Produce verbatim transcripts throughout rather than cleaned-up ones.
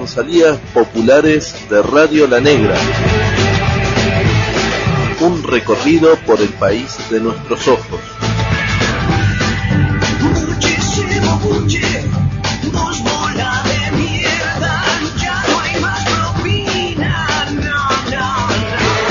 corresponsalías populares de Radio La Negra. Un recorrido por el país de nuestros ojos. Muchísimo buche, dos bolas de mierda, ya no hay más propina, no, no, no.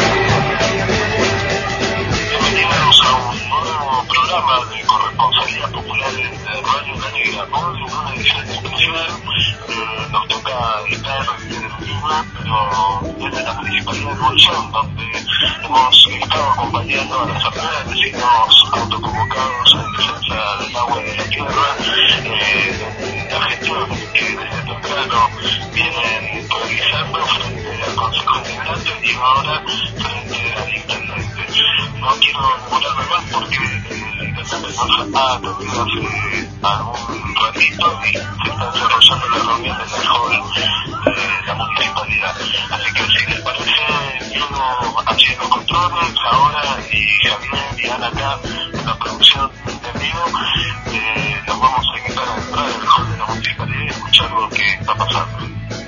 Bienvenidos a un nuevo programa de corresponsalías populares de Radio La Negra. Hoy en una edición especial eh, nos toca estar en Lima, pero desde la Municipalidad de Bolsón, donde hemos estado acompañando a las asambleas de vecinos autoconvocados en defensa del agua y de la tierra, eh, las gestiones que desde temprano vienen realizando frente al Consejo Deliberante y ahora frente al Intendente. No quiero demorarme más porque el Intendente nos ha atendido hace algún ratito y se está desarrollando la reunión en el hall de la Municipalidad. Así que si les parece, yo aquí en los controles ahora y Javier y Ana acá en la producción en vivo, eh, nos vamos a invitar a entrar al hall de la Municipalidad y escuchar lo que está pasando.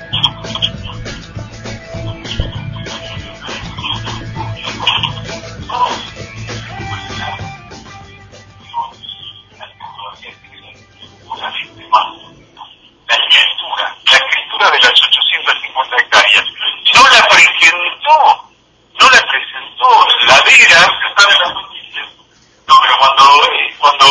La escritura de las ochocientas cincuenta hectáreas no la presentó, no la presentó la Vera, no, pero cuando, eh, cuando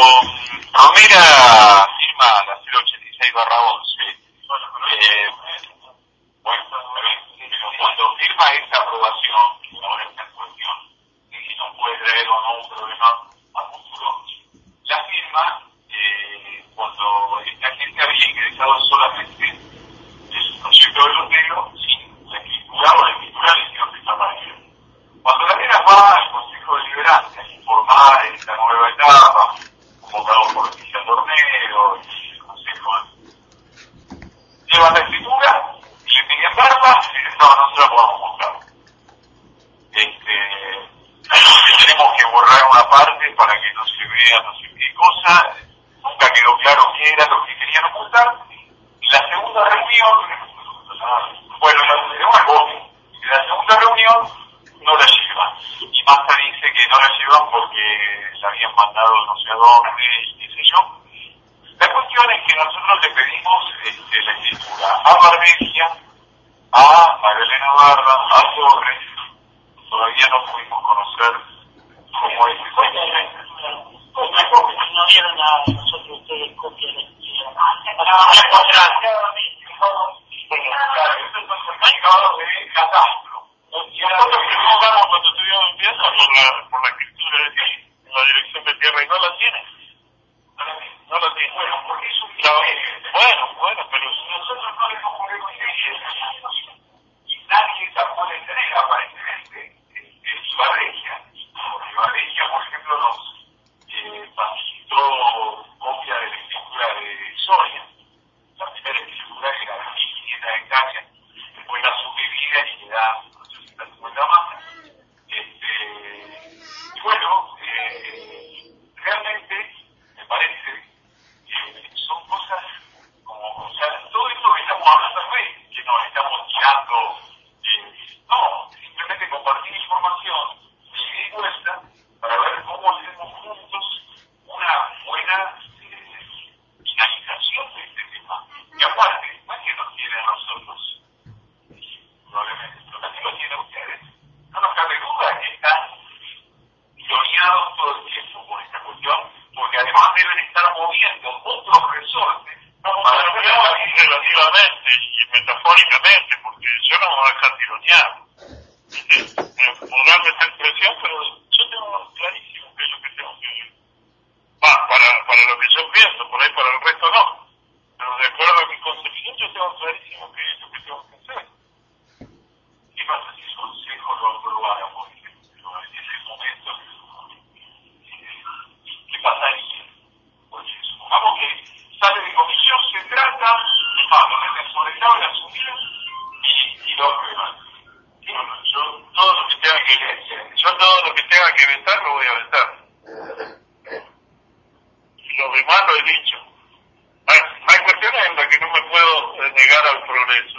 Romera firma la cero ochenta y seis barra once, eh, bueno, cuando firma esa aprobación, ahora está en cuestión, y no puede traer o no un problema a futuro, la firma eh, cuando esta gente había ingresado solamente en su proyecto de loteo sin la escritura o la escritura le hicieron de esta manera. Cuando la Vera va al Consejo Deliberante a informar de esta nueva etapa, convocado por Cristian Tornero y el Consejo, llevan la escritura y le piden verla y dicen, no, no se la podamos mostrar. Este, tenemos que borrar una parte para que no se vea no sé qué cosa, nunca quedó claro qué era lo que querían ocultar. Y la segunda reunión, bueno, la, de la segunda reunión no la llevan. Y Massa dice que no la llevan porque la habían mandado no sé a dónde, y qué sé yo. La cuestión es que nosotros le pedimos este, la escritura a Barbegia, a Magdalena Barra, a Torres. Todavía no pudimos conocer cómo es ese procedimiento. No dieron a nosotros ustedes copia de la escritura. Claro, estos son certificados de catastro. Y nosotros preguntamos cuando estuvimos en pieza por la, por la escritura de ti, en la dirección de tierra, y no la tiene. No la tiene. Bueno, porque es un trabajo. Bueno, bueno, pero nosotros no le podemos conseguir. Y nadie la puede tener, aparentemente, es Barregia. Porque Barregia, por ejemplo, nos eh, facilitó copia de la escritura de Soria. La primera escritura que era de mil quinientas hectáreas, después la subdivide y le da ochocientas cincuenta más. Este, y bueno, eh, realmente me parece que son cosas como, o sea, todo esto que estamos hablando es que nos estamos tirando, eh, no, simplemente compartir información y vuelta para ver cómo hacemos juntos una buena eh, finalización de este tema. Y aparte, no es que nos tiene a nosotros, probablemente, pero también lo tiene a ustedes. No nos cabe duda que están gloriados todo el tiempo por esta cuestión, porque además deben estar moviendo otros resortes para hacer relativamente y metafóricamente, porque yo no me voy a dejar tironear. Podrán esta expresión, pero yo tengo clarísimo qué es lo que tengo que ver. Va, para, para lo que yo pienso, por ahí para el resto no. Pero de acuerdo a mi concepción, yo tengo clarísimo qué es lo que tengo que hacer. ¿Qué pasa si el Consejo lo aprobara, por ejemplo, en ese momento? ¿Qué pasaría? Porque supongamos que sale de comisión, se trata, va a ponerle sobre tabla, asumir y, y lo aprueban. Bueno, yo todo lo que tenga que yo todo lo que tenga que vetar lo voy a vetar. Y lo demás lo he dicho. Hay, hay cuestiones en las que no me puedo negar al progreso.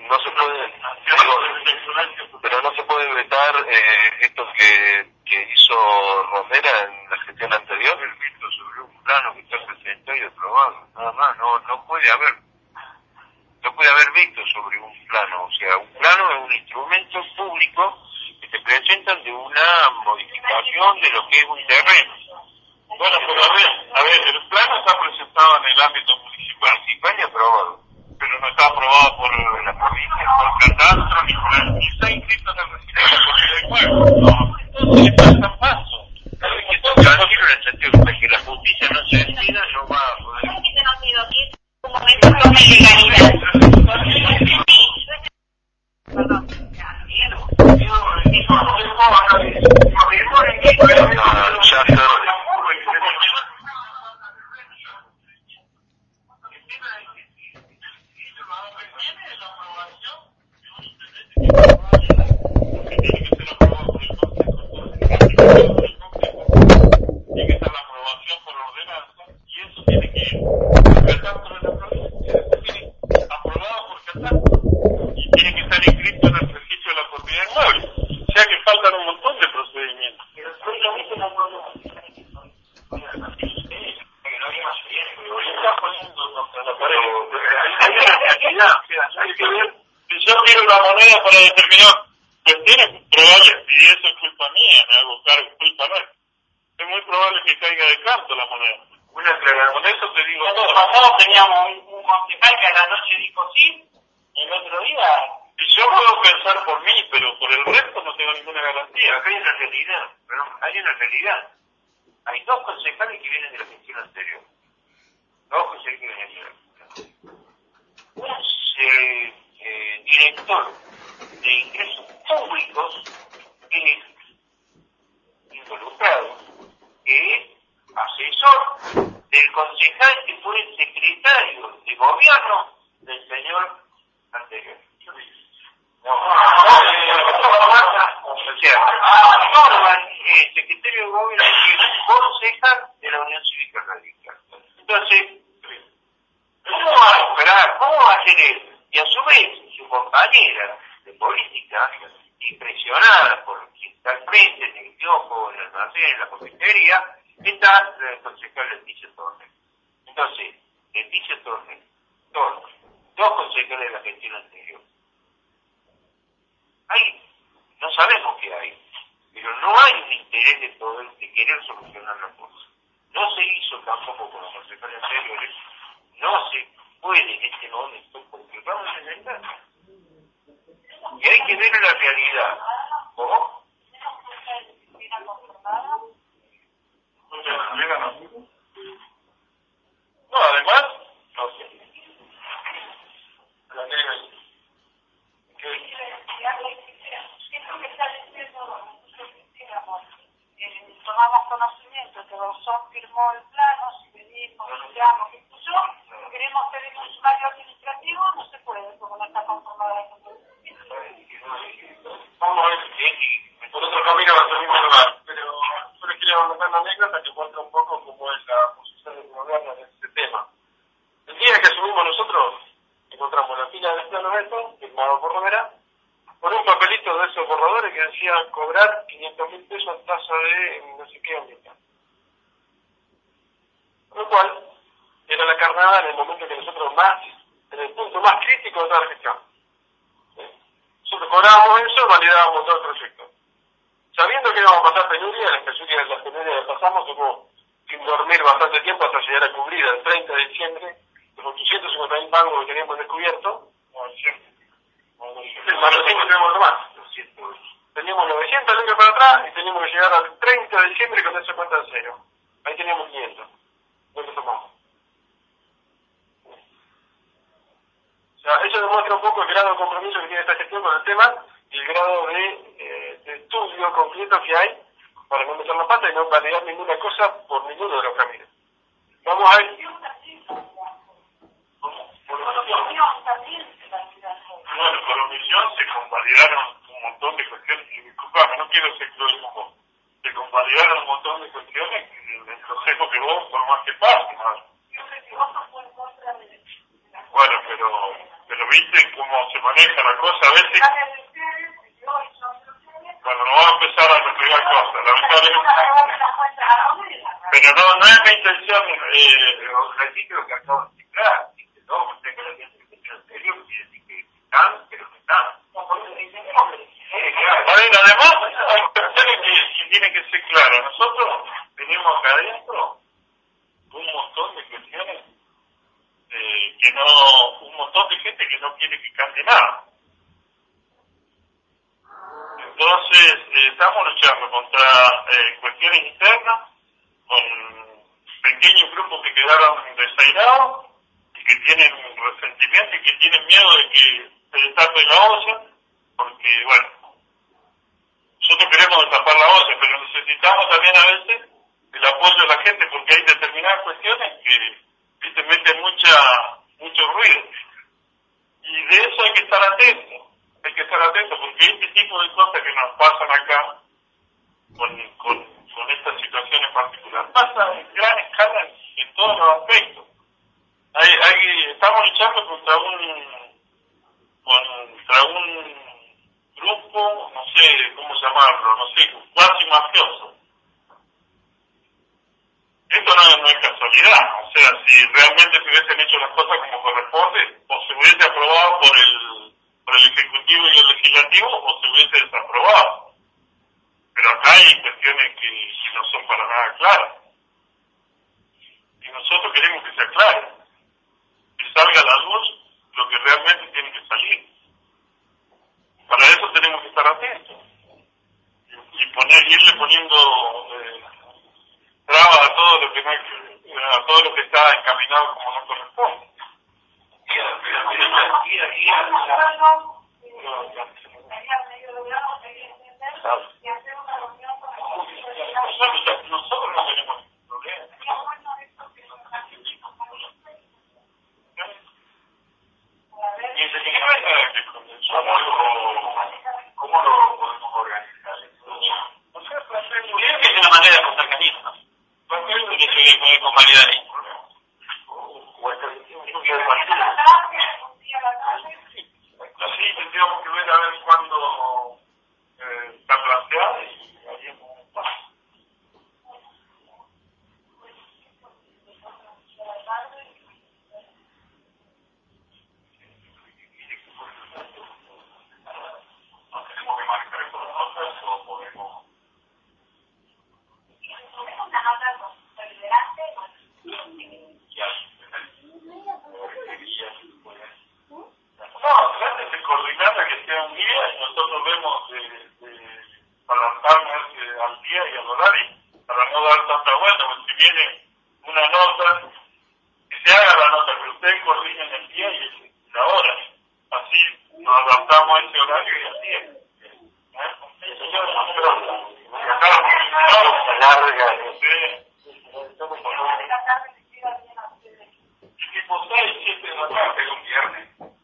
no se puede, digo, pero no se puede vetar eh, esto que, que hizo Romera en la gestión anterior. El visto sobre un plano que está presentado y aprobado, nada más, no, no puede haber, no puede haber visto sobre un plano, o sea, un plano es un instrumento público que se presentan de una modificación de lo que es un terreno. Bueno, pero a ver, a ver, el plano está presentado en el ámbito municipal, Municipal y aprobado. pero no está aprobado por la provincia, por catastro, ni por el, ni está inscrito en el registro de la propiedad del pueblo. No, entonces faltan pasos. Entonces, tranquilo en el sentido de que la justicia no se decida, no va a poder. Un momento no me legalidad. Perdón. Ya está. Para determinar cuestiones probables, y eso es culpa mía, me hago cargo, culpa no es. Es muy probable que caiga de canto la moneda. Una aclaración, con eso te digo. Nosotros pasado teníamos un, un concejal que a la noche dijo sí, y el otro día. Y yo puedo pensar por mí, pero por el resto no tengo ninguna garantía. Acá hay una realidad, perdón, hay una realidad. Hay dos concejales que vienen de la gestión anterior. Dos concejales que vienen de la gestión anterior. Un eh, eh, director de ingresos públicos que es involucrado, que es asesor del concejal que fue el secretario de gobierno del señor anterior. No, no, o sea, Norman, el secretario de gobierno, que es concejal de la Unión Cívica Radical. Entonces, ¿cómo va a esperar? ¿Cómo va a hacer él? Y a su vez, su compañera de política, impresionada por quien está al frente, en el kiosco, en el almacén, en la confitería, está el concejal Leticia Torres. Entonces, Leticia Torres, Torres, dos concejales de la gestión anterior. Hay, no sabemos qué hay, pero no hay un interés de poder, de querer solucionar la cosa. No se hizo tampoco con los concejales anteriores, no se puede en este momento, porque vamos a intentar. Y hay que ver la realidad. ¿Cómo? No, además, No sé. La negra. ¿Qué? Tomamos conocimiento que Bolsón firmó el plano, si pedimos, digamos, qué sé yo, queremos pedir un sumario administrativo, no se puede, como no está conformada la Constitución. Vamos a ver si por otro camino va a ser mismo lugar, pero yo les quería contar una anécdota que muestra un poco cómo es la posición del gobierno en este tema. El día que asumimos nosotros, encontramos la fila de planos estos, firmado por Romera, con un papelito de esos borradores que decía cobrar quinientos mil pesos en tasa de no sé qué ambiental. Con lo cual, era la carnada en el momento que nosotros más, en el punto más crítico de toda la gestión. ¿Sí? Nosotros cobrábamos eso y validábamos todo el proyecto. Sabiendo que íbamos a pasar penuria, las penurias, las penurias que pasamos, tuvo sin dormir bastante tiempo hasta llegar a cubrir el treinta de diciembre los ochocientos cincuenta mil pagos que teníamos descubierto. Más recién tenemos más. Teníamos novecientos libras para atrás y teníamos que llegar al treinta de diciembre con esa cuenta en cero. Ahí teníamos quinientos. No lo tomamos. O sea, eso demuestra un poco el grado de compromiso que tiene esta gestión con el tema y el grado de, eh, de estudio completo que hay para no meter la pata y no validar ninguna cosa por ninguno de los caminos. Vamos a ir. bueno, por omisión se convalidaron un montón de cuestiones, y disculpame, no quiero ser cruel con vos, se convalidaron un montón de cuestiones del consejo que vos formaste parte, ¿no? Bueno, pero pero viste cómo se maneja la cosa a veces. Bueno, no vamos a empezar a reflejar cosas, lamentablemente. Pero no, no es mi intención, eh, repito lo que acabo de explicar, dice, no, usted que lo tiene que decir en serio, quiere decir que están, pero no están. Bueno, además, hay cuestiones que, que tienen que ser claras. Nosotros tenemos acá adentro un montón de cuestiones eh, que no, un montón de gente que no quiere que cambie nada. Entonces, eh, estamos luchando contra eh, cuestiones internas, con pequeños grupos que quedaron desairados y que tienen resentimiento y que tienen miedo de que se destape la olla, porque, bueno, nosotros queremos destapar la olla, pero necesitamos también a veces el apoyo de la gente, porque hay determinadas cuestiones que, viste, meten mucha, mucho ruido. Y de eso hay que estar atentos, hay que estar atentos, porque este tipo de cosas que nos pasan acá, con, con, con esta situación en particular, pasa en gran escala en, en todos los aspectos. Hay, hay, estamos luchando contra un, contra un grupo, no sé cómo llamarlo, no sé, cuasi mafioso. Esto no, no es casualidad, o sea, si realmente se hubiesen hecho las cosas como corresponde, o se hubiese aprobado por el, por el Ejecutivo y el Legislativo, o se hubiese desaprobado. Pero acá hay cuestiones que, que no son para nada claras. Y nosotros queremos que se aclare, que salga a la luz lo que realmente tiene que salir. Para eso tenemos que estar atentos y poner, irle poniendo eh, trabas a todo lo que no hay, a todo lo que está encaminado como no corresponde. Nosotros, nosotros no tenemos problema. Y ese tiene que ver ¿cómo lo podemos organizar? O sea, plantear que es una manera de contar camisas. Plantear que se ve poder convalidar ahí. O esta decisión que es partida. Así tendríamos que ver a ver cuándo eh, está planteada y haríamos un paso. Coordinarla que sea un día y nosotros vemos de, de adelantarnos al día y al horario para no dar tanta vuelta, porque si viene una nota, que se haga la nota, que ustedes coordinen el día y la hora, así nos adaptamos a ese horario y al día. Larga, tipo seis, siete de la tarde, un viernes.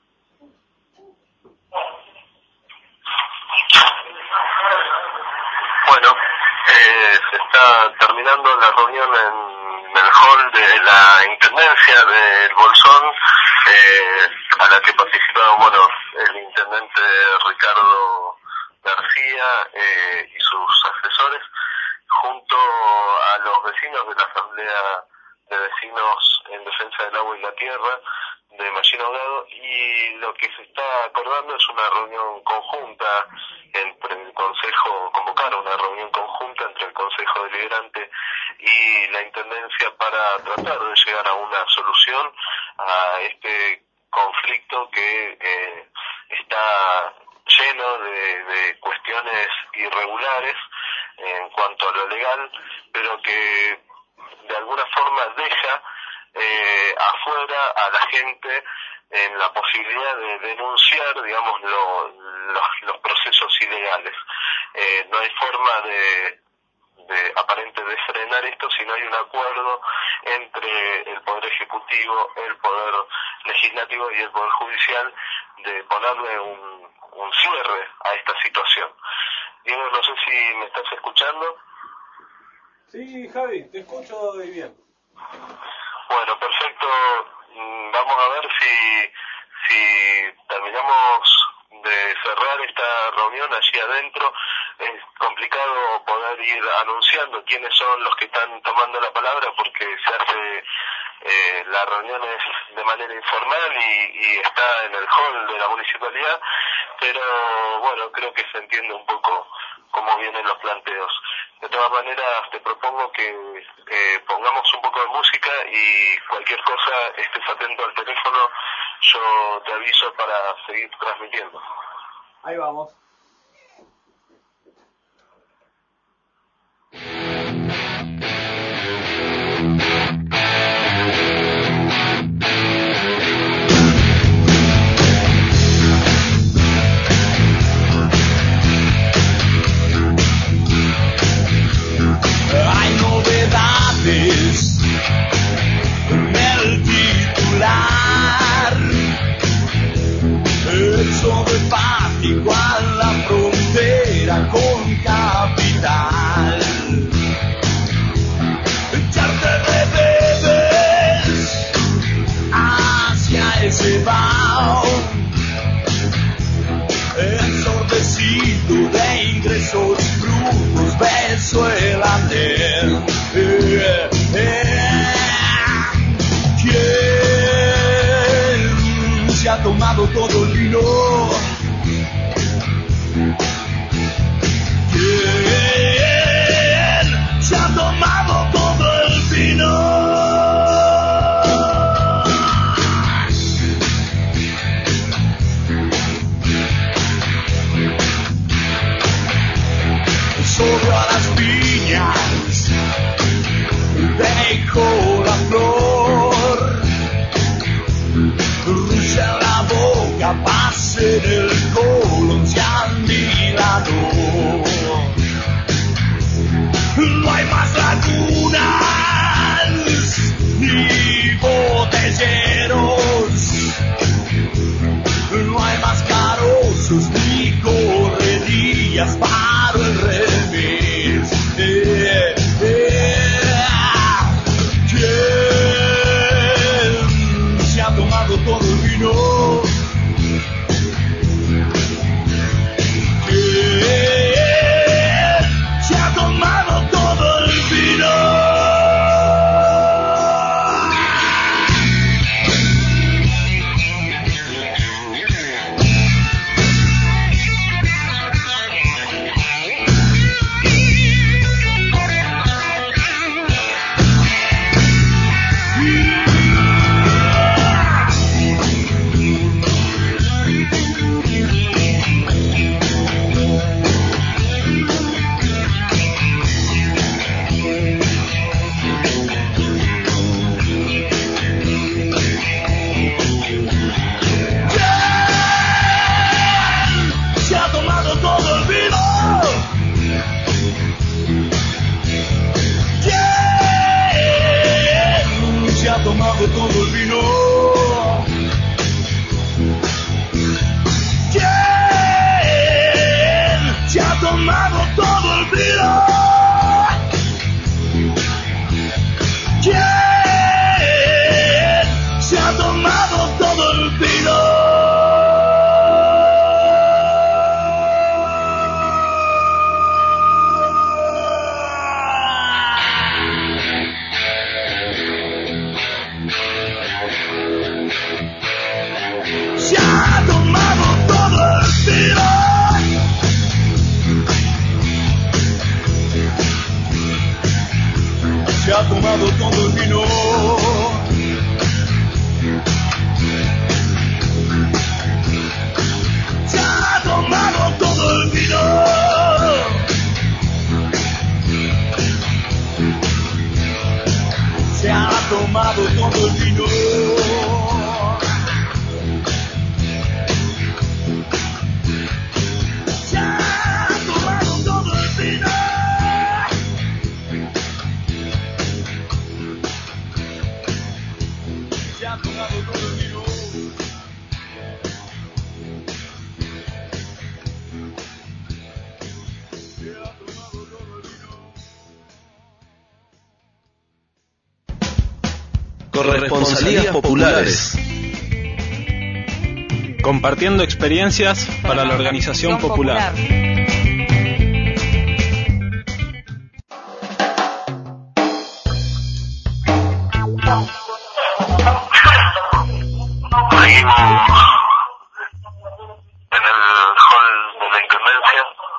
Bueno, eh, se está terminando la reunión en el hall de la Intendencia del Bolsón, eh, a la que participaron, bueno, el intendente Ricardo García eh, y sus asesores, junto a los vecinos de la Asamblea de Vecinos en Defensa del Agua y la Tierra de Machín Ahogado, y lo que se está acordando es una reunión conjunta entre el Consejo, convocar una reunión conjunta entre el Consejo Deliberante y la Intendencia para tratar de llegar a una solución a este conflicto que eh, está lleno de, de cuestiones irregulares en cuanto a lo legal, pero que de alguna forma deja eh, afuera a la gente en la posibilidad de denunciar, digamos, lo, los, los procesos ilegales. Eh, no hay forma de, de aparente de frenar esto si no hay un acuerdo entre el Poder Ejecutivo, el Poder Legislativo y el Poder Judicial de ponerle un, un cierre a esta situación. Diego, no sé si me estás escuchando. Sí, Javi, te escucho bien. Bueno, perfecto. Vamos a ver si, si terminamos de cerrar esta reunión allí adentro, es complicado poder ir anunciando quiénes son los que están tomando la palabra, porque se hace eh, las reuniones de manera informal y, y está en el hall de la municipalidad, pero bueno, creo que se entiende un poco cómo vienen los planteos. De todas maneras, te propongo que eh, pongamos un poco de música y cualquier cosa estés atento al teléfono, yo te aviso para seguir transmitiendo. Ahí vamos. Hay novedades en el titular. Eso de pático a la frontera con capital. Echarte de bebés hacia ese vaho ensordecido de ingresos brutos, beso el andén. Eh, eh, ¿Quién se ha tomado todo el vino? ¿Quién se ha tomado todo el vino? Sobre a las piñas dejo la flor, ruge en la boca, pase en el colon, se han mirado. No hay más lagunas ni botelleros, no hay más carozos ni correrías para el revés. Eh, eh, ¿Quién se ha tomado todo el vino? ¿Quién se ha tomado todo el vino? Se ha tomado todo el vino. ¿Quién se ha tomado todo el vino? ¿Quién se ha tomado todo el vino? ¿Quién se ha tomado todo el vino? Se ha tomado todo el vino. Se ha tomado todo el vino. Se ha tomado todo el vino. Se ha tomado todo el vino. Se ha tomado todo el vino. Se ha tomado todo el vino. Se ha tomado todo el vino. Corresponsalías populares. Compartiendo experiencias para la organización popular. Seguimos en el hall de la Intendencia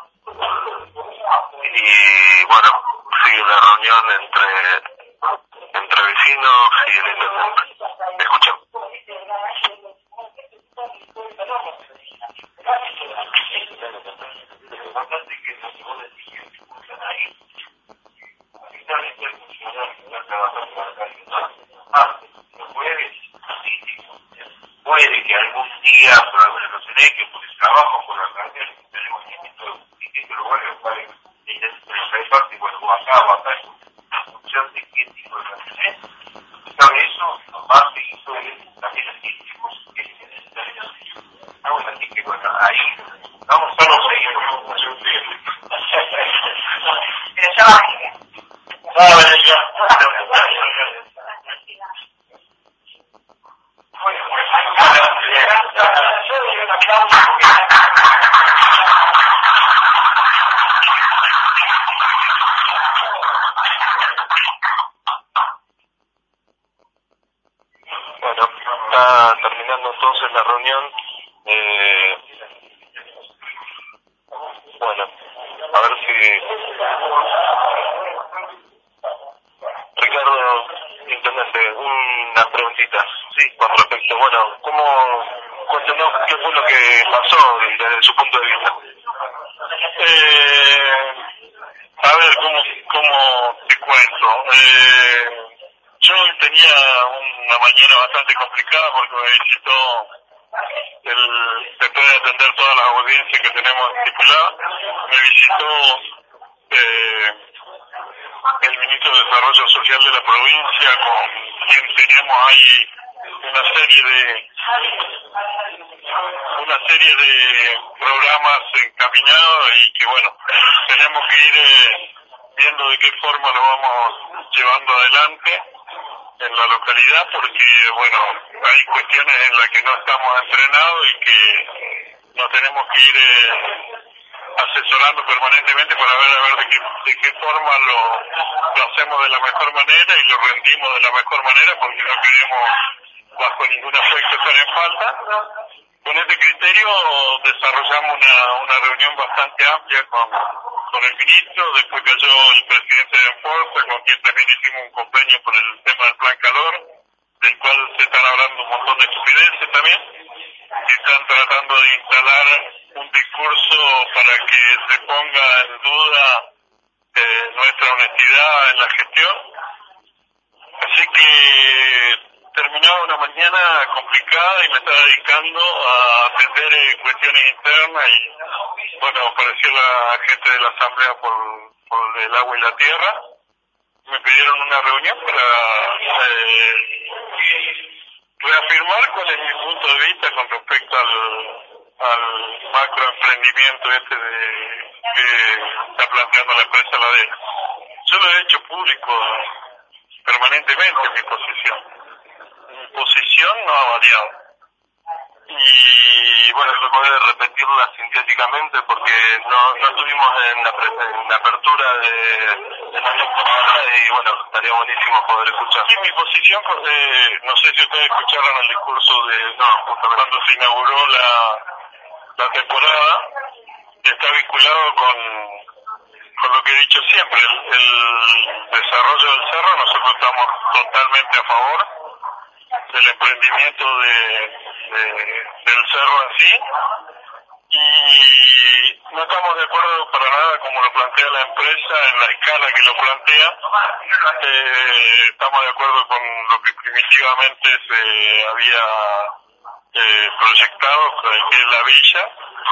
y bueno, sigue la reunión entre entre vecinos y el intendente. Escuchamos. Puede que algún día, por alguna razón X, por el trabajo, por las reuniones que tenemos en distintos, distintos lugares, los cuales hay parte, bueno, o acá o acá, en función de qué tipo de relación es, sabe eso, nos va a seguir también así, que es necesario. Vamos así que, bueno, ahí, vamos a los seguir. Ya va. Va, ya. Bueno, está terminando entonces la reunión. Eh, bueno, a ver si... Ricardo, intendente, unas preguntitas. Sí, con respecto, bueno, ¿cómo... Cuéntenos qué fue lo que pasó desde su punto de vista? Eh, a ver, ¿cómo, cómo te cuento? Eh, yo tenía una mañana bastante complicada porque me visitó, el, después de atender todas las audiencias que tenemos estipuladas, me visitó eh, el ministro de Desarrollo Social de la provincia, con quien teníamos ahí una serie de una serie de programas encaminados y que bueno, tenemos que ir eh, viendo de qué forma lo vamos llevando adelante en la localidad, porque bueno, hay cuestiones en las que no estamos entrenados y que nos tenemos que ir eh, asesorando permanentemente para ver a ver de qué, de qué forma lo, lo hacemos de la mejor manera y lo rendimos de la mejor manera, porque no queremos bajo ningún aspecto estar en falta. Con este criterio desarrollamos una, una reunión bastante amplia con, con el ministro, después cayó el presidente de Enforza, con quien también hicimos un convenio por el tema del plan calor, del cual se están hablando un montón de estupideces también, y están tratando de instalar un discurso para que se ponga en duda eh, nuestra honestidad en la gestión. Así que terminaba una mañana complicada y me estaba dedicando a atender eh, cuestiones internas y bueno, apareció la gente de la asamblea por, por el agua y la tierra. Me pidieron una reunión para eh, reafirmar cuál es mi punto de vista con respecto al, al macroemprendimiento este de, que está planteando la empresa Ladera. Yo lo he hecho público permanentemente mi posición. Mi posición no ha variado. Y bueno, lo puede repetirla sintéticamente porque no, no estuvimos en la, en la apertura de, de la temporada y bueno, estaría buenísimo poder escuchar. Sí, mi posición, eh, no sé si ustedes escucharon el discurso de, no, justamente cuando se inauguró la, la temporada, está vinculado con, con lo que he dicho siempre, el, el desarrollo del cerro. Nosotros estamos totalmente a favor del emprendimiento de, de, del cerro en sí, y no estamos de acuerdo para nada como lo plantea la empresa en la escala que lo plantea. Eh, estamos de acuerdo con lo que primitivamente se había eh, proyectado, que es la villa,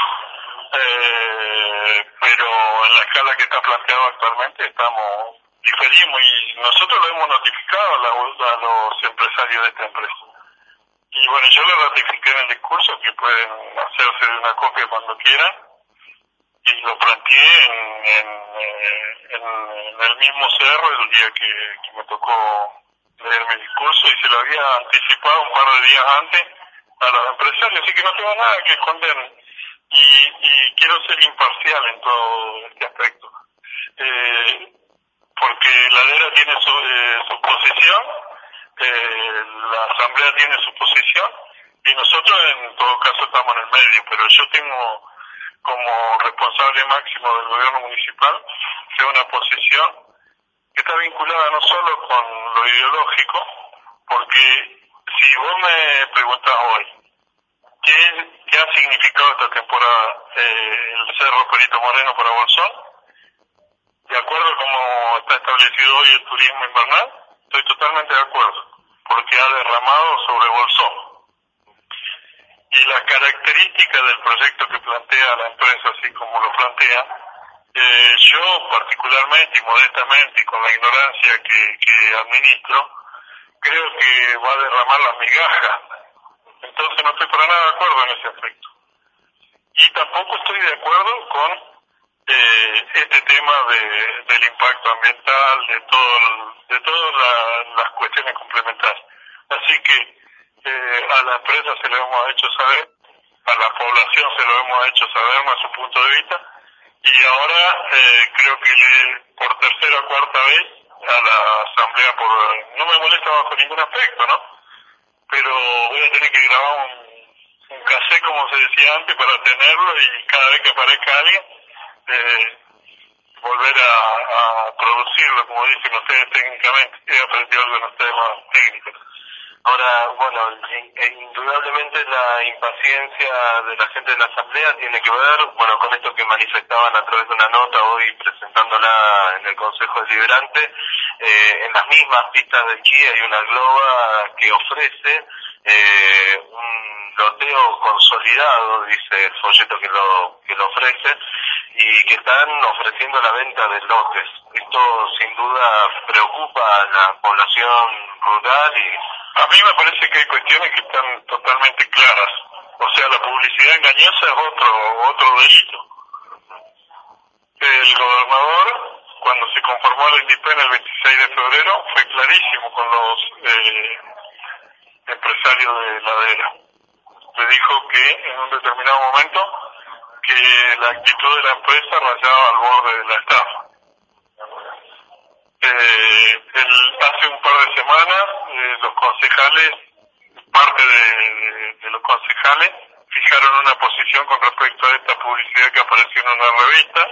eh, pero en la escala que está planteado actualmente estamos diferimos y nosotros lo hemos notificado a, la, a los empresarios de esta empresa. Y bueno, yo le ratifiqué en el discurso que pueden hacerse de una copia cuando quieran y lo planteé en, en, en, en el mismo cerro el día que, que me tocó leer mi discurso y se lo había anticipado un par de días antes a los empresarios, así que no tengo nada que esconder y, y quiero ser imparcial en todo este aspecto. Eh, porque la D E R A tiene su, eh, su posición, eh, la Asamblea tiene su posición y nosotros en todo caso estamos en el medio, pero yo tengo como responsable máximo del gobierno municipal de una posición que está vinculada no solo con lo ideológico, porque si vos me preguntás hoy qué, qué ha significado esta temporada eh, el Cerro Perito Moreno para Bolsón, de acuerdo a cómo está establecido hoy el turismo invernal, estoy totalmente de acuerdo, porque ha derramado sobre Bolsón. Y las características del proyecto que plantea la empresa, así como lo plantea, eh, yo particularmente y modestamente y con la ignorancia que, que administro, creo que va a derramar las migajas. Entonces no estoy para nada de acuerdo en ese aspecto. Y tampoco estoy de acuerdo con eh, este tema de, del impacto ambiental, de todo el, de todas la, las cuestiones complementarias. Así que eh, a la empresa se lo hemos hecho saber, a la población se lo hemos hecho saber nuestro punto de vista, y ahora eh, creo que le, por tercera o cuarta vez a la asamblea, por no me molesta bajo ningún aspecto, ¿no? Pero voy a tener que grabar un, un cassette, como se decía antes, para tenerlo y cada vez que aparezca alguien eh, volver a, a producirlo, como dicen ustedes técnicamente. He aprendido algo en los temas técnicos. Ahora, bueno, indudablemente la impaciencia de la gente de la Asamblea tiene que ver, bueno, con esto que manifestaban a través de una nota hoy presentándola en el Consejo Deliberante. Eh, en las mismas pistas de esquí hay una globa que ofrece eh, un loteo consolidado, dice el folleto que lo, que lo ofrece, y que están ofreciendo la venta de lotes. Esto sin duda preocupa a la población rural y... A mí me parece que hay cuestiones que están totalmente claras. O sea, la publicidad engañosa es otro otro delito. El gobernador, cuando se conformó la INDIPEN el veintiséis de febrero, fue clarísimo con los eh, empresarios de la D E R A. Le dijo que en un determinado momento que la actitud de la empresa rayaba al borde de la estafa. Eh, el, hace un par de semanas eh, los concejales, parte de, de, de los concejales, fijaron una posición con respecto a esta publicidad que apareció en una revista,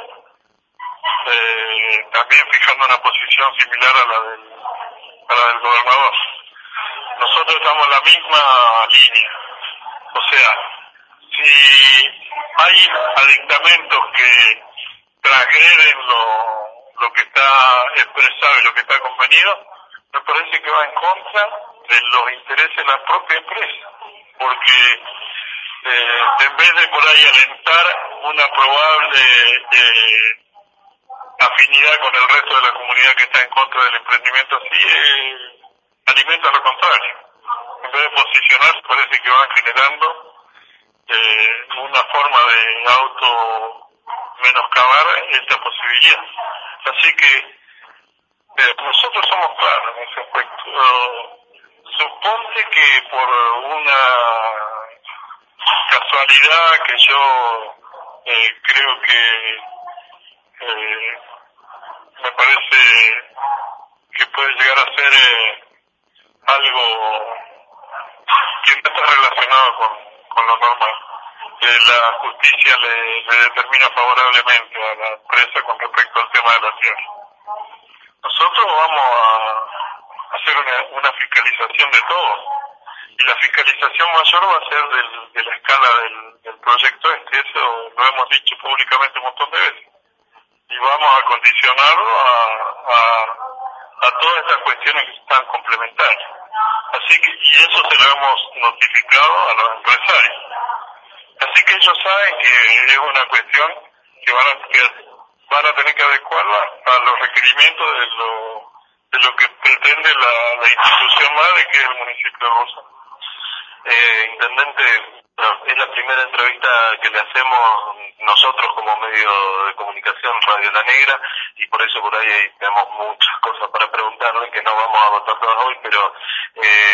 eh, también fijando una posición similar a la del, a la del gobernador. Nosotros estamos en la misma línea, o sea, si hay adictamentos que transgreden lo lo que está expresado y lo que está convenido, me parece que va en contra de los intereses de la propia empresa, porque eh, en vez de por ahí alentar una probable eh, afinidad con el resto de la comunidad que está en contra del emprendimiento así, eh, alimenta lo contrario. En vez de posicionarse, parece que van generando eh, una forma de auto menoscabar esta posibilidad. Así que eh, nosotros somos claros en ese aspecto. Uh, suponte que por una casualidad que yo eh, creo que eh, me parece que puede llegar a ser eh, algo que no está relacionado con, con lo normal. Eh, la justicia le, le determina favorablemente a la empresa con respecto al tema de la tierra. Nosotros vamos a hacer una, una fiscalización de todo, y la fiscalización mayor va a ser del, de la escala del, del proyecto este, eso lo hemos dicho públicamente un montón de veces, y vamos a condicionarlo a, a, a todas estas cuestiones que están complementarias. Así que, y eso se lo hemos notificado a los empresarios. Así que ellos saben que es una cuestión que van a, que van a tener que adecuarla a los requerimientos de lo, de lo que pretende la, la institución madre, que es el municipio de Bolsón. Eh, intendente, es la primera entrevista que le hacemos nosotros como medio de comunicación Radio La Negra, y por eso por ahí tenemos muchas cosas para preguntarle que no vamos a agotar todas hoy, pero eh,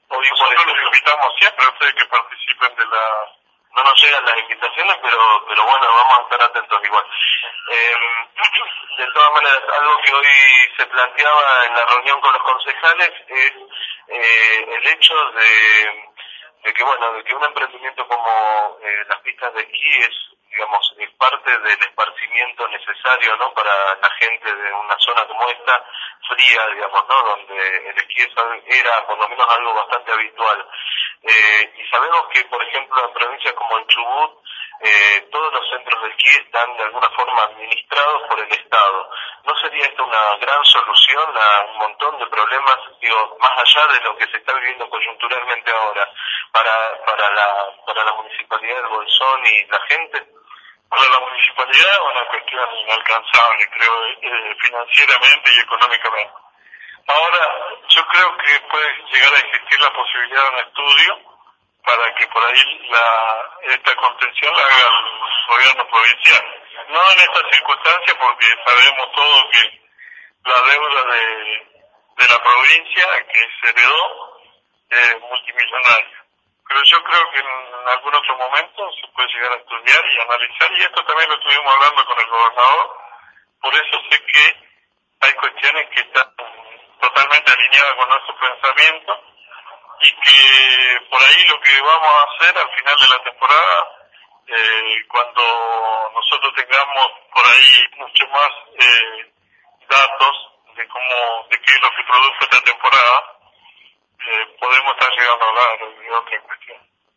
Hoy nosotros los invitamos siempre a ustedes que participen de la... No nos llegan las invitaciones, pero pero bueno, vamos a estar atentos igual. Eh, de todas maneras, algo que hoy se planteaba en la reunión con los concejales es eh, el hecho de, de que, bueno, de que un emprendimiento como eh, las pistas de esquí es, digamos, es parte del esparcimiento necesario, ¿no?, para la gente de una zona como esta, fría, digamos, ¿no?, donde el esquí era por lo menos algo bastante habitual. Eh, y sabemos que, por ejemplo, en provincias como el Chubut, eh, todos los centros de esquí están de alguna forma administrados por el Estado. ¿No sería esta una gran solución a un montón de problemas, digo, más allá de lo que se está viviendo coyunturalmente ahora, para para la para la municipalidad del Bolsón y la gente? Para la municipalidad es una cuestión inalcanzable, creo, eh, financieramente y económicamente. Ahora, yo creo que puede llegar a existir la posibilidad de un estudio para que por ahí la, esta contención la haga el gobierno provincial. No en estas circunstancias, porque sabemos todos que la deuda de, de la provincia que se heredó es multimillonaria. Pero yo creo que en algún otro momento se puede llegar a estudiar y analizar, y esto también lo estuvimos hablando con el gobernador, por eso sé que hay cuestiones que están totalmente alineadas con nuestro pensamiento y que por ahí lo que vamos a hacer al final de la temporada, eh, cuando nosotros tengamos por ahí mucho más eh, datos de cómo, de qué es lo que produce esta temporada, eh, podemos estar llegando a hablar de otra cuestión.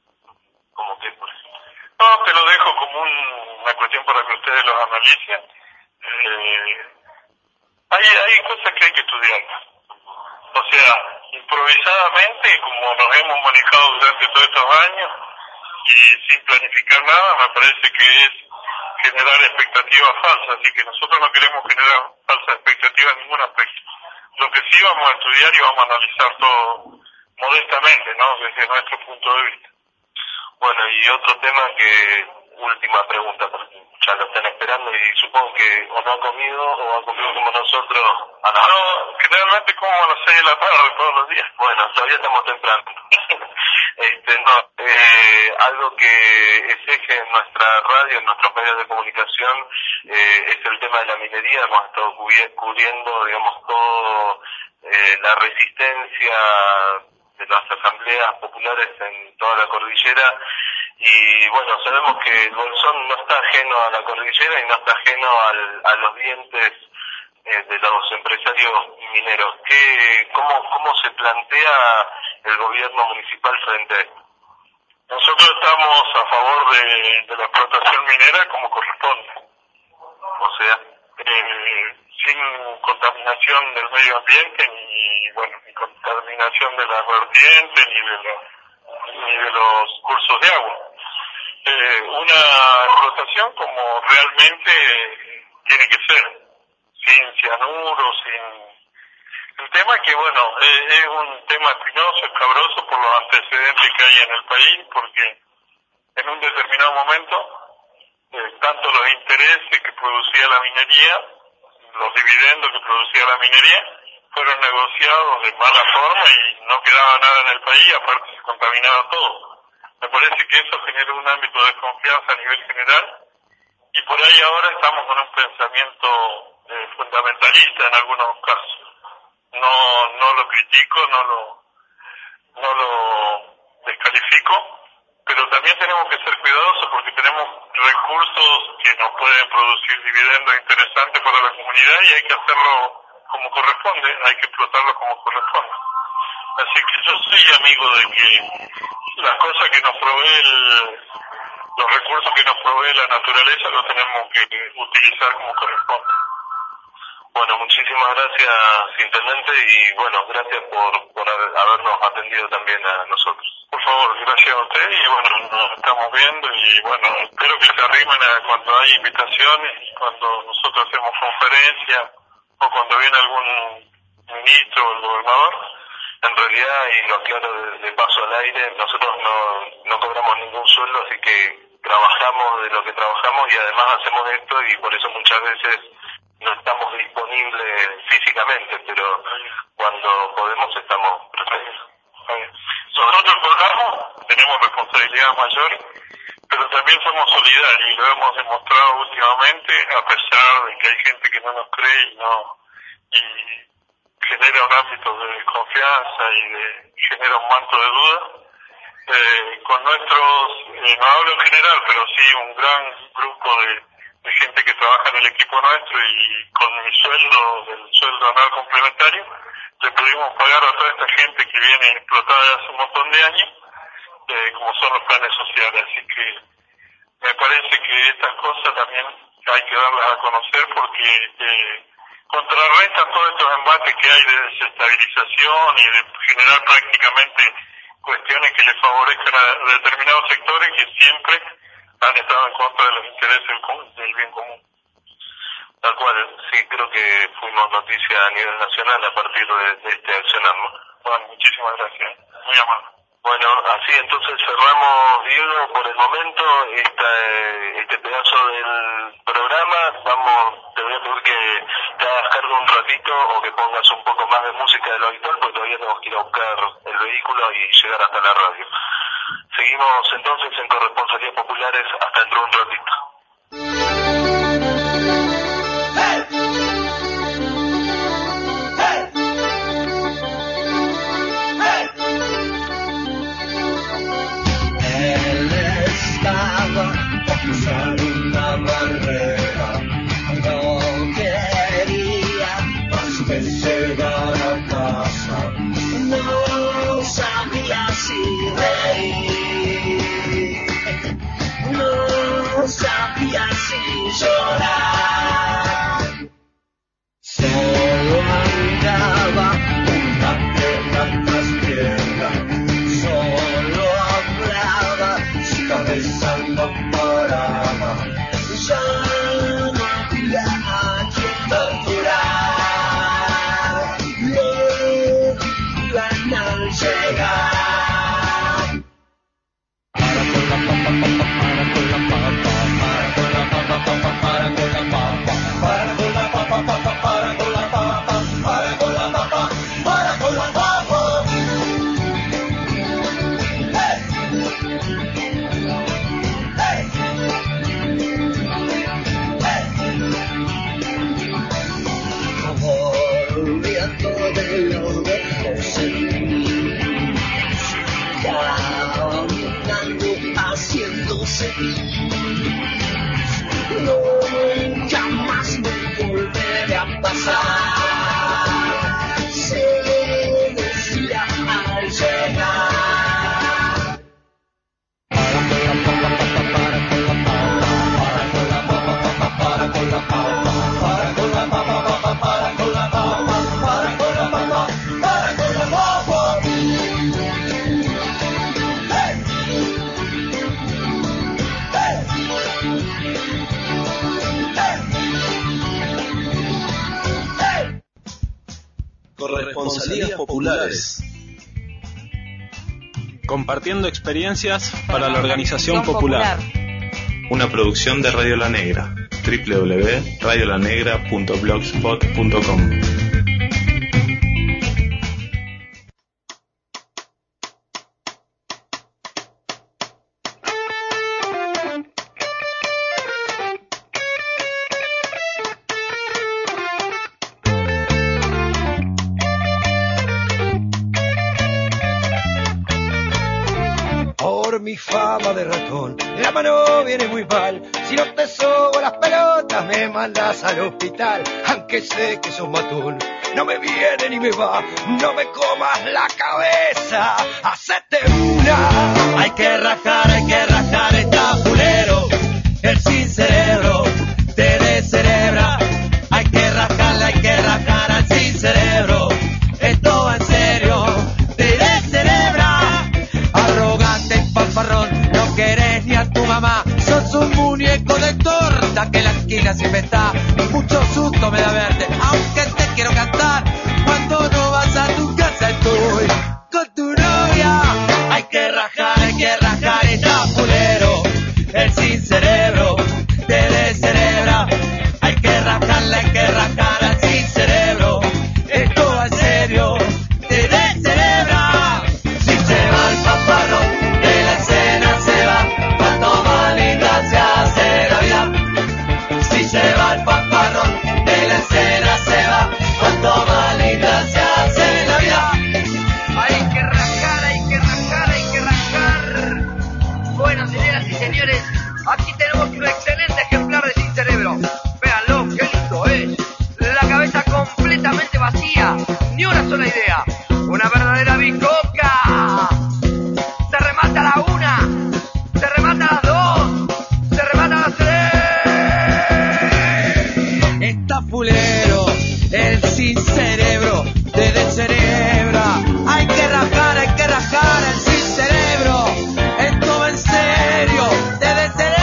¿Cómo qué, por ejemplo? No, te lo dejo como un, una cuestión para que ustedes los analicen. Eh, hay, hay cosas que hay que estudiar. O sea, improvisadamente, como nos hemos manejado durante todos estos años y sin planificar nada, me parece que es generar expectativas falsas, así que nosotros no queremos generar falsas expectativas en ningún aspecto. Lo que sí vamos a estudiar y vamos a analizar todo modestamente, ¿no?, desde nuestro punto de vista. Bueno, y otro tema que, última pregunta, porque ya lo están esperando y supongo que o no ha comido o ha comido como nosotros a la... No, generalmente como a las seis de la tarde todos los días. Bueno, todavía estamos temprano. este, no, eh, algo que es eje en nuestra radio, en nuestros medios de comunicación, eh, es el tema de la minería. Hemos estado cubriendo, digamos, todo eh, la resistencia de las asambleas populares en toda la cordillera, y bueno, sabemos que el Bolsón no está ajeno a la cordillera y no está ajeno al, a los dientes eh, de los empresarios mineros. ¿Qué, cómo, ¿Cómo se plantea el gobierno municipal frente a esto? Nosotros estamos a favor de, de la explotación minera como corresponde. O sea, eh, sin contaminación del medio ambiente, ni bueno, ni contaminación de las vertientes, ni de los, ni de los cursos de agua. Eh, una explotación como realmente tiene que ser, sin cianuro, sin... El tema es que, bueno, eh, es un tema espinoso, escabroso por los antecedentes que hay en el país, porque en un determinado momento, eh, tanto los intereses que producía la minería, los dividendos que producía la minería, fueron negociados de mala forma y no quedaba nada en el país, aparte se contaminaba todo. Me parece que eso genera un ámbito de desconfianza a nivel general y por ahí ahora estamos con un pensamiento eh, fundamentalista en algunos casos. No no lo critico, no lo no lo descalifico, pero también tenemos que ser cuidadosos porque tenemos recursos que nos pueden producir dividendos interesantes para la comunidad y hay que hacerlo como corresponde, hay que explotarlo como corresponde. Así que yo soy amigo de que las cosas que nos provee el, los recursos que nos provee la naturaleza los tenemos que utilizar como corresponde. Bueno, muchísimas gracias, intendente, y bueno, gracias por, por habernos atendido también a nosotros. Por favor, gracias a usted y bueno, nos estamos viendo y bueno, espero que se arrimen a cuando hay invitaciones y cuando nosotros hacemos conferencias o cuando viene algún ministro o el gobernador. En realidad, y lo aclaro de, de paso al aire, nosotros no, no cobramos ningún sueldo, así que trabajamos de lo que trabajamos y además hacemos esto y por eso muchas veces no estamos disponibles físicamente, pero cuando podemos estamos presentes. nosotros cobramos, tenemos responsabilidad mayor, pero también somos solidarios y lo hemos demostrado últimamente, a pesar de que hay gente que no nos cree y no y genera un ámbito de desconfianza y de, genera un manto de duda. Eh, con nuestros, eh, no hablo en general, pero sí un gran grupo de, de gente que trabaja en el equipo nuestro y con mi sueldo, del sueldo anual complementario, le pudimos pagar a toda esta gente que viene explotada desde hace un montón de años, eh, como son los planes sociales. Así que me parece que estas cosas también hay que darlas a conocer porque eh, contrarrestan todos estos embates que hay de desestabilización y de generar prácticamente cuestiones que le favorezcan a determinados sectores que siempre han estado en contra de los intereses del, del bien común. Tal cual, sí, creo que fuimos noticia a nivel nacional a partir de, de este accionar, ¿no? Bueno, muchísimas gracias, muy amable. Bueno, así entonces cerramos, Diego, por el momento esta, este pedazo del programa. Vamos, te voy a pedir que te hagas cargo un ratito o que pongas un poco más de música de lo habitual, porque todavía tenemos que ir a buscar el vehículo y llegar hasta la radio. Seguimos entonces en Corresponsalías Populares hasta dentro de un ratito. Cruzar una barrera, no quería más que llegar a casa, no sabía si reír, no sabía si llorar, solo andaba una pierna tras pierna, solo hablaba, su cabeza no paraba, ya no había a quien torturar, lo vivían al llegar. Nunca más me volveré a pasar, se decía al llegar. Corresponsalías Populares. Compartiendo experiencias para la organización popular. Una producción de Radio La Negra. doble u doble u doble u punto radio la negra punto blogspot punto com. Mi fama de ratón, la mano viene muy mal. Si no te sobo las pelotas, me mandas al hospital. Aunque sé que sos matón, no me viene ni me va. No me comas la cabeza, hacete una. Hay que rajar, hay que rajar el tapulero. El sin cerebro te descerebra. Hay que rajarle, hay que rajar al sin cerebro. Esto va en serio, te descerebra. Arrogante, fanfarrón, no querés ni a tu mamá. Sos un muñeco de torta que la esquina siempre está. Mucho susto me da verte, aunque te quiero cantar. Cuando no vas a tu casa estoy con tu novia. Hay que rajar, hay que rajar el tapulero. El sin cerebro te descerebra. Hay que rajarle, hay que rajar al sin cerebro. Esto va en serio, te descerebra. Si se va al sin cerebro, desde el cerebro. Hay que rajar, hay que rajar el sin cerebro. Esto va en serio, desde el cerebro.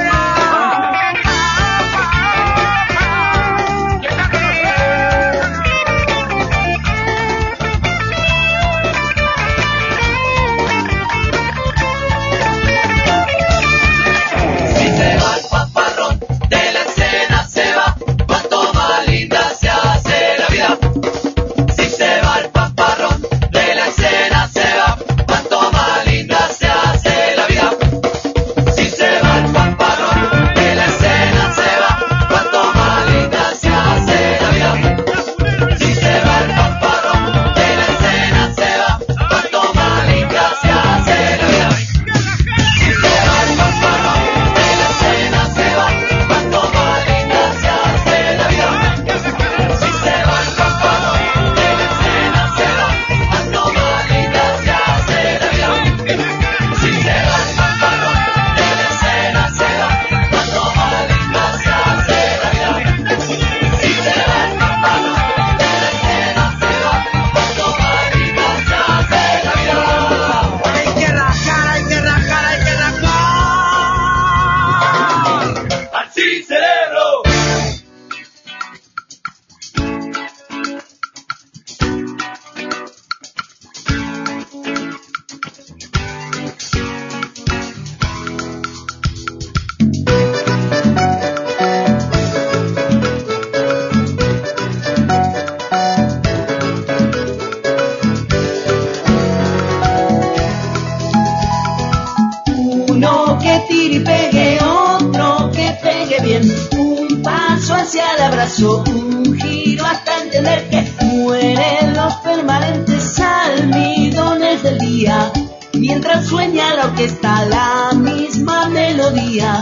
Un giro hasta entender que mueren los permanentes almidones del día, mientras sueña la orquesta la misma melodía,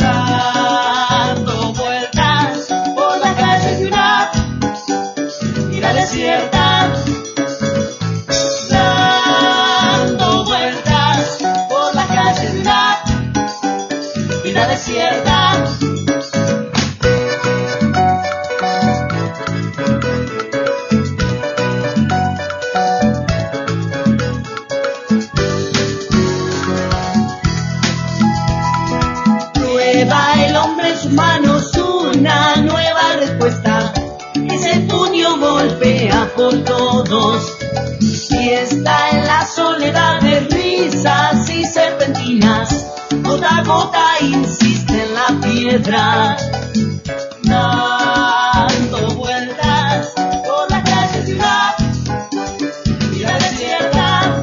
dando vueltas por las calles de una vida desierta, dando vueltas por las calles de una vida desierta. Por todos, y está en la soledad de risas y serpentinas, gota a gota insiste en la piedra, dando vueltas por las calles de una vida desierta,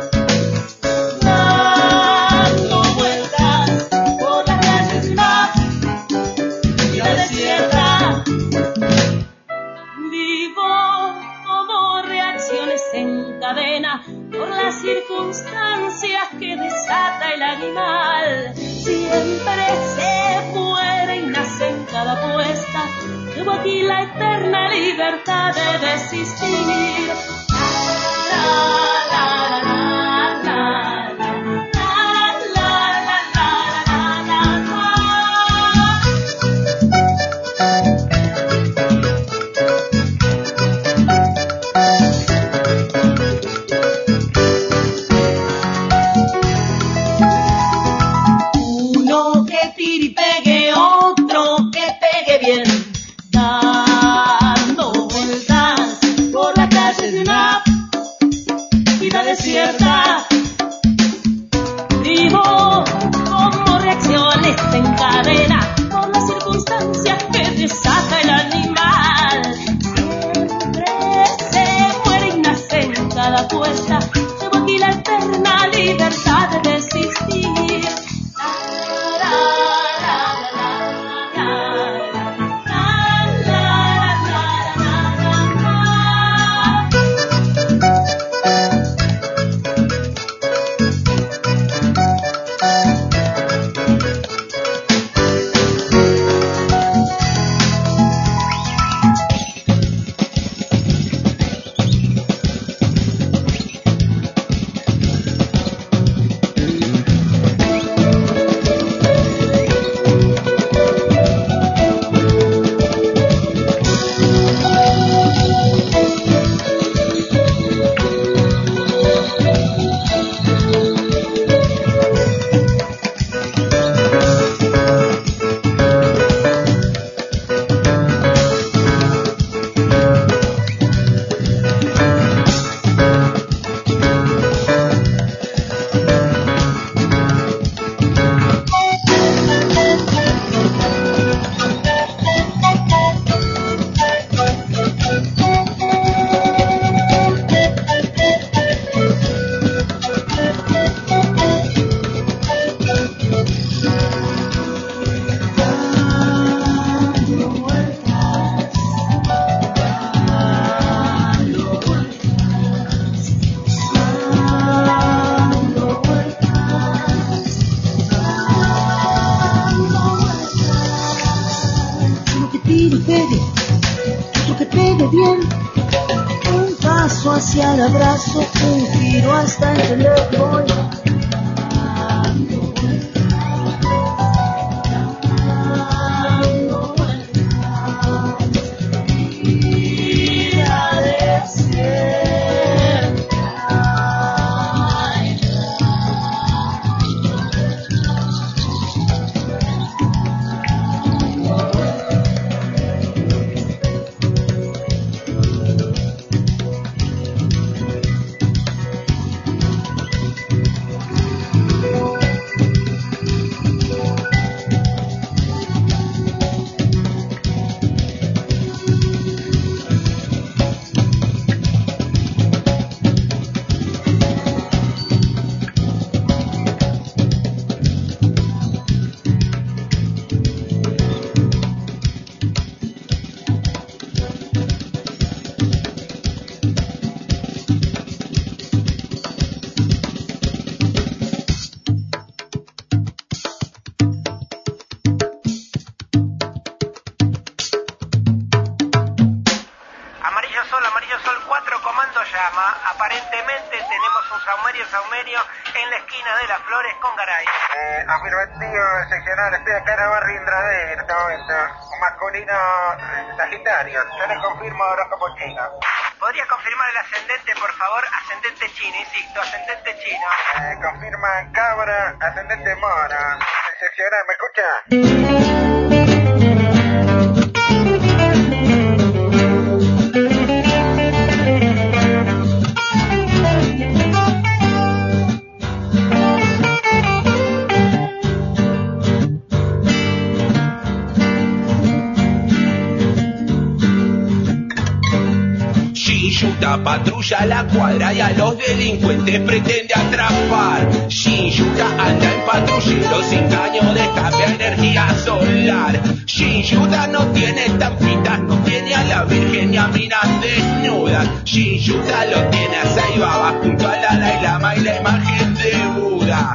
dando vueltas por las calles de una vida desierta. En cadena por las circunstancias que desata el animal, siempre se muere y nace en cada puesta. Llevo aquí la eterna libertad de desistir. La, la, la, la, la, la. bien. Un paso hacia el abrazo, un giro hasta entender voy. Aparentemente tenemos un saumerio saumerio en la esquina de Las Flores con Garay. Eh, afirmativo seccional, estoy acá en el barrio Indrade en este momento. Un masculino eh, sagitario, yo le confirmo horóscopo chino. ¿Podría confirmar el ascendente, por favor? Ascendente chino, insisto, ascendente chino. Eh, confirma cabra, ascendente mora. Seccional, ¿me escucha? Shin-Yuta patrulla la cuadra y a los delincuentes pretende atrapar. Shin-Yuta anda en patrullero sin caño de escape a energía solar. Shin-Yuta no tiene estampitas, no tiene a la virgen ni a minas desnudas. Shin-Yuta lo tiene a Saibaba junto a la Dalai Lama y la imagen de Buda.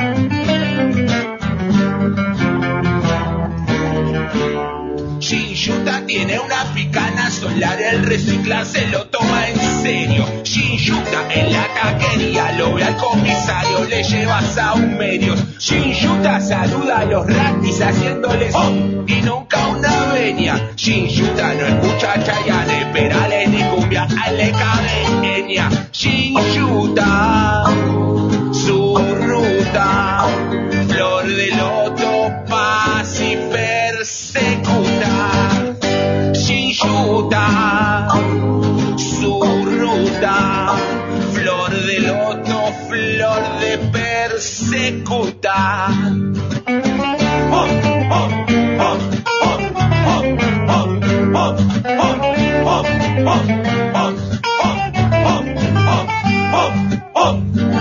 Shin-Yuta tiene una picana solar, el recicla se lo toma en serio. Shin-Yuta en la taquería lo ve al comisario, le lleva saumerios. Shin-Yuta saluda a los ratis haciéndoles oh y nunca una venia. Shin-Yuta no escucha Chayanne, Perales ni cumbia, a le cabe Enya. Shin-Yuta, su ruta, flor de loto, paz y persecuta. Shin-Yuta, su ruta, flor de loto, flor de persecuta. Oh, oh, oh, oh, oh, oh, oh, oh, oh, oh, oh, oh.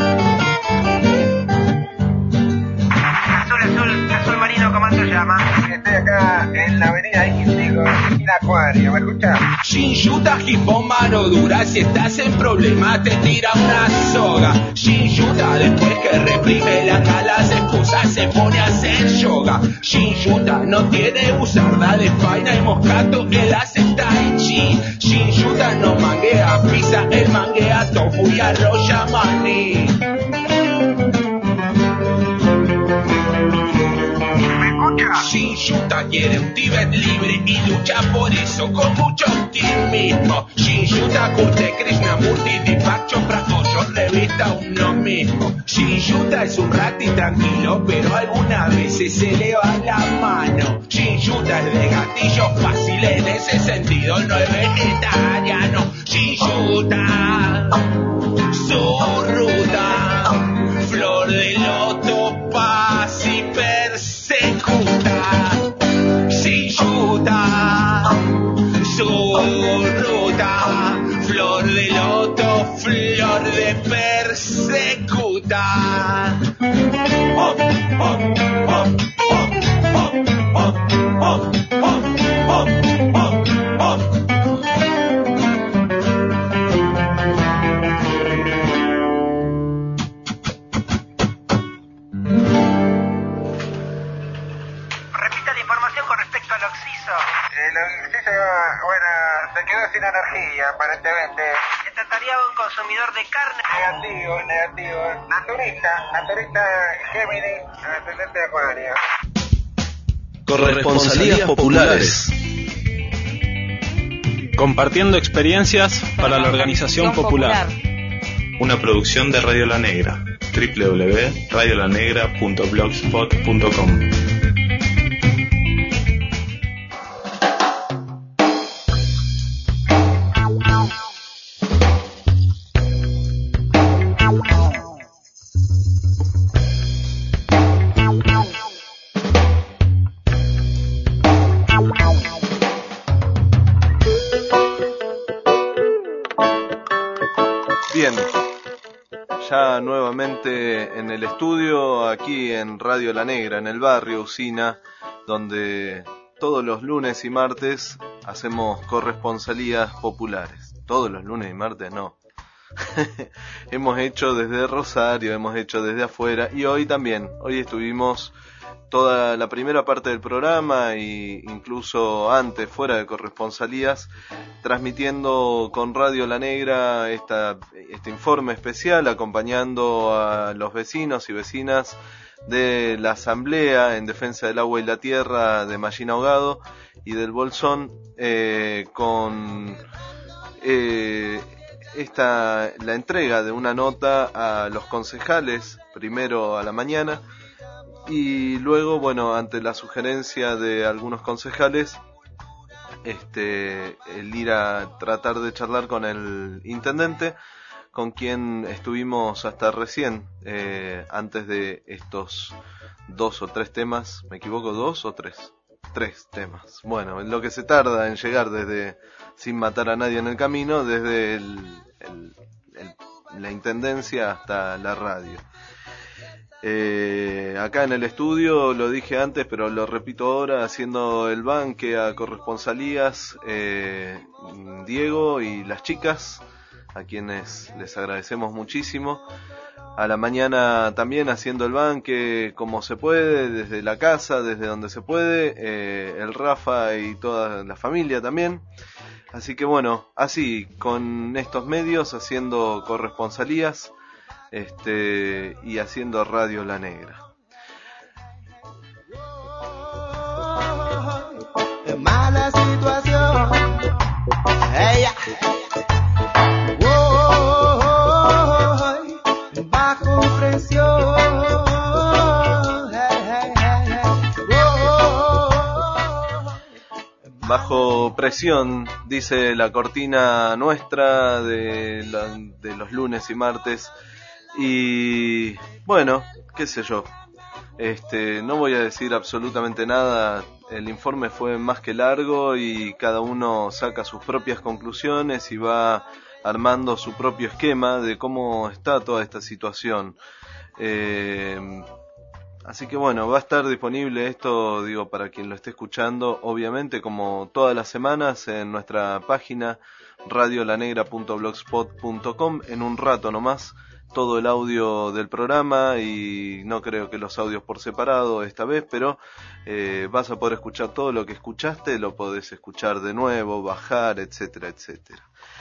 Azul, azul, azul marino, ¿cómo se llama? Estoy acá en la avenida Índigo, esquina Acuario, ¿me escuchas? Shin-Yuta, hipón, mano dura, si estás en problemas te tira una soga. Shin-Yuta, después que reprime las malas excusas, se pone a hacer yoga. Shin-Yuta no tiene usarda de faina y moscato, él hace tai chi. Shin-Yuta no manguea pizza, él manguea tofu y arroz yamaní. Shin-Yuta quiere un Tíbet libre y lucha por eso con mucho optimismo. Shin-Yuta curte Krishnamurti, Deepak Chopra, Osho, revista uno mismo. Shin-Yuta es un rati tranquilo, pero algunas veces se le va la mano. Shin-Yuta es de gatillo fácil, en ese sentido no es vegetariano. Shin-Yuta, su ruta, flor de loto, paz y persecuta. Shin-Yuta, su ruta, flor de loto, flor de persecuta. Oh, oh, oh, oh, oh, oh, oh, oh, oh, oh. Repita la información con respecto al Oxiso. El Aguilcillo, bueno, se quedó sin energía, aparentemente. ¿Trataría de un consumidor de carne? Negativo, negativo. Naturista, naturista Géminis, ascendente de Acuario. Corresponsalías populares. Compartiendo experiencias para la organización popular. Una producción de Radio La Negra. doble u doble u doble u punto radio la negra punto blogspot punto com. Bien, ya nuevamente en el estudio, aquí en Radio La Negra, en el barrio Usina, donde todos los lunes y martes hacemos corresponsalías populares. Todos los lunes y martes no. Hemos hecho desde Rosario, hemos hecho desde afuera y hoy también. Hoy estuvimos toda la primera parte del programa e incluso antes, fuera de corresponsalías, transmitiendo con Radio La Negra esta, este informe especial, acompañando a los vecinos y vecinas de la Asamblea en Defensa del Agua y la Tierra de Mallín Ahogado y del Bolsón, eh, con eh, esta, la entrega de una nota a los concejales, primero a la mañana, y luego, bueno, ante la sugerencia de algunos concejales, este, el ir a tratar de charlar con el intendente, con quien estuvimos hasta recién, eh, antes de estos dos o tres temas, ¿me equivoco? ¿Dos o tres? Tres temas. Bueno, lo que se tarda en llegar desde, sin matar a nadie en el camino, desde el, el, el, la intendencia hasta la radio. Eh, acá en el estudio, lo dije antes, pero lo repito ahora, haciendo el banque a corresponsalías, eh, Diego y las chicas, a quienes les agradecemos muchísimo. A la mañana también haciendo el banque como se puede, desde la casa, desde donde se puede, eh, el Rafa y toda la familia también. Así que bueno, así, con estos medios, haciendo corresponsalías, Este, y haciendo Radio La Negra. Mala situación, ella, oh, bajo presión, bajo presión, dice la cortina nuestra de, la, de los lunes y martes. Y bueno, qué sé yo, este, no voy a decir absolutamente nada. El informe fue más que largo y cada uno saca sus propias conclusiones y va armando su propio esquema de cómo está toda esta situación. Eh, así que bueno, va a estar disponible esto, digo, para quien lo esté escuchando, obviamente, como todas las semanas, en nuestra página radio la negra punto blogspot punto com, en un rato nomás. Todo el audio del programa, y no creo que los audios por separado esta vez, pero eh, vas a poder escuchar todo lo que escuchaste, lo podés escuchar de nuevo, bajar, etcétera, etcétera.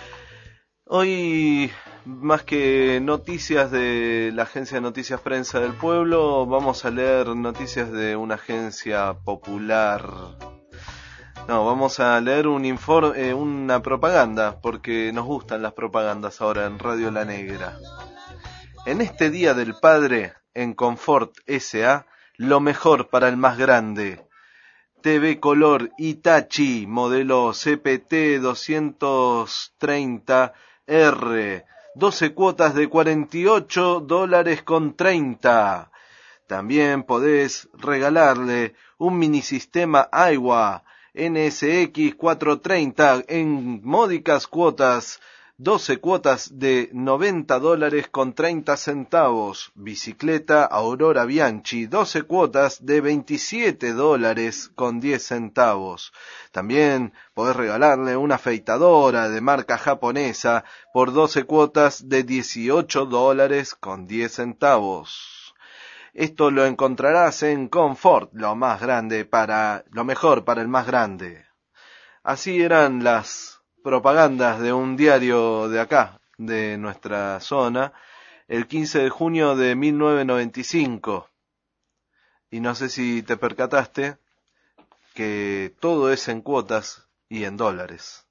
Hoy, más que noticias de la Agencia de Noticias Prensa del Pueblo, vamos a leer noticias de una agencia popular. No, vamos a leer un informe, eh, una propaganda, porque nos gustan las propagandas ahora en Radio La Negra. En este Día del Padre, en Confort S A, lo mejor para el más grande. T V Color Hitachi, modelo C P T doscientos treinta R, doce cuotas de cuarenta y ocho dólares con treinta. También podés regalarle un minisistema Aiwa N S X cuatrocientos treinta en módicas cuotas, doce cuotas de noventa dólares con treinta centavos. Bicicleta Aurora Bianchi, doce cuotas de veintisiete dólares con diez centavos. También podés regalarle una afeitadora de marca japonesa por doce cuotas de dieciocho dólares con diez centavos. Esto lo encontrarás en Confort, lo más grande para, lo mejor para el más grande. Así eran las propagandas de un diario de acá, de nuestra zona, el quince de junio de mil novecientos noventa y cinco. Y no sé si te percataste que todo es en cuotas y en dólares.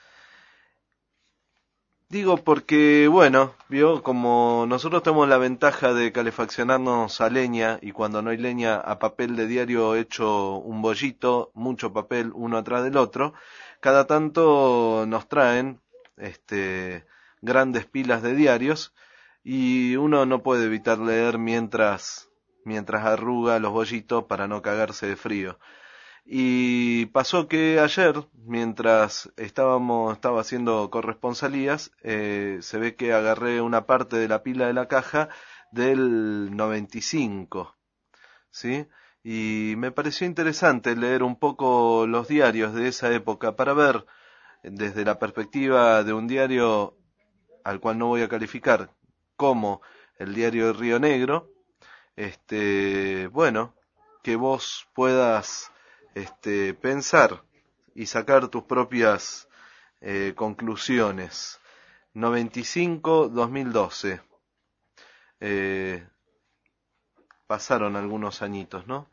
Digo porque, bueno, vio, como nosotros tenemos la ventaja de calefaccionarnos a leña, y cuando no hay leña a papel de diario hecho un bollito, mucho papel uno atrás del otro, cada tanto nos traen este grandes pilas de diarios y uno no puede evitar leer mientras mientras arruga los bollitos para no cagarse de frío. Y pasó que ayer, mientras estábamos estaba haciendo corresponsalías, eh, se ve que agarré una parte de la pila de la caja del noventa y cinco, ¿sí? Y me pareció interesante leer un poco los diarios de esa época para ver, desde la perspectiva de un diario al cual no voy a calificar, como el diario de Río Negro, este, bueno, que vos puedas este, pensar y sacar tus propias eh, conclusiones. noventa y cinco dos mil doce. Eh, pasaron algunos añitos, ¿no?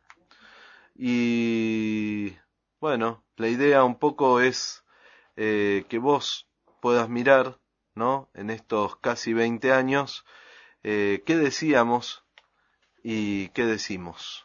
Y bueno, la idea un poco es eh, que vos puedas mirar, ¿no? En estos casi veinte años, eh, qué decíamos y qué decimos.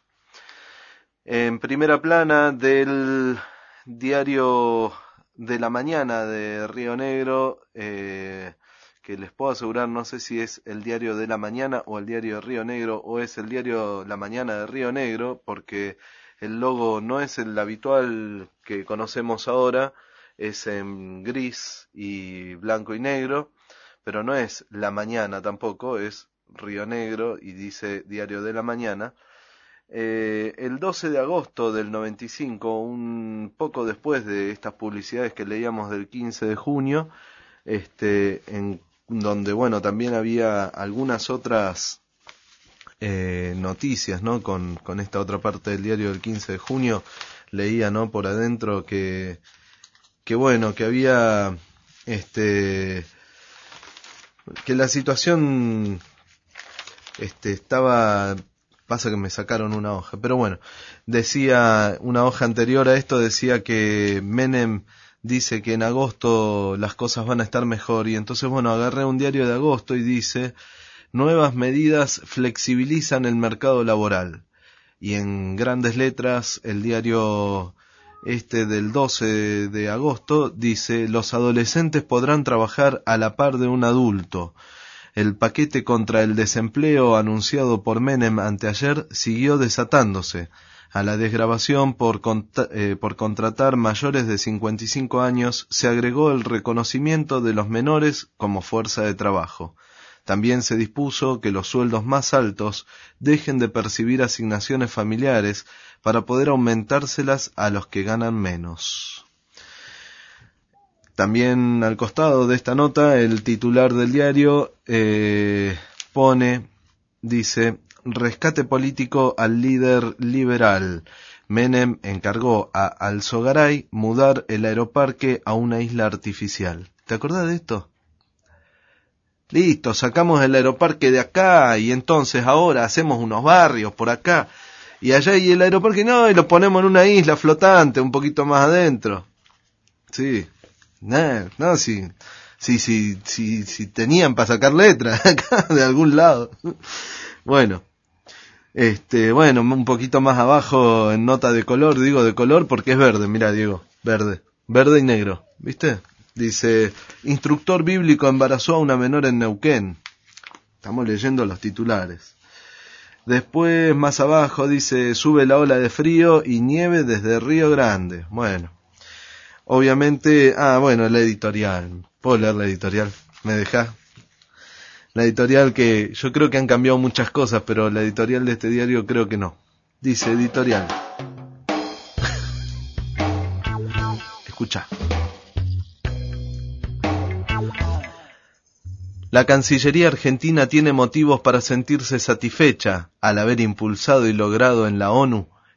En primera plana del diario de la mañana de Río Negro, eh, que les puedo asegurar, no sé si es el diario de la mañana o el diario de Río Negro, o es el diario La Mañana de Río Negro, porque el logo no es el habitual que conocemos ahora, es en gris y blanco y negro, pero no es La Mañana tampoco, es Río Negro y dice Diario de la Mañana. Eh, el doce de agosto del noventa y cinco, un poco después de estas publicidades que leíamos del quince de junio, este, en donde, bueno, también había algunas otras eh, noticias, ¿no? Con, con esta otra parte del diario del quince de junio, leía, ¿no? Por adentro que, que bueno, que había, este, que la situación, este, estaba, pasa que me sacaron una hoja, pero bueno, decía, una hoja anterior a esto decía que Menem dice que en agosto las cosas van a estar mejor, y entonces, bueno, agarré un diario de agosto y dice: nuevas medidas flexibilizan el mercado laboral. Y en grandes letras, el diario este del doce de agosto dice: los adolescentes podrán trabajar a la par de un adulto. El paquete contra el desempleo anunciado por Menem anteayer siguió desatándose. A la desgravación por, contra- eh, por contratar mayores de cincuenta y cinco años se agregó el reconocimiento de los menores como fuerza de trabajo. También se dispuso que los sueldos más altos dejen de percibir asignaciones familiares para poder aumentárselas a los que ganan menos. También al costado de esta nota, el titular del diario eh, pone, dice: rescate político al líder liberal. Menem encargó a Alzogaray mudar el aeroparque a una isla artificial. ¿Te acordás de esto? Listo, sacamos el aeroparque de acá y entonces ahora hacemos unos barrios por acá y allá, y el aeroparque no, y lo ponemos en una isla flotante un poquito más adentro. Sí, no, no, sí, sí, sí, sí, sí tenían para sacar letras acá de algún lado. Bueno, este, bueno, un poquito más abajo en nota de color, digo de color porque es verde, mira Diego, verde, verde y negro, ¿viste? Dice: instructor bíblico embarazó a una menor en Neuquén. Estamos leyendo los titulares. Después, más abajo, dice: sube la ola de frío y nieve desde Río Grande. Bueno, obviamente, ah, bueno, la editorial. ¿Puedo leer la editorial? ¿Me dejás? La editorial, que yo creo que han cambiado muchas cosas, pero la editorial de este diario creo que no. Dice editorial. Escucha. La Cancillería Argentina tiene motivos para sentirse satisfecha al haber impulsado y logrado en la ONU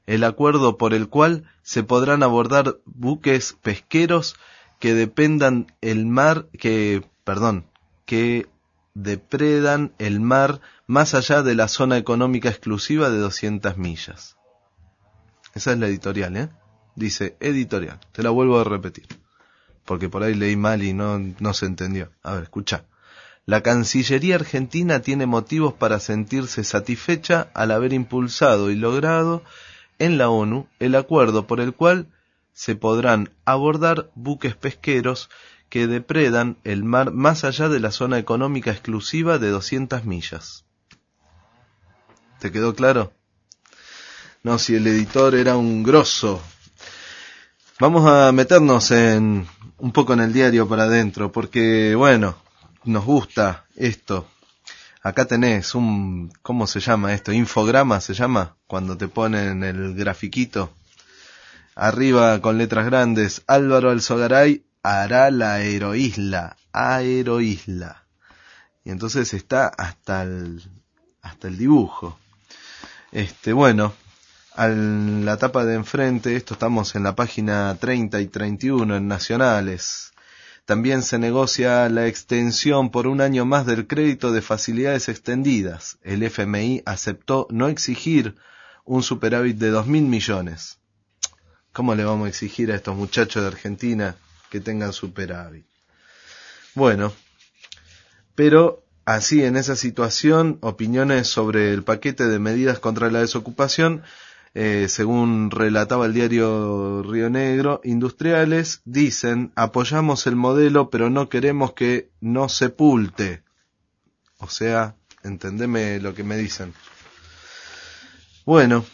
el acuerdo por el cual se podrán abordar buques pesqueros que dependan el mar, que, perdón, que depredan el mar más allá de la zona económica exclusiva de doscientas millas. Esa es la editorial, ¿eh? Dice editorial. Te la vuelvo a repetir, porque por ahí leí mal y no, no se entendió. A ver, escucha. La Cancillería Argentina tiene motivos para sentirse satisfecha al haber impulsado y logrado en la ONU el acuerdo por el cual se podrán abordar buques pesqueros que depredan el mar más allá de la zona económica exclusiva de doscientas millas. ¿Te quedó claro? No, si el editor era un grosso. Vamos a meternos en un poco en el diario para adentro, porque, bueno, nos gusta esto. Acá tenés un, ¿cómo se llama esto? Infograma se llama, cuando te ponen el grafiquito. Arriba con letras grandes, Álvaro Alzogaray hará la aeroisla, aeroisla. Y entonces está hasta el, hasta el dibujo. Este, bueno, a la tapa de enfrente, esto estamos en la página treinta y treinta y uno en Nacionales. También se negocia la extensión por un año más del crédito de facilidades extendidas. El F M I aceptó no exigir un superávit de dos mil millones. ¿Cómo le vamos a exigir a estos muchachos de Argentina que tengan superávit? Bueno, pero así en esa situación, opiniones sobre el paquete de medidas contra la desocupación, eh, según relataba el diario Río Negro, industriales dicen, apoyamos el modelo pero no queremos que nos sepulte. O sea, entendeme lo que me dicen. Bueno,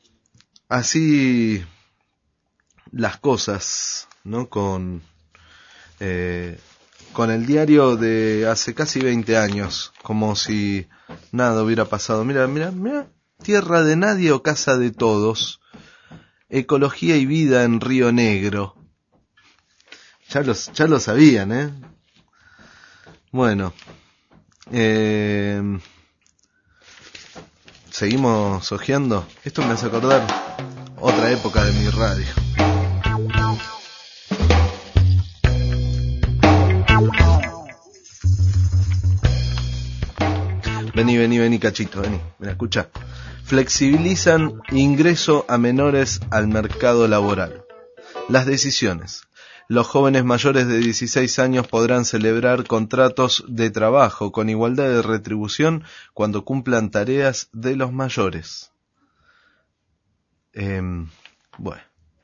así las cosas, ¿no? Con, eh, con el diario de hace casi veinte años, como si nada hubiera pasado. Mira, mira, mira, tierra de nadie o casa de todos, ecología y vida en Río Negro. Ya lo, ya lo sabían, ¿eh? Bueno, eh, seguimos hojeando. Esto me hace acordar otra época de mi radio. Vení, vení, vení, cachito, vení. Mira, escucha. Flexibilizan ingreso a menores al mercado laboral. Las decisiones. Los jóvenes mayores de dieciséis años podrán celebrar contratos de trabajo con igualdad de retribución cuando cumplan tareas de los mayores. Eh, bueno.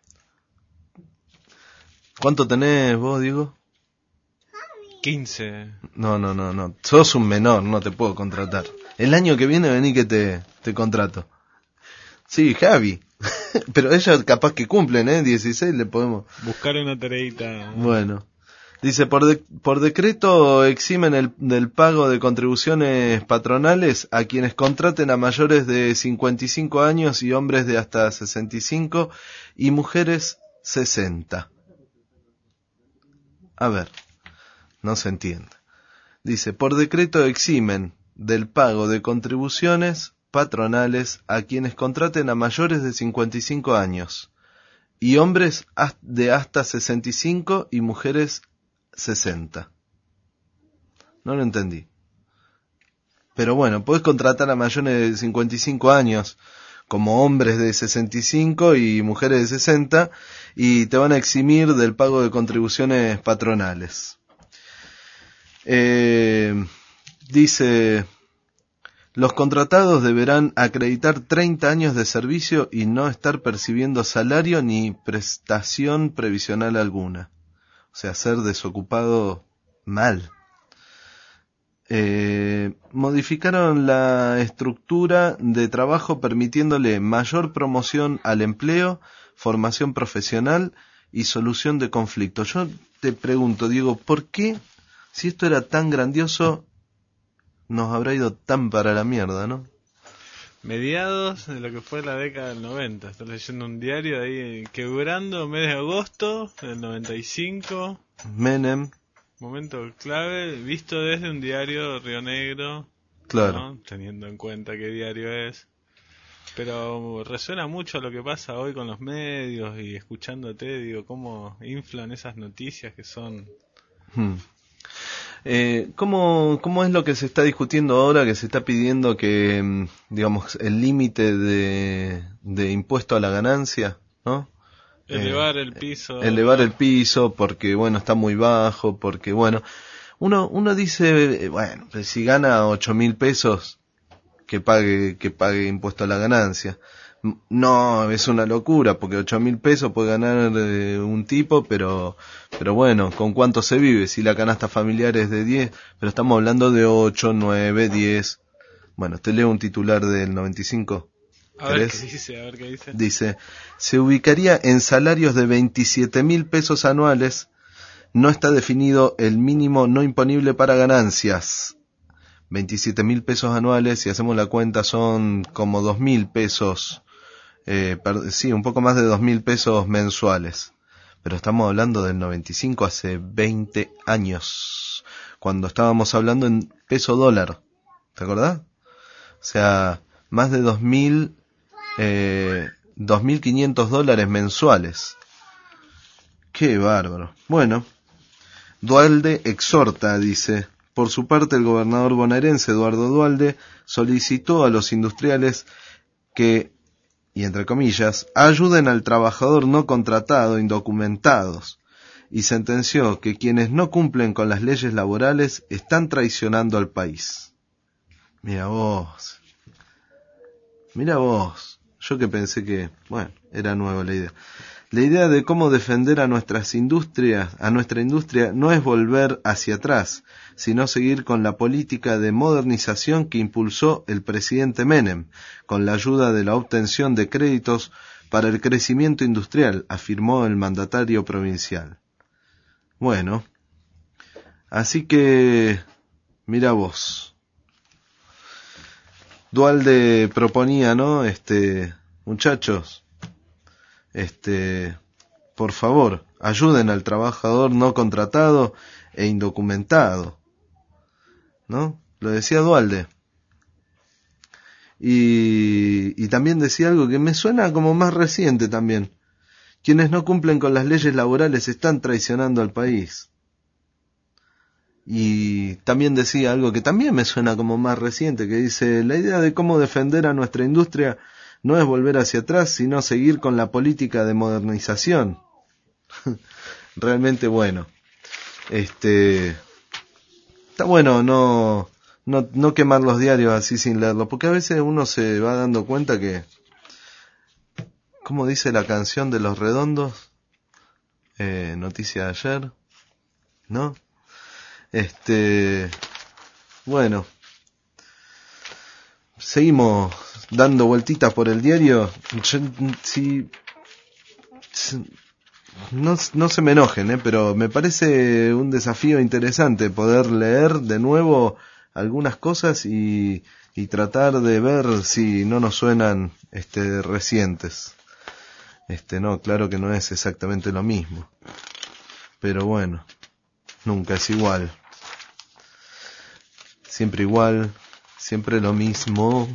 ¿Cuánto tenés vos, Diego? quince. No, no, no, no. Sos un menor, no te puedo contratar. El año que viene vení que te, te contrato. Sí, Javi. Pero ellos capaz que cumplen, ¿eh? dieciséis le podemos... Buscar una tareita. Bueno. Dice, por, de, por decreto eximen el, del pago de contribuciones patronales a quienes contraten a mayores de cincuenta y cinco años y hombres de hasta sesenta y cinco y mujeres sesenta. A ver, no se entiende. Dice, por decreto eximen del pago de contribuciones patronales a quienes contraten a mayores de cincuenta y cinco años y hombres de hasta sesenta y cinco y mujeres sesenta. No lo entendí. Pero bueno, puedes contratar a mayores de cincuenta y cinco años como hombres de sesenta y cinco y mujeres de sesenta y te van a eximir del pago de contribuciones patronales. Eh, dice, los contratados deberán acreditar treinta años de servicio y no estar percibiendo salario ni prestación previsional alguna. O sea, ser desocupado mal. Eh, modificaron la estructura de trabajo permitiéndole mayor promoción al empleo, formación profesional y solución de conflictos. Yo te pregunto, Diego, ¿por qué, si esto era tan grandioso, nos habrá ido tan para la mierda, no? Mediados de lo que fue la década del noventa. Estoy leyendo un diario ahí, quebrando, mes de agosto del noventa y cinco. Menem. Momento clave, visto desde un diario Río Negro. Claro. ¿No? Teniendo en cuenta qué diario es. Pero resuena mucho lo que pasa hoy con los medios y escuchándote, digo, cómo inflan esas noticias que son... Hmm. Eh, ¿cómo, ¿Cómo es lo que se está discutiendo ahora, que se está pidiendo que, digamos, el límite de, de impuesto a la ganancia, ¿no? Elevar eh, el piso. Elevar el piso porque, bueno, está muy bajo, porque, bueno, uno uno dice, bueno, pues si gana ocho mil pesos, que pague que pague impuesto a la ganancia. No, es una locura, porque ocho mil pesos puede ganar eh, un tipo, pero pero bueno, ¿con cuánto se vive? Si la canasta familiar es de diez, pero estamos hablando de ocho, nueve, diez. Bueno, te leo un titular del noventa y cinco. A ver qué dice, a ver qué dice. Dice, se ubicaría en salarios de veintisiete mil pesos anuales, no está definido el mínimo no imponible para ganancias. veintisiete mil pesos anuales, si hacemos la cuenta son como dos mil pesos. Eh, per, sí, un poco más de dos mil pesos mensuales. Pero estamos hablando del noventa y cinco, hace veinte años, cuando estábamos hablando en peso dólar. ¿Te acordás? O sea, más de dos mil, eh, dos mil quinientos dólares mensuales. Qué bárbaro. Bueno, Duhalde exhorta, dice. Por su parte, el gobernador bonaerense Eduardo Duhalde solicitó a los industriales que, y entre comillas, ayuden al trabajador no contratado, indocumentados, y sentenció que quienes no cumplen con las leyes laborales están traicionando al país. Mira vos, mira vos, yo que pensé que, bueno, era nueva la idea. La idea de cómo defender a nuestras industrias, a nuestra industria, no es volver hacia atrás, sino seguir con la política de modernización que impulsó el presidente Menem, con la ayuda de la obtención de créditos para el crecimiento industrial, afirmó el mandatario provincial. Bueno, así que, mira vos. Duhalde proponía, ¿no? Este, muchachos, este, por favor, ayuden al trabajador no contratado e indocumentado, ¿no? Lo decía Duhalde. Y, y también decía algo que me suena como más reciente también. Quienes no cumplen con las leyes laborales están traicionando al país. Y también decía algo que también me suena como más reciente, que dice, la idea de cómo defender a nuestra industria no es volver hacia atrás, sino seguir con la política de modernización. Realmente bueno. Este, está bueno no, no, no quemar los diarios así sin leerlos, porque a veces uno se va dando cuenta que, ¿cómo dice la canción de Los Redondos? Eh, noticia de ayer, ¿no? Este, bueno, seguimos dando vueltitas por el diario. Yo, si, si no, no se me enojen, ¿eh? Pero me parece un desafío interesante poder leer de nuevo algunas cosas y, y tratar de ver si no nos suenan este, recientes. Este, no, claro que no es exactamente lo mismo, pero bueno, nunca es igual. Siempre igual, siempre lo mismo.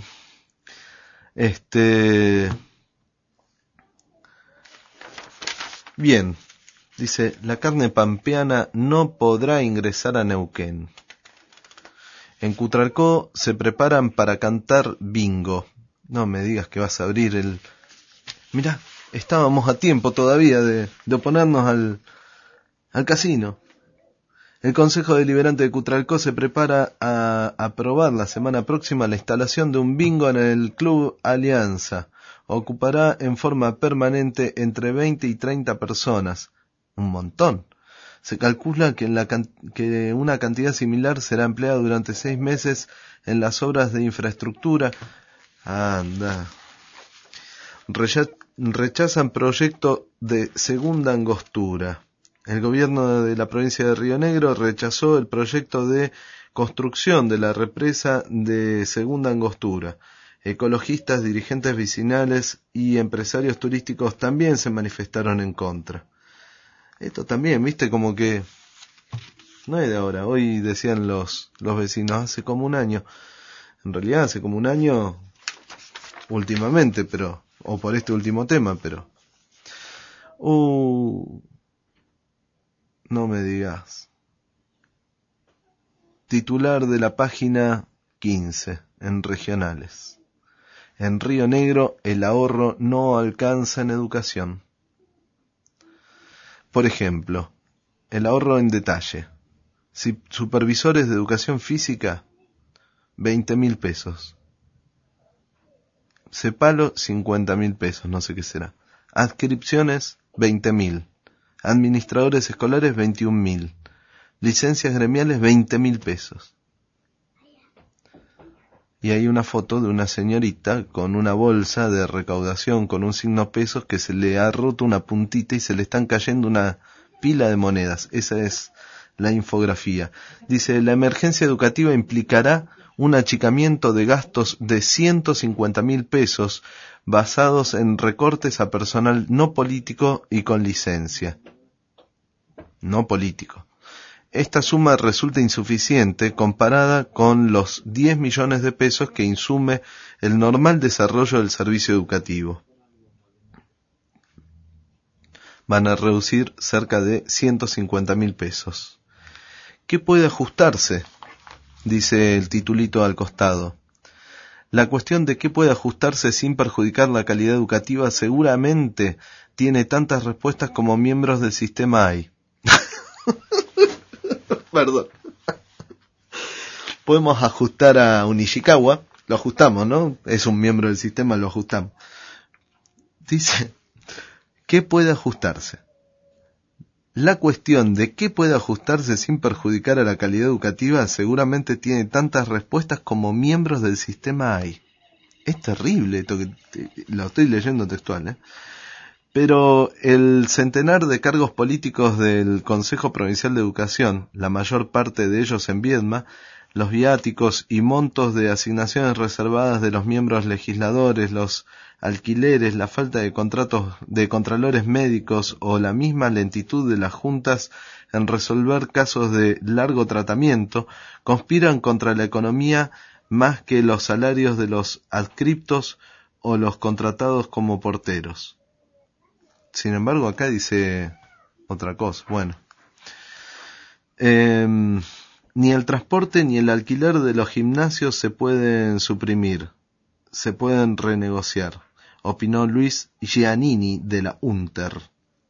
Este, bien, dice, la carne pampeana no podrá ingresar a Neuquén. En Cutralcó se preparan para cantar bingo. No me digas que vas a abrir el... Mirá, estábamos a tiempo todavía de, de oponernos al, al casino. El Consejo Deliberante de Cutralcó se prepara a aprobar la semana próxima la instalación de un bingo en el Club Alianza. Ocupará en forma permanente entre veinte y treinta personas. Un montón. Se calcula que, en la can- que una cantidad similar será empleada durante seis meses en las obras de infraestructura. Anda. Recha- rechazan proyecto de segunda angostura. El gobierno de la provincia de Río Negro rechazó el proyecto de construcción de la represa de segunda angostura. Ecologistas, dirigentes vecinales y empresarios turísticos también se manifestaron en contra. Esto también, viste, como que no es de ahora. Hoy decían los, los vecinos, hace como un año. En realidad hace como un año últimamente, pero o por este último tema, pero uh, no me digas. Titular de la página quince en regionales. En Río Negro el ahorro no alcanza en educación. Por ejemplo, el ahorro en detalle. Si supervisores de educación física, veinte mil pesos. Cepalo, cincuenta mil pesos, no sé qué será. Adscripciones, veinte mil. Administradores escolares, veintiún mil. Licencias gremiales, veinte mil pesos. Y hay una foto de una señorita con una bolsa de recaudación con un signo pesos que se le ha roto una puntita y se le están cayendo una pila de monedas. Esa es la infografía. Dice, la emergencia educativa implicará un achicamiento de gastos de ciento cincuenta mil pesos basados en recortes a personal no político y con licencia. No político. Esta suma resulta insuficiente comparada con los diez millones de pesos que insume el normal desarrollo del servicio educativo. Van a reducir cerca de ciento cincuenta mil pesos. ¿Qué puede ajustarse? Dice el titulito al costado. La cuestión de qué puede ajustarse sin perjudicar la calidad educativa seguramente tiene tantas respuestas como miembros del sistema hay. Perdón. Podemos ajustar a un Ishikawa, lo ajustamos, ¿no? Es un miembro del sistema, lo ajustamos. Dice, ¿qué puede ajustarse? La cuestión de qué puede ajustarse sin perjudicar a la calidad educativa seguramente tiene tantas respuestas como miembros del sistema hay. Es terrible esto que lo estoy leyendo textual, ¿eh? Pero el centenar de cargos políticos del Consejo Provincial de Educación, la mayor parte de ellos en Viedma, los viáticos y montos de asignaciones reservadas de los miembros legisladores, los alquileres, la falta de contratos de contralores médicos o la misma lentitud de las juntas en resolver casos de largo tratamiento, conspiran contra la economía más que los salarios de los adscriptos o los contratados como porteros. Sin embargo, acá dice otra cosa. Bueno, eh, ni el transporte ni el alquiler de los gimnasios se pueden suprimir, se pueden renegociar, opinó Luis Giannini de la UNTER.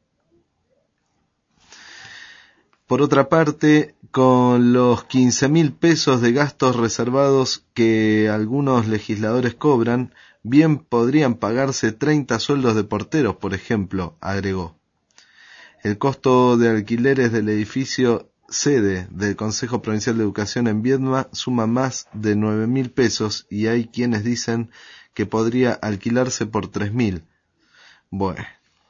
Por otra parte, con los quince mil pesos de gastos reservados que algunos legisladores cobran, bien podrían pagarse treinta sueldos de porteros, por ejemplo, agregó. El costo de alquileres del edificio sede del Consejo Provincial de Educación en Viedma suma más de nueve mil pesos y hay quienes dicen que podría alquilarse por tres mil. Bueno,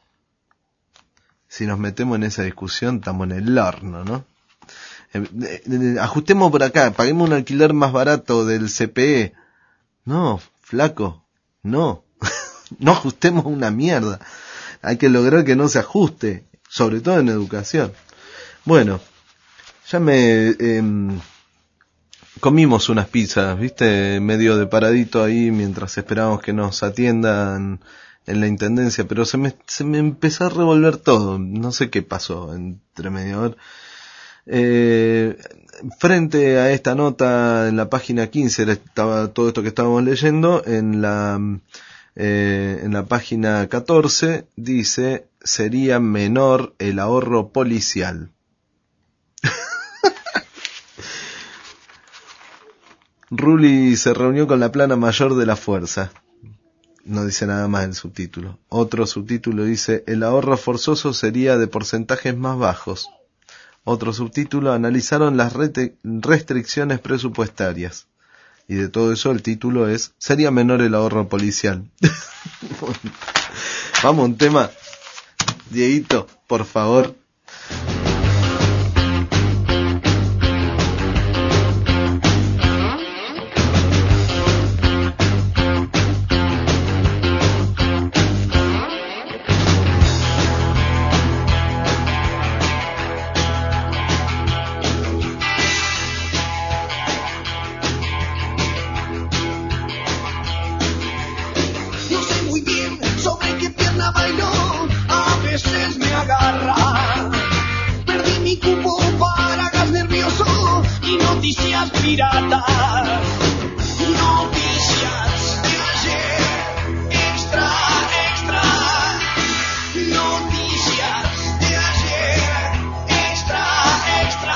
si nos metemos en esa discusión estamos en el horno, ¿no? Eh, eh, eh, ajustemos por acá, paguemos un alquiler más barato del C P E. No, flaco. No, no ajustemos una mierda. Hay que lograr que no se ajuste, sobre todo en educación. Bueno, ya me eh, comimos unas pizzas, viste, medio de paradito ahí mientras esperábamos que nos atiendan en la intendencia, pero se me, se me empezó a revolver todo, no sé qué pasó entre medio. Eh, frente a esta nota en la página quince estaba todo esto que estábamos leyendo, en la eh, en la página catorce dice sería menor el ahorro policial. Rulli se reunió con la plana mayor de la fuerza. No dice nada más el subtítulo. Otro subtítulo dice el ahorro forzoso sería de porcentajes más bajos. Otro subtítulo, analizaron las restricciones presupuestarias. Y de todo eso el título es, sería menor el ahorro policial. Vamos, un tema. Dieguito, por favor. noticias piratas, noticias de ayer, extra, extra, noticias de ayer, extra, extra.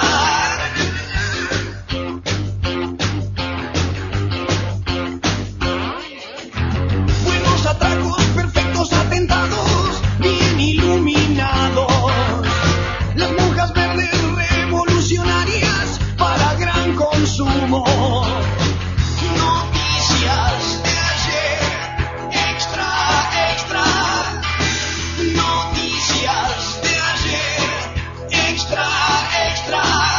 Buenos atracos, perfectos atentados, bien iluminados. Las monjas verdes revolucionarias para gran consumo. Noticias de ayer, extra, extra. Noticias de ayer, extra, extra.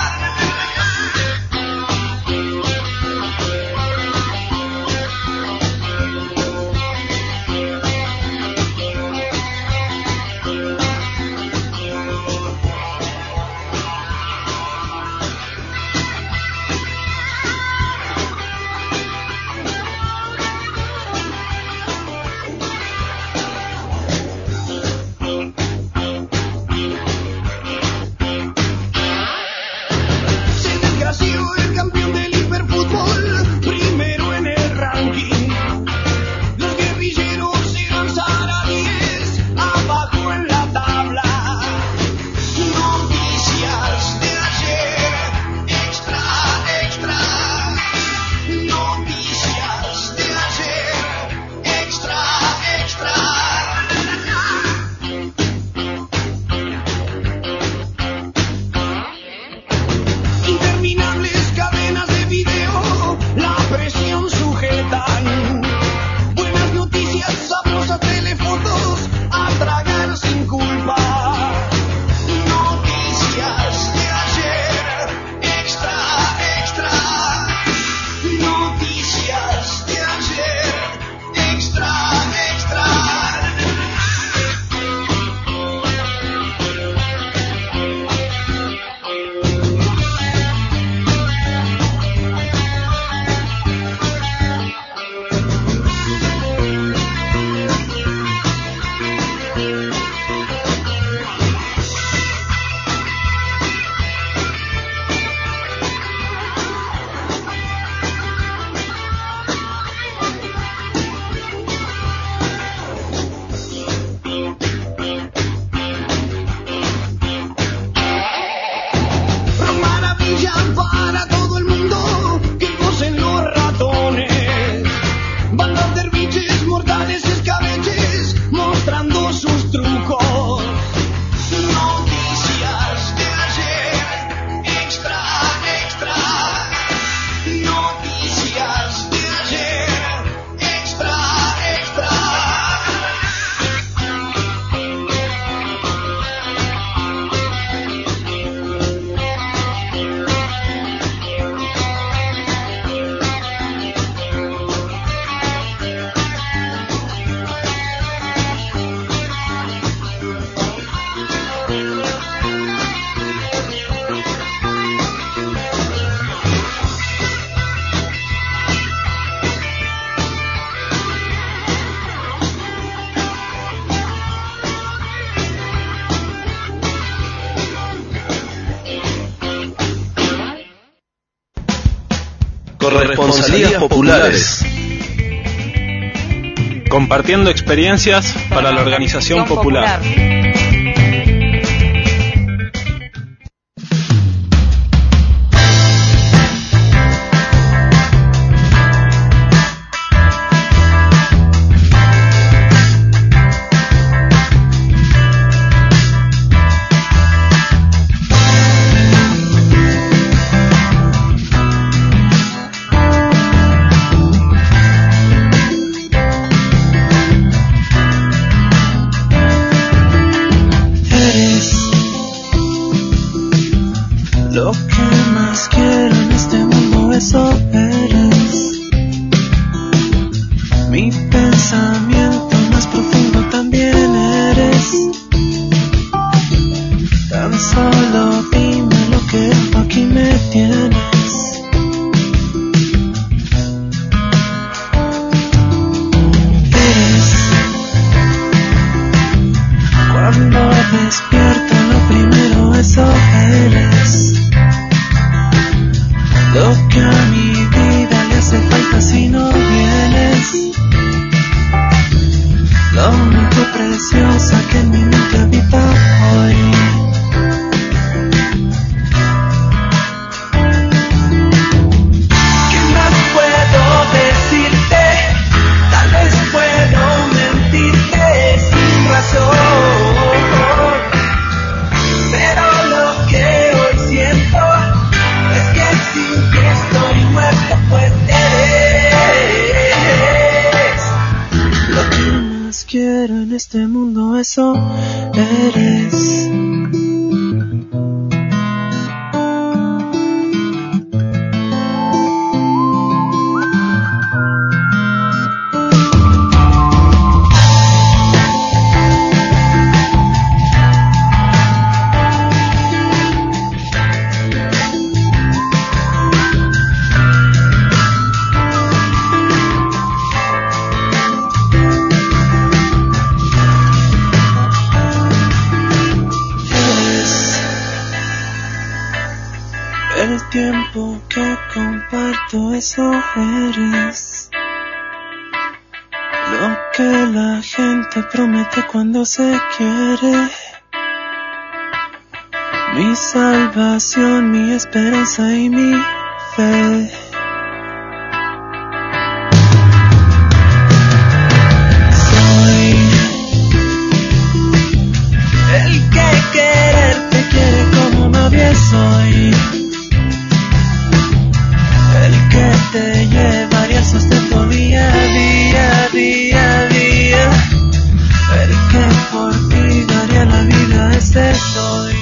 Se desgració el campeón del hiperfútbol, primero en el ranking. Los guerrilleros eran saradíes, abajo en la tabla. Noticias de ayer, extra, extra. Noticias de ayer, extra, extra. Interminables cadenas de video, la presión sujetan. Buenas noticias, sabrosas telefotos, a tragar sin culpa. Noticias de ayer, extra, extra. Noticias de ayer, extra, extra. Maravilla para todo el mundo, que gocen los ratones. Bandas de derviches, mortales escabeches, mostrando sus trucos. Noticias de ayer, extra, extra. Noticias de ayer, extra, extra. Corresponsalías populares. Compartiendo experiencias para la organización popular. Lo que más quiero en este mundo, eso eres. Mi pensamiento más profundo también eres. Tan solo dime lo que hago, aquí me tienes. Eres. Cuando despierto lo primero, eso eres. lo que a mi vida le hace falta si no vienes. Lo único precioso que en mi mente habita hoy. ¿Qué más puedo decirte? Tal vez puedo mentirte sin razón, pero lo que hoy siento es que sin que estoy muerto pues eres lo que más quiero en este mundo, eso eres. El tiempo que comparto, eso eres. Lo que la gente promete cuando se quiere. Mi salvación, mi esperanza y mi fe. Soy el que quererte quiere como nadie soy. El que te llevaría sustento día a día, día a día. El que por ti daría la vida, ese soy.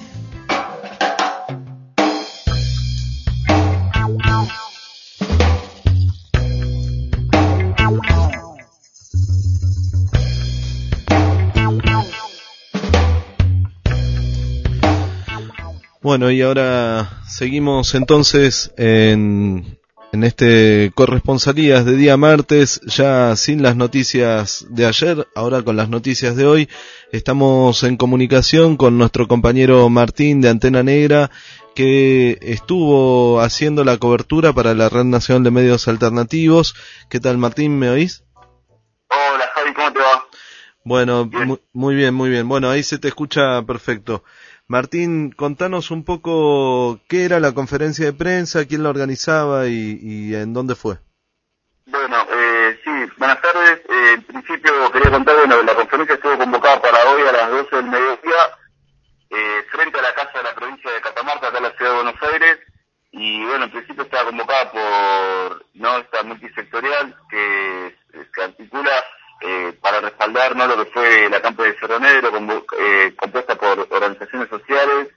Bueno, y ahora seguimos entonces en, en este Corresponsalías de día martes, ya sin las noticias de ayer, ahora con las noticias de hoy. Estamos en comunicación con nuestro compañero Martín de Antena Negra, que estuvo haciendo la cobertura para la Red Nacional de Medios Alternativos. ¿Qué tal, Martín? ¿Me oís? Hola, Javi, ¿cómo te va? Bueno, muy, muy bien, muy bien. Bueno, ahí se te escucha perfecto. Martín, contanos un poco qué era la conferencia de prensa, quién la organizaba y, y en dónde fue. Bueno, eh, sí, buenas tardes. Eh, en principio quería contar, bueno, la conferencia estuvo convocada para hoy a las doce del mediodía, eh, frente a la Casa de la Provincia de Catamarca, acá en la Ciudad de Buenos Aires, y bueno, en principio estaba convocada por, no, esta multisectorial que, que articula Eh, para respaldar, ¿no?, lo que fue la Campo de Cerro Negro, eh, compuesta por organizaciones sociales,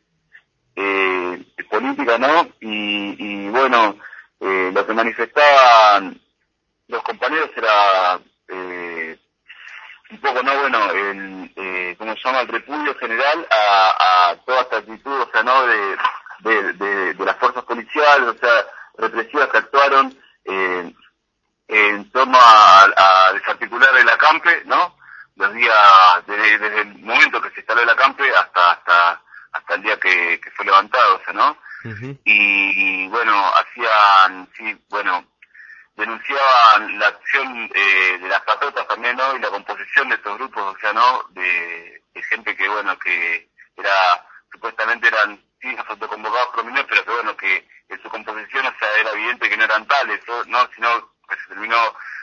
eh, políticas, ¿no? Y, y bueno, eh, lo que manifestaban los compañeros era eh, un poco, ¿no?, bueno, el, eh, ¿cómo se llama?, el repudio general a, a toda esta actitud, o sea, ¿no?, de, de, de, de las fuerzas policiales, o sea, represivas que actuaron, eh, en torno a, a desarticular el acampe, ¿no? Los días, desde, desde el momento que se instaló el acampe hasta hasta hasta el día que, que fue levantado, o sea, ¿no? Uh-huh. Y bueno, hacían, sí, bueno, denunciaban la acción eh, de las patotas también, ¿no? Y la composición de estos grupos, o sea, ¿no? De, de gente que, bueno, que era, supuestamente eran, sí, los autoconvocados prominentes, pero que, bueno, que en su composición, o sea, era evidente que no eran tales, ¿no? Sino que se terminó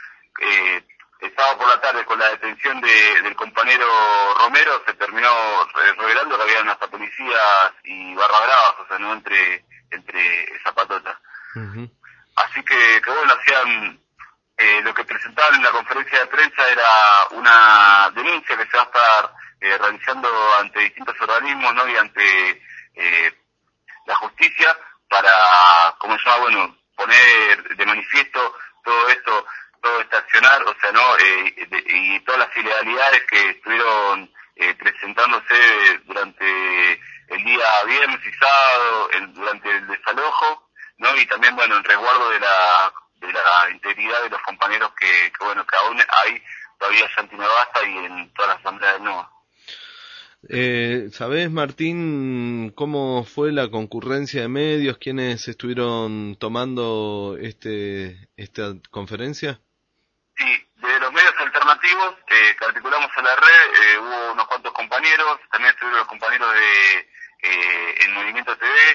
eh, el sábado por la tarde con la detención de, del compañero Romero, se terminó revelando que habían hasta policías y barra bravas, o sea, no entre entre esa patota. Uh-huh. Así que, que bueno, hacían eh, lo que presentaban en la conferencia de prensa era una denuncia que se va a estar eh, realizando ante distintos organismos, ¿no?, y ante eh, la justicia para, como se llama, bueno, poner de manifiesto todo esto, todo este accionar, o sea, no, eh, de, y todas las ilegalidades que estuvieron eh, presentándose durante el día viernes y sábado, el, durante el desalojo, ¿no? Y también, bueno, en resguardo de la de la integridad de los compañeros que, que bueno, que aún hay todavía Santi Navasta y en todas las asambleas del NOA. Eh, ¿Sabés, Martín, cómo fue la concurrencia de medios? ¿Quiénes estuvieron tomando este esta conferencia? Sí, de los medios alternativos eh, que articulamos en la red, eh, hubo unos cuantos compañeros, también estuvieron los compañeros de eh, el Movimiento T V,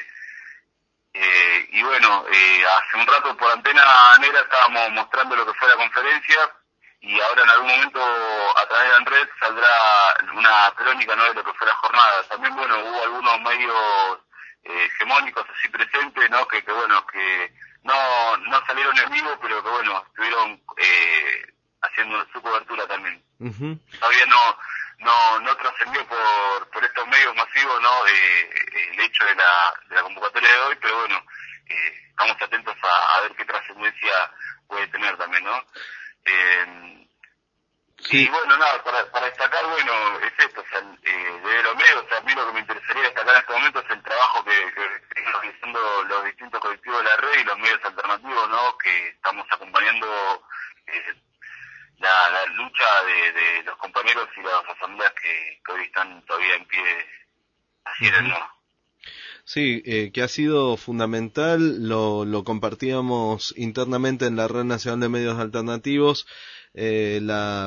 eh, y bueno, eh, hace un rato por Antena Negra estábamos mostrando lo que fue la conferencia, y ahora en algún momento a través de ANRED saldrá una crónica, ¿no?, de lo que fue la jornada. También, bueno, hubo algunos medios eh, hegemónicos así presentes, ¿no?, que, que bueno, que no no salieron en vivo, pero que bueno, estuvieron eh, haciendo su cobertura también. Uh-huh. Todavía no no no trascendió por por estos medios masivos, ¿no?, eh, el hecho de la de la convocatoria de hoy, pero bueno, eh, estamos atentos a, a ver qué trascendencia puede tener también, ¿no? Eh, sí. Y bueno, nada, para, para destacar, bueno, es esto, o sea, eh, de los medios, o sea, a mí lo que me interesaría destacar en este momento es el trabajo que, que están realizando los distintos colectivos de la red y los medios alternativos, ¿no?, que estamos acompañando eh, la, la lucha de, de los compañeros y las asambleas que, que hoy están todavía en pie, así es, ¿no? Sí, eh, que ha sido fundamental, lo, lo compartíamos internamente en la Red Nacional de Medios Alternativos, eh, la,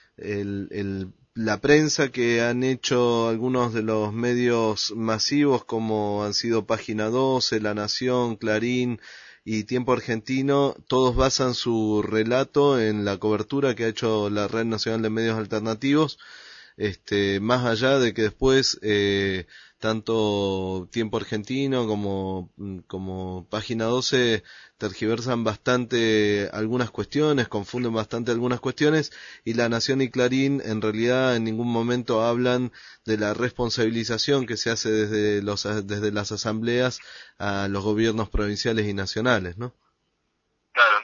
el, el, la prensa que han hecho algunos de los medios masivos como han sido Página doce, La Nación, Clarín y Tiempo Argentino, todos basan su relato en la cobertura que ha hecho la Red Nacional de Medios Alternativos, este, más allá de que después eh, tanto Tiempo Argentino como, como Página doce tergiversan bastante algunas cuestiones, confunden bastante algunas cuestiones, y La Nación y Clarín en realidad en ningún momento hablan de la responsabilización que se hace desde los desde las asambleas a los gobiernos provinciales y nacionales, ¿no? Claro.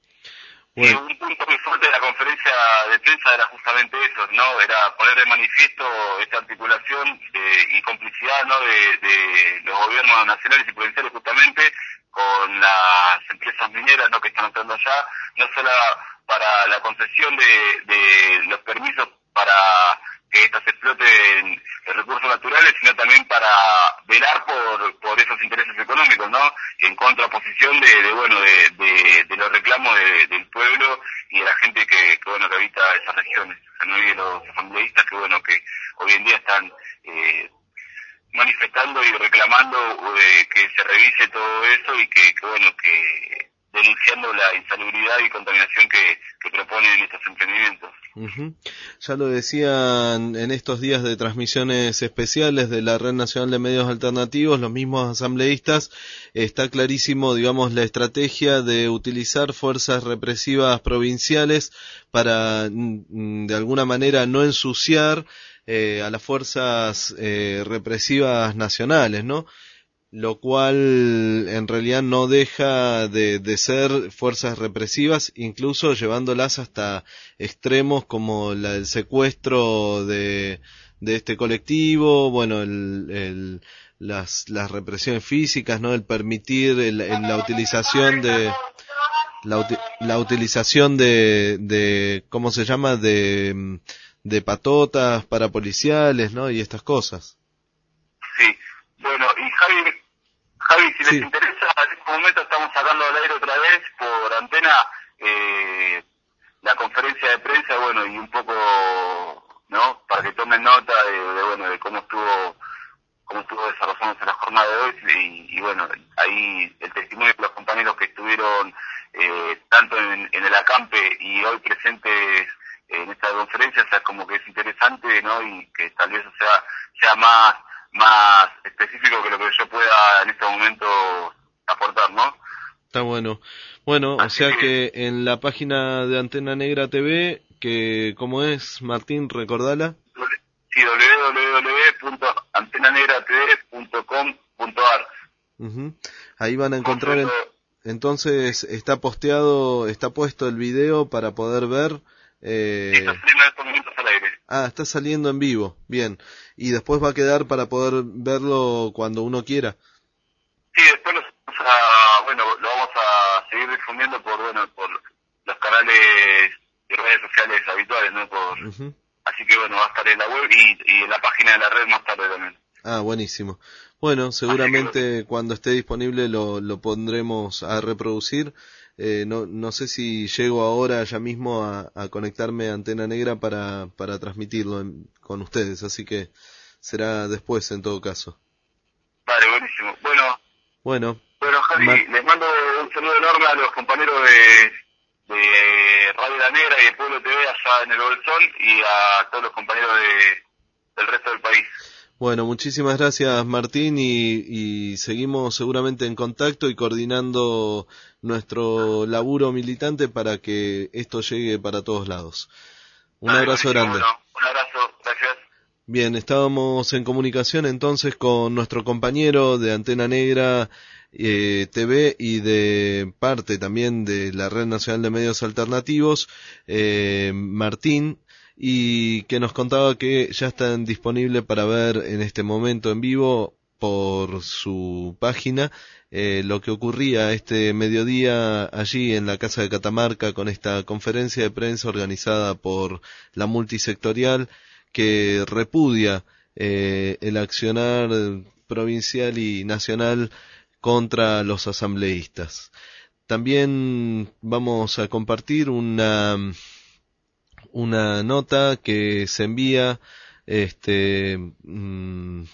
Bueno. Y un punto muy fuerte de la conferencia de prensa era justamente eso, ¿no? Era poner de manifiesto esta articulación eh, y complicidad, ¿no?, de, de los gobiernos nacionales y provinciales justamente con las empresas mineras, ¿no?, que están entrando allá, no solo para la concesión de, de los permisos para que estas exploten recursos naturales, sino también para velar por por esos intereses económicos, ¿no?, en contraposición de, de bueno, de, de, de los reclamos de, del pueblo y de la gente que, que bueno, que habita esas regiones, o sea, no hay de los asambleístas que bueno, que hoy en día están eh, manifestando y reclamando eh, que se revise todo eso y que, que bueno, que denunciando la insalubridad y contaminación que, que proponen estos emprendimientos. Uh-huh. Ya lo decían en estos días de transmisiones especiales de la Red Nacional de Medios Alternativos, los mismos asambleístas, está clarísimo, digamos, la estrategia de utilizar fuerzas represivas provinciales para, de alguna manera, no ensuciar eh, a las fuerzas eh, represivas nacionales, ¿no? Lo cual en realidad no deja de, de ser fuerzas represivas, incluso llevándolas hasta extremos como la del secuestro de, de este colectivo, bueno, el, el, las, las represiones físicas, ¿no?, el permitir el, el, la utilización de la, uti, la utilización de, de ¿cómo se llama?, de, de patotas para policiales, ¿no?, y estas cosas. Sí, bueno, y Javi, Javi, si sí. les interesa, en este momento estamos sacando al aire otra vez por Antena eh, la conferencia de prensa, bueno, y un poco, ¿no?, para que tomen nota de, de bueno, de cómo estuvo cómo estuvo desarrollándose la jornada de hoy, y, y bueno, ahí el testimonio de los compañeros que estuvieron eh, tanto en, en el acampe y hoy presentes en esta conferencia, o sea, como que es interesante, ¿no?, y que tal vez sea, sea más más específico que lo que yo pueda en este momento aportar, ¿no? Está bueno. Bueno, Así o sea que... que en la página de Antena Negra T V, que ¿cómo es, Martín? Recordala. Sí, doble u doble u doble u punto antena negra t v punto com punto a r. Uh-huh. Ahí van a encontrar, en... entonces está posteado, está puesto el video para poder ver. Eh... Sí, está saliendo en estos momentos al aire. Ah, está saliendo en vivo, bien. Y después va a quedar para poder verlo cuando uno quiera. Sí, después lo vamos a, bueno, lo vamos a seguir difundiendo por, bueno, por los canales y redes sociales habituales, ¿no? Por, uh-huh. así que bueno, va a estar en la web y, y en la página de la red más tarde también. Ah, buenísimo. Bueno, seguramente que... cuando esté disponible lo, lo pondremos a reproducir. Eh, no, no sé si llego ahora ya mismo a, a conectarme a Antena Negra para, para transmitirlo en, con ustedes, así que será después en todo caso. Vale, buenísimo. Bueno, bueno, bueno Javi, Ma... les mando un saludo enorme a los compañeros de, de Radio La Negra y de Pueblo T V allá en el Bolsón y a todos los compañeros de, del resto del país. Bueno, muchísimas gracias Martín y, y seguimos seguramente en contacto y coordinando nuestro laburo militante para que esto llegue para todos lados. Un Dale, abrazo grande. Bueno, un abrazo, gracias. Bien, estábamos en comunicación entonces con nuestro compañero de Antena Negra eh, T V y de parte también de la Red Nacional de Medios Alternativos, eh, Martín, y que nos contaba que ya están disponibles para ver en este momento en vivo por su página eh, lo que ocurría este mediodía allí en la Casa de Catamarca con esta conferencia de prensa organizada por la multisectorial que repudia eh, el accionar provincial y nacional contra los asambleístas. También vamos a compartir una una nota que se envía este en,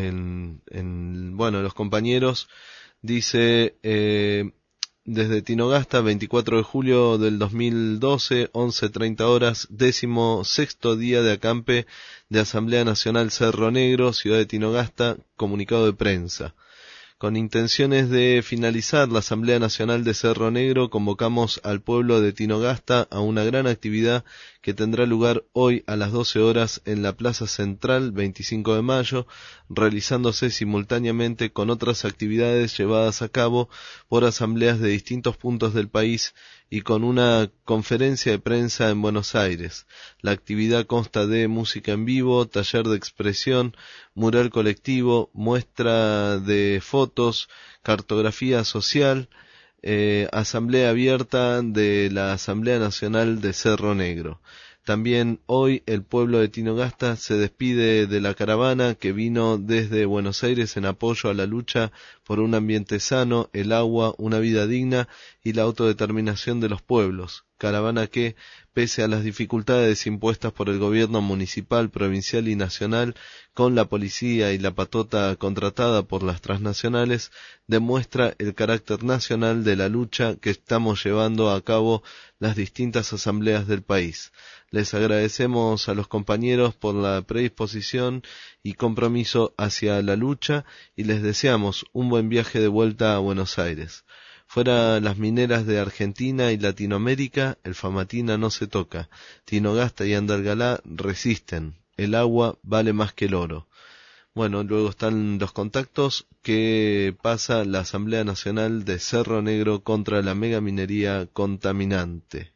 en bueno los compañeros dice eh, desde Tinogasta, veinticuatro de julio del dos mil doce, once treinta horas, décimo sexto día de acampe de Asamblea Nacional Cerro Negro, ciudad de Tinogasta, comunicado de prensa. Con intenciones de finalizar la Asamblea Nacional de Cerro Negro, convocamos al pueblo de Tinogasta a una gran actividad que tendrá lugar hoy a las doce horas en la Plaza Central, veinticinco de mayo, realizándose simultáneamente con otras actividades llevadas a cabo por asambleas de distintos puntos del país y con una conferencia de prensa en Buenos Aires. La actividad consta de música en vivo, taller de expresión, mural colectivo, muestra de fotos, cartografía social, eh, asamblea abierta de la Asamblea Nacional de Cerro Negro. También hoy el pueblo de Tinogasta se despide de la caravana que vino desde Buenos Aires en apoyo a la lucha por un ambiente sano, el agua, una vida digna y la autodeterminación de los pueblos. Caravana que, pese a las dificultades impuestas por el gobierno municipal, provincial y nacional, con la policía y la patota contratada por las transnacionales, demuestra el carácter nacional de la lucha que estamos llevando a cabo las distintas asambleas del país. Les agradecemos a los compañeros por la predisposición y compromiso hacia la lucha y les deseamos un buen viaje de vuelta a Buenos Aires. Fuera las mineras de Argentina y Latinoamérica, el Famatina no se toca. Tinogasta y Andalgalá resisten. El agua vale más que el oro. Bueno, luego están los contactos que pasa la Asamblea Nacional de Cerro Negro contra la megaminería contaminante.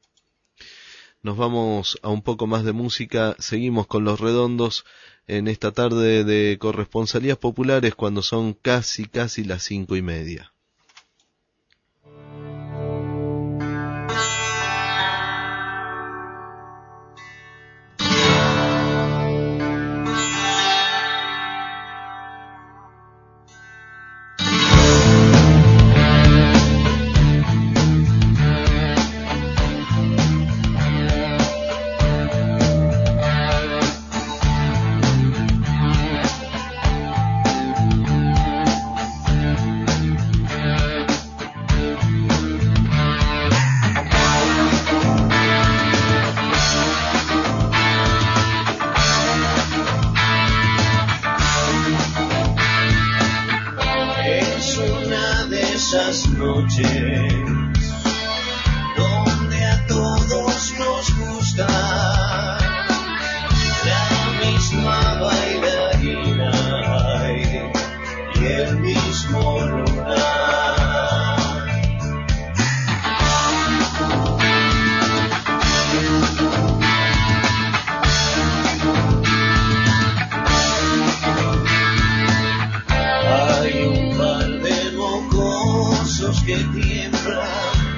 Nos vamos a un poco más de música, seguimos con Los Redondos en esta tarde de corresponsalías populares cuando son casi, casi las cinco y media.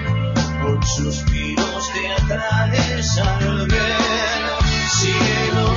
Suspiros teatrales al ver cielo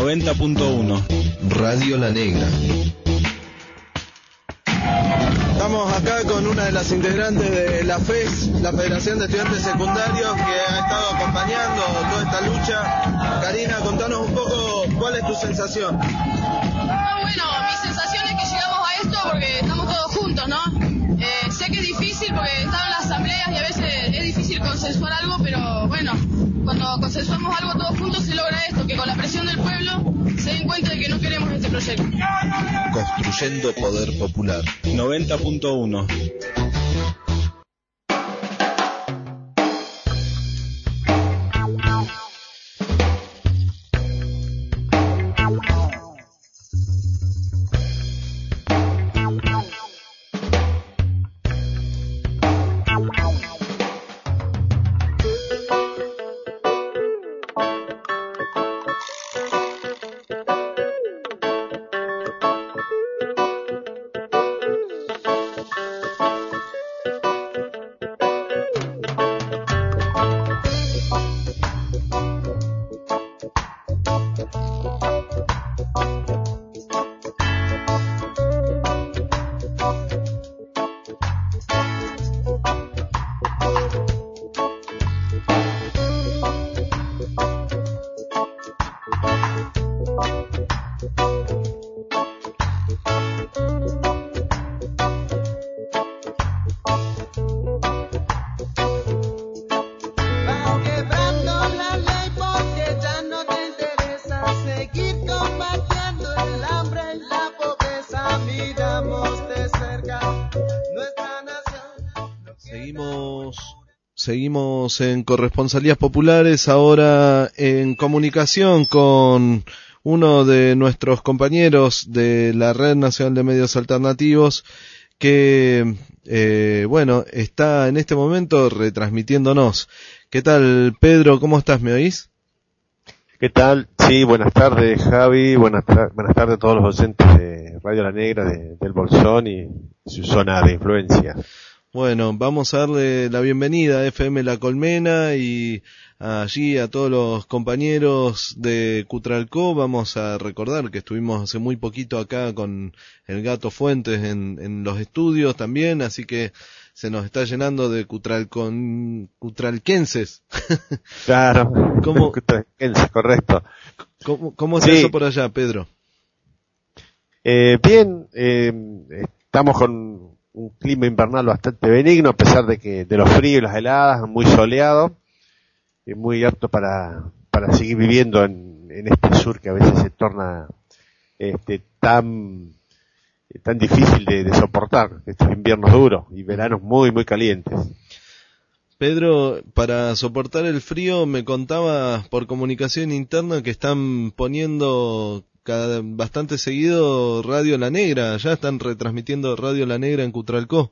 noventa punto uno. Radio La Negra. Estamos acá con una de las integrantes de la F E S, la Federación de Estudiantes Secundarios, que ha estado acompañando toda esta lucha. Karina, contanos un poco cuál es tu sensación. Ah, bueno, mi sensación es que llegamos a esto porque estamos todos juntos, ¿no? Eh, sé que es difícil porque están en las asambleas y a veces es difícil consensuar algo, pero bueno, cuando consensuamos algo todos juntos se logra esto, que con la presión del pueblo se den cuenta de que no queremos este proyecto. Construyendo poder popular. noventa punto uno. Seguimos en Corresponsalías Populares, ahora en comunicación con uno de nuestros compañeros de la Red Nacional de Medios Alternativos que, eh, bueno, está en este momento retransmitiéndonos. ¿Qué tal, Pedro? ¿Cómo estás? ¿Me oís? ¿Qué tal? Sí, buenas tardes, Javi. Buenas, tra- buenas tardes a todos los oyentes de Radio La Negra, de, del Bolsón y su zona de influencia. Bueno, vamos a darle la bienvenida a F M La Colmena y allí a todos los compañeros de Cutralcó. Vamos a recordar que estuvimos hace muy poquito acá con el Gato Fuentes en, en los estudios también, así que se nos está llenando de cutralcon, cutralquenses. Claro, ¿Cómo, cutralquenses, correcto. ¿Cómo, cómo es sí. eso por allá, Pedro? Eh, bien, eh, estamos con un clima invernal bastante benigno, a pesar de que de los fríos y las heladas, muy soleado y muy apto para para seguir viviendo en, en este sur que a veces se torna este tan tan difícil de, de soportar, estos inviernos duros y veranos muy muy calientes. Pedro, para soportar el frío me contaba por comunicación interna que están poniendo cada bastante seguido Radio La Negra, ya están retransmitiendo Radio La Negra en Cutralcó.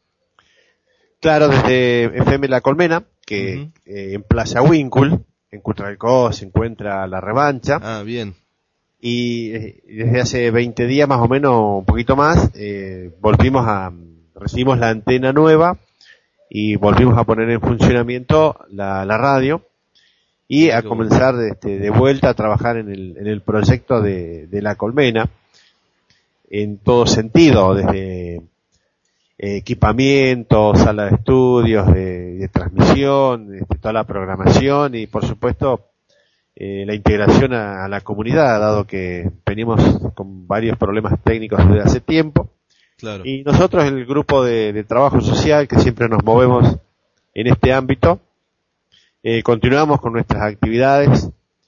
Claro, desde F M La Colmena, que uh-huh. eh, en Plaza Winkle, en Cutralcó, se encuentra La Revancha. Ah, bien. Y eh, desde hace veinte días más o menos, un poquito más, eh, volvimos a, recibimos la antena nueva y volvimos a poner en funcionamiento la, la radio. Y a comenzar este, de vuelta a trabajar en el, en el proyecto de, de La Colmena, en todo sentido, desde eh, equipamiento, sala de estudios, de, de transmisión, de, de toda la programación y por supuesto eh, la integración a, a la comunidad, dado que venimos con varios problemas técnicos desde hace tiempo. Claro. Y nosotros en el grupo de, de trabajo social, que siempre nos movemos en este ámbito, Eh, continuamos con nuestras actividades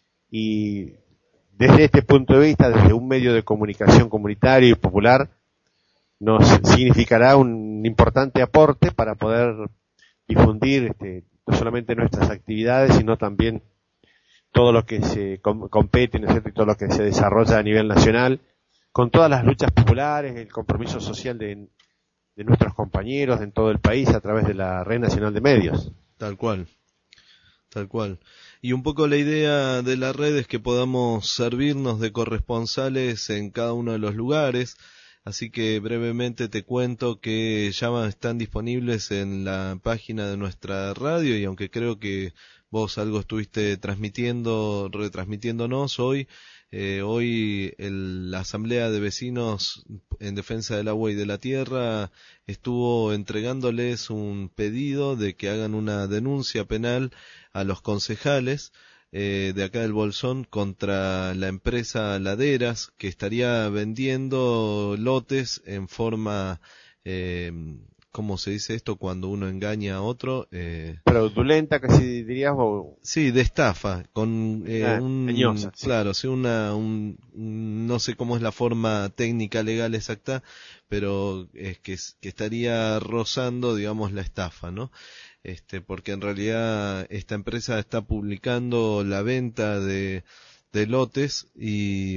y desde este punto de vista, desde un medio de comunicación comunitario y popular, nos significará un importante aporte para poder difundir este, no solamente nuestras actividades, sino también todo lo que se com- compete, ¿no es cierto?, y todo lo que se desarrolla a nivel nacional, con todas las luchas populares, el compromiso social de, de nuestros compañeros en todo el país a través de la Red Nacional de Medios. Tal cual. Tal cual. Y un poco la idea de la red es que podamos servirnos de corresponsales en cada uno de los lugares, así que brevemente te cuento que ya están disponibles en la página de nuestra radio y aunque creo que vos algo estuviste transmitiendo, retransmitiéndonos hoy, Eh, hoy el, la Asamblea de Vecinos en Defensa del Agua y de la Tierra estuvo entregándoles un pedido de que hagan una denuncia penal a los concejales eh, de acá del Bolsón contra la empresa Laderas, que estaría vendiendo lotes en forma, eh, ¿cómo se dice esto cuando uno engaña a otro? Eh, Fraudulenta, casi dirías. O... Sí, de estafa, con eh, ah, un, engañosa, sí. claro, sí, una, un, un, no sé cómo es la forma técnica legal exacta, pero es que, que estaría rozando, digamos, la estafa, ¿no? Este, porque en realidad esta empresa está publicando la venta de, de lotes y,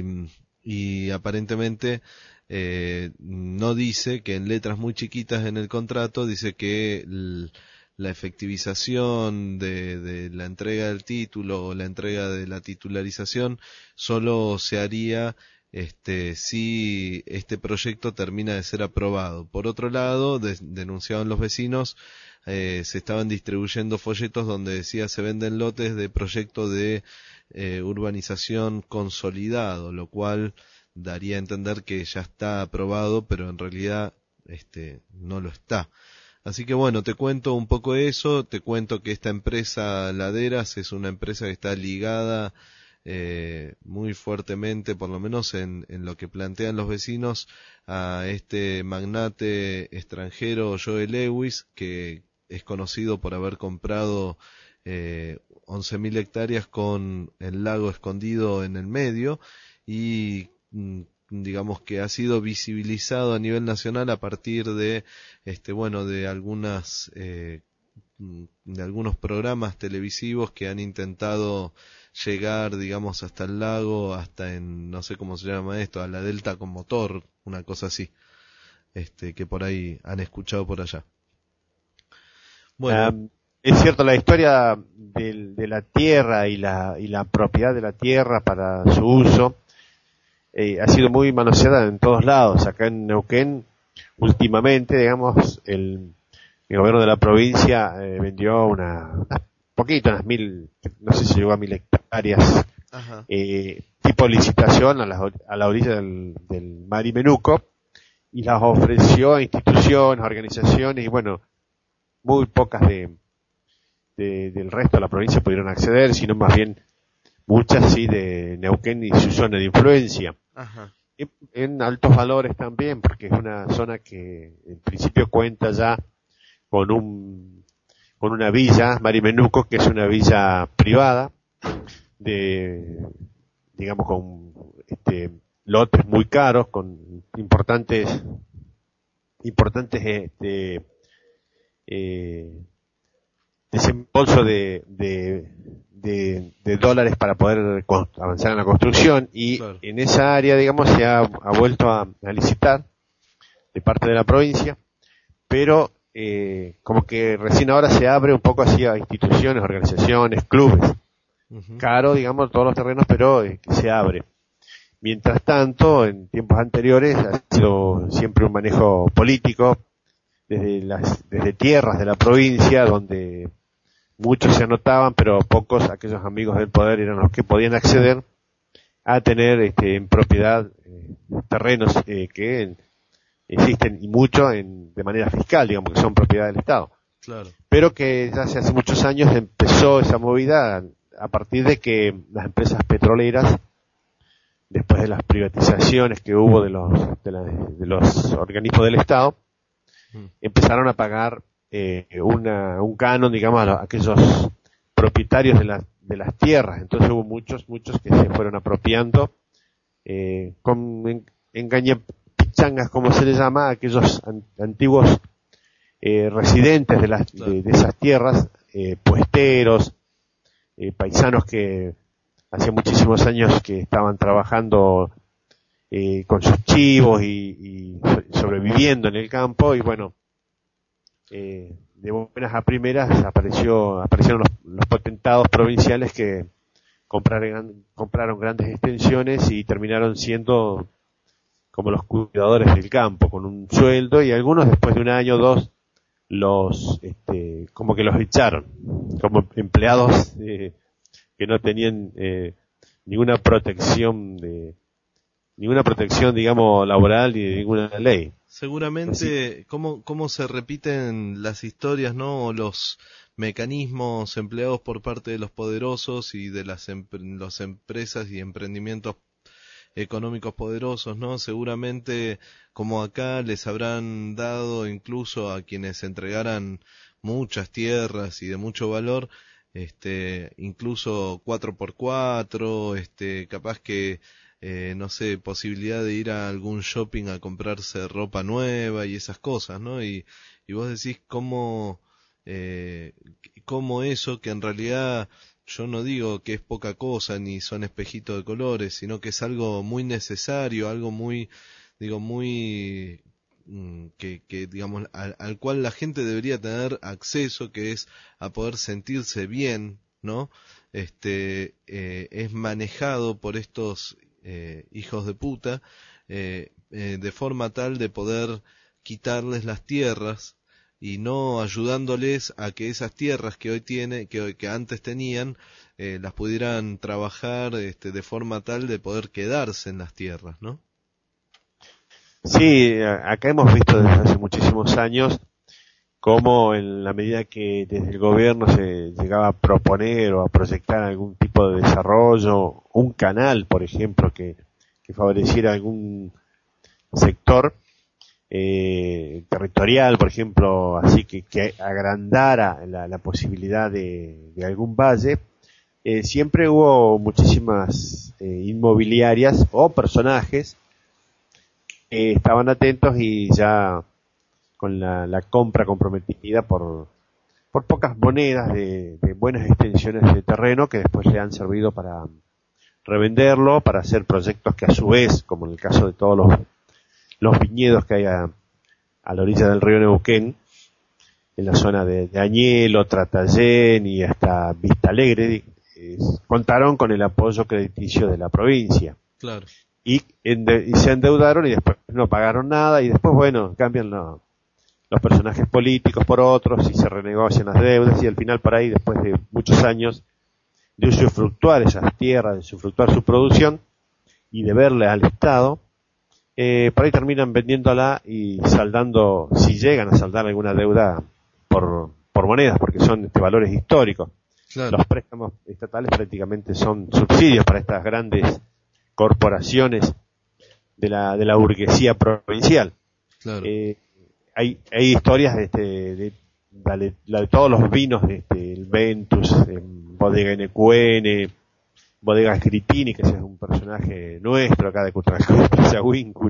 y aparentemente eh, no dice, que en letras muy chiquitas en el contrato dice que el, la efectivización de, de la entrega del título o la entrega de la titularización solo se haría este si este proyecto termina de ser aprobado. Por otro lado, de, denunciaban los vecinos, eh, se estaban distribuyendo folletos donde decía se venden lotes de proyecto de eh, urbanización consolidado, lo cual daría a entender que ya está aprobado, pero en realidad este no lo está. Así que bueno, te cuento un poco eso, te cuento que esta empresa Laderas es una empresa que está ligada eh, muy fuertemente, por lo menos en, en lo que plantean los vecinos, a este magnate extranjero Joe Lewis, que es conocido por haber comprado eh, once mil hectáreas con el lago escondido en el medio y digamos que ha sido visibilizado a nivel nacional a partir de este bueno de algunas eh, de algunos programas televisivos que han intentado llegar, digamos, hasta el lago, hasta en, no sé cómo se llama esto, a la delta con motor, una cosa así, este que por ahí han escuchado por allá. Bueno, um, es cierto, la historia de, de la tierra y la y la propiedad de la tierra para su uso eh, ha sido muy manoseada en todos lados. Acá en Neuquén, últimamente, digamos, el, el gobierno de la provincia eh, vendió una, una poquito, unas mil, no sé si llegó a mil hectáreas, eh, tipo licitación a la, a la orilla del, del Marimenuco, y las ofreció a instituciones, organizaciones, y bueno, muy pocas de, de del resto de la provincia pudieron acceder, sino más bien muchas sí de Neuquén y su zona de influencia. Ajá. Y en altos valores también, porque es una zona que en principio cuenta ya con un con una villa, Marimenuco, que es una villa privada, de, digamos, con este, lotes muy caros, con importantes, importantes, este, eh, desembolso de, de, de, de dólares para poder avanzar en la construcción, y claro, en esa área, digamos, se ha, ha vuelto a, a licitar de parte de la provincia, pero Eh, como que recién ahora se abre un poco así a instituciones, organizaciones, clubes. Uh-huh. Caro, digamos, todos los terrenos, pero eh, que se abre. Mientras tanto, en tiempos anteriores ha sido siempre un manejo político desde las desde tierras de la provincia, donde muchos se anotaban, pero pocos, aquellos amigos del poder, eran los que podían acceder a tener este, en propiedad eh, terrenos eh, que existen, y mucho en, de manera fiscal, digamos, que son propiedad del Estado. Claro. Pero que ya hace, hace muchos años empezó esa movida a partir de que las empresas petroleras, después de las privatizaciones que hubo de los de, la, de los organismos del Estado, mm. empezaron a pagar eh, una un canon, digamos, a, los, a aquellos propietarios de las de las tierras. Entonces hubo muchos muchos que se fueron apropiando eh, con en, engañe changas, como se les llama, aquellos an- antiguos eh, residentes de, las, de, de esas tierras, eh, puesteros, eh, paisanos que hace muchísimos años que estaban trabajando eh, con sus chivos y, y sobreviviendo en el campo, y bueno, eh, de buenas a primeras apareció aparecieron los, los potentados provinciales que compraron, compraron grandes extensiones y terminaron siendo como los cuidadores del campo, con un sueldo, y algunos después de un año o dos los, este, como que los echaron, como empleados eh, que no tenían eh, ninguna protección de ninguna protección, digamos, laboral ni de ninguna ley. Seguramente, ¿cómo, cómo se repiten las historias, no? O los mecanismos empleados por parte de los poderosos y de las em- los empresas y emprendimientos económicos poderosos, ¿no? Seguramente, como acá, les habrán dado incluso a quienes entregaran muchas tierras y de mucho valor, este, incluso cuatro por cuatro, este, capaz que Eh, no sé, posibilidad de ir a algún shopping a comprarse ropa nueva y esas cosas, ¿no? Y, y vos decís cómo, eh, cómo eso, que en realidad yo no digo que es poca cosa ni son espejitos de colores, sino que es algo muy necesario, algo muy, digo, muy, mm, que, que digamos, al, al cual la gente debería tener acceso, que es a poder sentirse bien, ¿no? Este, eh, es manejado por estos Eh, hijos de puta, eh, eh, de forma tal de poder quitarles las tierras y no ayudándoles a que esas tierras que hoy tiene, que, que antes tenían, eh, las pudieran trabajar este, de forma tal de poder quedarse en las tierras, ¿no? Sí, acá hemos visto desde hace muchísimos años cómo en la medida que desde el gobierno se llegaba a proponer o a proyectar algún tipo de desarrollo, un canal, por ejemplo, que, que favoreciera algún sector eh, territorial, por ejemplo, así que, que agrandara la, la posibilidad de, de algún valle, eh, siempre hubo muchísimas eh, inmobiliarias o personajes que estaban atentos y ya con la, la compra comprometida por, por pocas monedas de, de buenas extensiones de terreno que después le han servido para revenderlo, para hacer proyectos que a su vez, como en el caso de todos los, los viñedos que hay a, a la orilla del río Neuquén, en la zona de, de Añelo, Tratallén y hasta Vista Alegre, eh, contaron con el apoyo crediticio de la provincia. Claro. Y, ende, y se endeudaron y después no pagaron nada y después, bueno, cambian los los personajes políticos por otros y se renegocian las deudas y al final por ahí, después de muchos años de usufructuar esas tierras, de usufructuar su producción y de verle al Estado, eh, por ahí terminan vendiéndola y saldando, si llegan a saldar alguna deuda por, por monedas, porque son este, valores históricos. Claro. Los préstamos estatales prácticamente son subsidios para estas grandes corporaciones de la, de la burguesía provincial. Claro. Eh, Hay, hay historias de, este, de, de, de, de todos los vinos, de este, el Ventus, eh, Bodega N Q N, Bodega Gritini, que ese es un personaje nuestro acá de Cutralcó,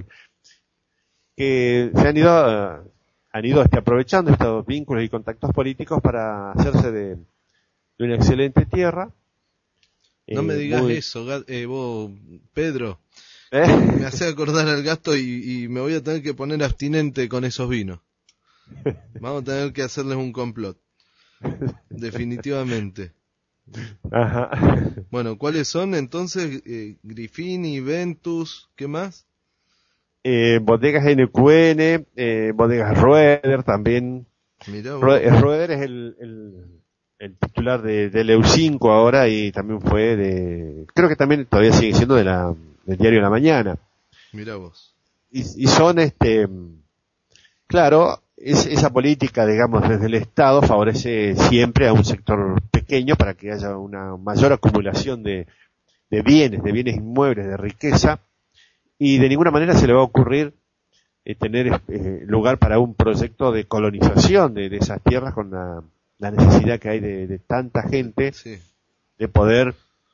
que se han ido, uh, han ido este, aprovechando estos vínculos y contactos políticos para hacerse de, de una excelente tierra. No eh, me digas muy... eso, eh, vos, Pedro. ¿Eh? Me hace acordar al gasto y, y me voy a tener que poner abstinente con esos vinos. Vamos a tener que hacerles un complot. Definitivamente. Ajá. Bueno, ¿cuáles son entonces? Eh, Grifini, Ventus, ¿qué más? Eh, bodegas N Q N, eh, bodegas Roeder también. Mirá vos. Roeder es el, el, el titular de, de Leu cinco ahora y también fue de, creo que también todavía sigue siendo de la del diario La Mañana. Mirá vos. Y, y son, este, claro, es, esa política, digamos, desde el Estado favorece siempre a un sector pequeño para que haya una mayor acumulación de, de bienes, de bienes inmuebles, de riqueza, y de ninguna manera se le va a ocurrir eh, tener eh, lugar para un proyecto de colonización de, de esas tierras con la, la necesidad que hay de, de tanta gente sí. de poder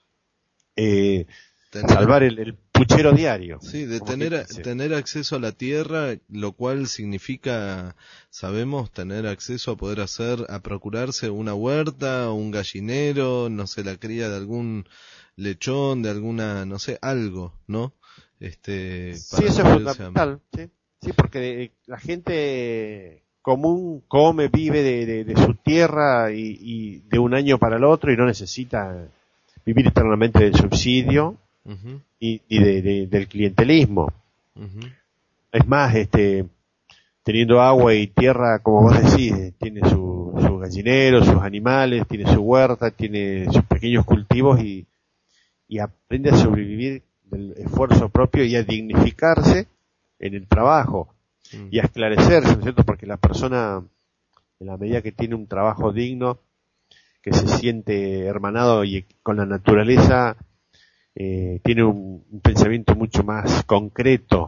eh, tener... salvar el, el puchero diario. Sí, de tener, tener acceso a la tierra, lo cual significa, sabemos, tener acceso a poder hacer, a procurarse una huerta, un gallinero, no sé, la cría de algún lechón, de alguna, no sé, algo, ¿no? Este, sí, eso es fundamental, sí, sí, porque la gente común come, vive de, de, de su tierra y, y de un año para el otro y no necesita vivir eternamente del subsidio. Uh-huh. y, y de, de, del clientelismo. Uh-huh. Es más, este, teniendo agua y tierra, como vos decís, tiene su, su gallinero, sus animales, tiene su huerta, tiene sus pequeños cultivos y, y aprende a sobrevivir del esfuerzo propio y a dignificarse en el trabajo mm. y a esclarecerse, ¿no es cierto? Porque la persona, en la medida que tiene un trabajo digno, que se siente hermanado y con la naturaleza, eh, tiene un, un pensamiento mucho más concreto,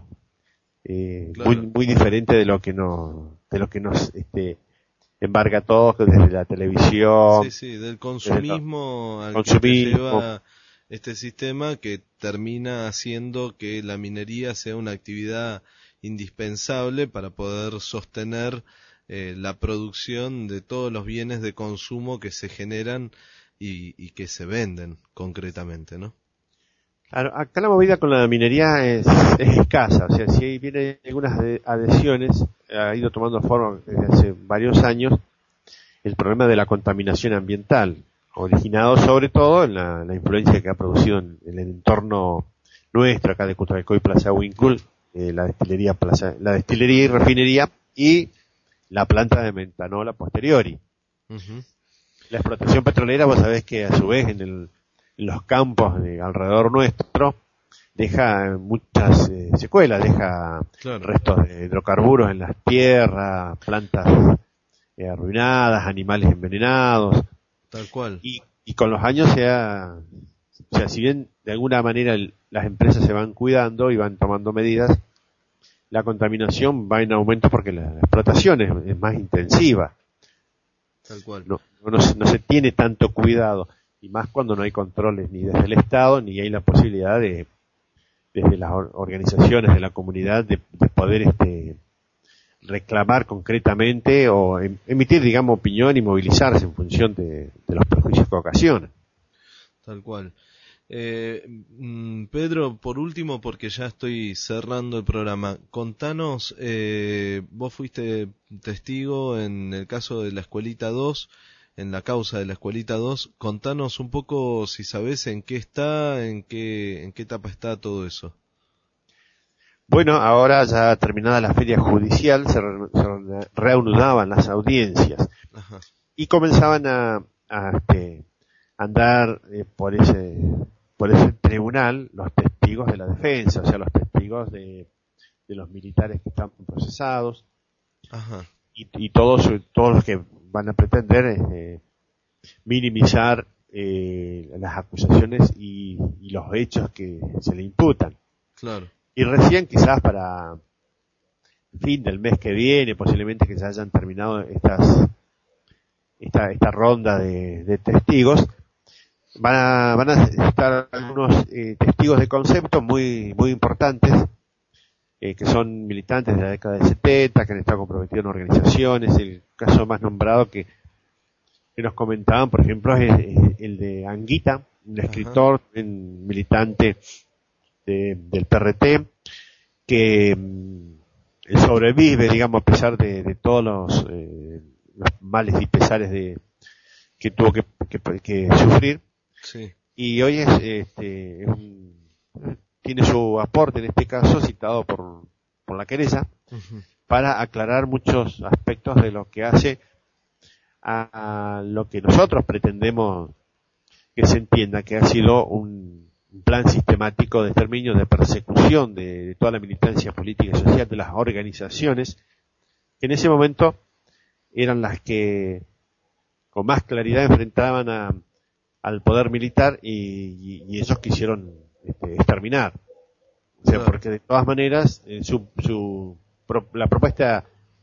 eh, claro. muy muy diferente de lo que nos de lo que nos este embarga a todos desde la televisión. Sí, sí, del consumismo al consumismo. Que te lleva este sistema que termina haciendo que la minería sea una actividad indispensable para poder sostener eh, la producción de todos los bienes de consumo que se generan y, y que se venden concretamente, ¿no? Claro, acá la movida con la minería es, es escasa, o sea, si vienen algunas adhesiones, ha ido tomando forma desde hace varios años el problema de la contaminación ambiental, originado sobre todo en la, la influencia que ha producido en, en el entorno nuestro, acá de Cutralcó y Plaza Huincul, eh, la destilería Plaza, la destilería y refinería y la planta de metanol a posteriori. Uh-huh. La explotación petrolera, vos sabés que a su vez en el en los campos de alrededor nuestro deja muchas eh, secuelas, deja claro. restos de hidrocarburos en las tierras, plantas eh, arruinadas, animales envenenados. Tal cual. Y, y con los años se ha, o sea, si bien de alguna manera el, las empresas se van cuidando y van tomando medidas, la contaminación va en aumento porque la, la explotación es, es más intensiva. Tal cual. No, no, no, no se tiene tanto cuidado. Y más cuando no hay controles ni desde el Estado, ni hay la posibilidad de, desde las organizaciones de la comunidad, de, de poder este, reclamar concretamente o em, emitir, digamos, opinión y movilizarse en función de, de los perjuicios que ocasiona. Tal cual. Eh, Pedro, por último, porque ya estoy cerrando el programa, contanos, eh, vos fuiste testigo en el caso de la Escuelita dos, en la causa de la Escuelita dos, contanos un poco si sabés en qué está, en qué, en qué etapa está todo eso. Bueno, ahora ya terminada la feria judicial, se, re, se reanudaban las audiencias. Ajá. Y comenzaban a, a este, andar eh, por ese, por ese tribunal los testigos de la defensa, o sea, los testigos de, de los militares que están procesados. Ajá. Y, y todos, todos los que van a pretender eh, minimizar eh, las acusaciones y, y los hechos que se le imputan. Claro. Y recién quizás para fin del mes que viene, posiblemente que se hayan terminado estas esta esta ronda de, de testigos, van a van a estar algunos eh, testigos de concepto muy muy importantes, eh, que son militantes de la década del setenta, que han estado comprometidos en organizaciones. El caso más nombrado que, que nos comentaban, por ejemplo, es, es el de Anguita, un escritor, un militante de, del P R T, que mm, sobrevive, digamos, a pesar de, de todos los, eh, los males y pesares de que tuvo que, que, que sufrir. Sí. Y hoy es, este, es un, tiene su aporte en este caso citado por, por la querella, uh-huh, para aclarar muchos aspectos de lo que hace a, a lo que nosotros pretendemos que se entienda que ha sido un, un plan sistemático de exterminio, de persecución de, de toda la militancia política y social, de las organizaciones que en ese momento eran las que con más claridad enfrentaban a, al poder militar y, y, y ellos quisieron este, exterminar. O sea, porque de todas maneras eh, su, su pro, la propuesta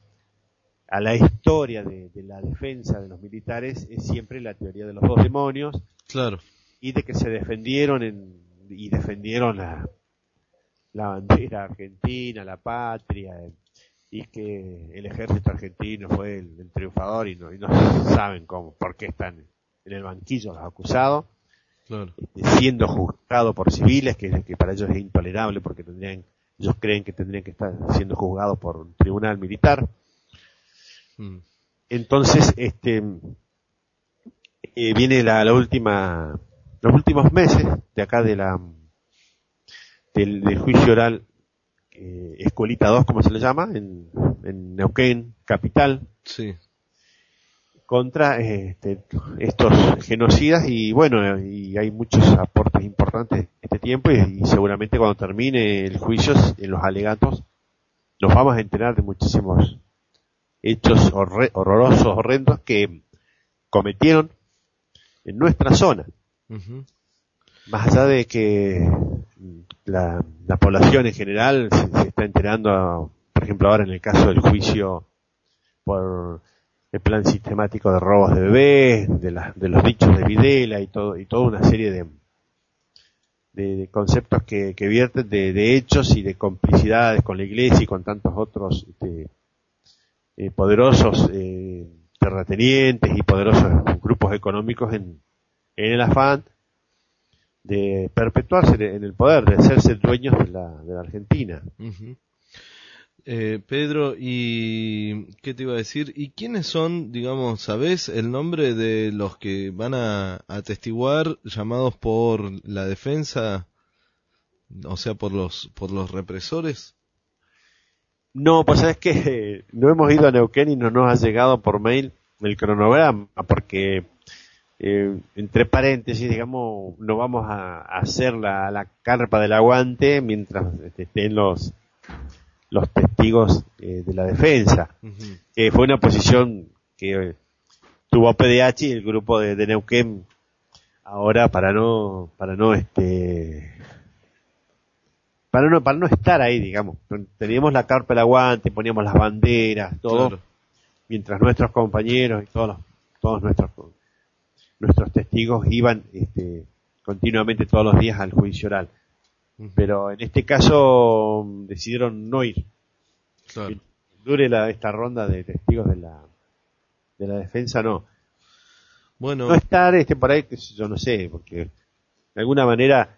a la historia de, de la defensa de los militares es siempre la teoría de los dos demonios. Claro. Y de que se defendieron en, y defendieron la, la bandera argentina, la patria, y que el ejército argentino fue el, el triunfador y no, y no saben cómo, por qué están en el banquillo los acusados. Claro. Siendo juzgados por civiles, que, que para ellos es intolerable porque tendrían, ellos creen que tendrían que estar siendo juzgados por un tribunal militar. Mm. Entonces, este, eh, viene la, la última, los últimos meses de acá de la, del, del juicio oral, eh, Escuelita dos, como se le llama, en, en Neuquén, capital. Sí. contra este, estos genocidas, y bueno, y hay muchos aportes importantes en este tiempo, y, y seguramente cuando termine el juicio en los alegatos nos vamos a enterar de muchísimos hechos horre- horrorosos, horrendos que cometieron en nuestra zona. Uh-huh. Más allá de que la, la población en general se, se está enterando, por ejemplo ahora en el caso del juicio por el plan sistemático de robos de bebés, de, la, de los dichos de Videla y todo, y toda una serie de, de, de conceptos que, que vierten de, de hechos y de complicidades con la iglesia y con tantos otros este, eh, poderosos eh, terratenientes y poderosos grupos económicos en, en el afán de perpetuarse en el poder, de hacerse dueños de la, de la Argentina. Uh-huh. Eh, Pedro, ¿y qué te iba a decir? ¿Y quiénes son, digamos, sabés el nombre de los que van a atestiguar llamados por la defensa, o sea, por los por los represores? No, pues sabes que no hemos ido a Neuquén y no nos ha llegado por mail el cronograma, porque eh, entre paréntesis, digamos, no vamos a, a hacer la, la carpa del aguante mientras estén los los testigos eh, de la defensa. Uh-huh. Eh, fue una posición que eh, tuvo P D H y el grupo de, de Neuquén ahora para no para no este para no para no estar ahí, digamos. Teníamos la carpa del aguante, poníamos las banderas, todo, claro, mientras nuestros compañeros y todos los, todos nuestros nuestros testigos iban este continuamente todos los días al juicio oral. Pero en este caso decidieron no ir. Claro. Que dure la, esta ronda de testigos de la de la defensa, no. Bueno. No estar este por ahí, yo no sé, porque de alguna manera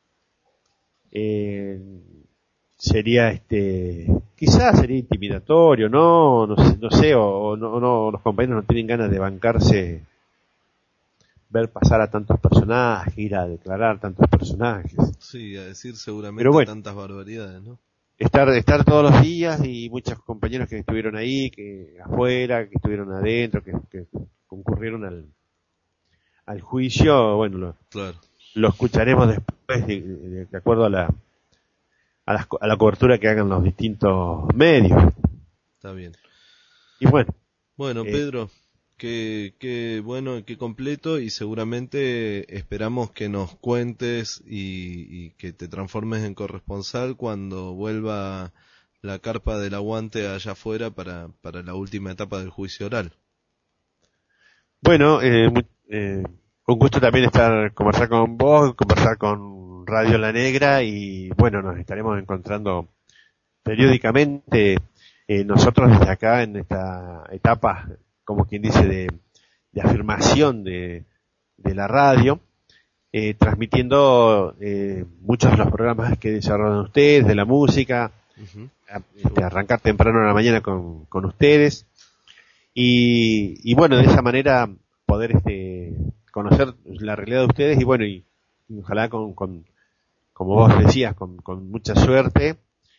eh, sería este, quizás sería intimidatorio, no, no sé, no sé, o, o no, no, los compañeros no tienen ganas de bancarse ver pasar a tantos personajes, ir a declarar tantos personajes. Sí, a decir seguramente Pero bueno, tantas barbaridades, ¿no? Estar, estar todos los días, y muchos compañeros que estuvieron ahí, que afuera, que estuvieron adentro, que, que concurrieron al, al juicio, bueno, lo, claro, lo escucharemos después de, de, de acuerdo a la, a la, a la cobertura que hagan los distintos medios. Está bien. Y bueno. Bueno, eh, Pedro. Qué, qué bueno y qué completo, y seguramente esperamos que nos cuentes y, y que te transformes en corresponsal cuando vuelva la carpa del aguante allá afuera para, para la última etapa del juicio oral. Bueno, eh, eh, un gusto también estar, conversar con vos, conversar con Radio La Negra, y bueno, nos estaremos encontrando periódicamente eh, nosotros desde acá en esta etapa, como quien dice, de, de afirmación de, de la radio, eh, transmitiendo eh, muchos de los programas que desarrollan ustedes, de la música, uh-huh, a, este, arrancar temprano en la mañana con, con ustedes, y, y bueno, de esa manera poder este, conocer la realidad de ustedes, y bueno, y, y ojalá con, con, como vos decías, con, con mucha suerte,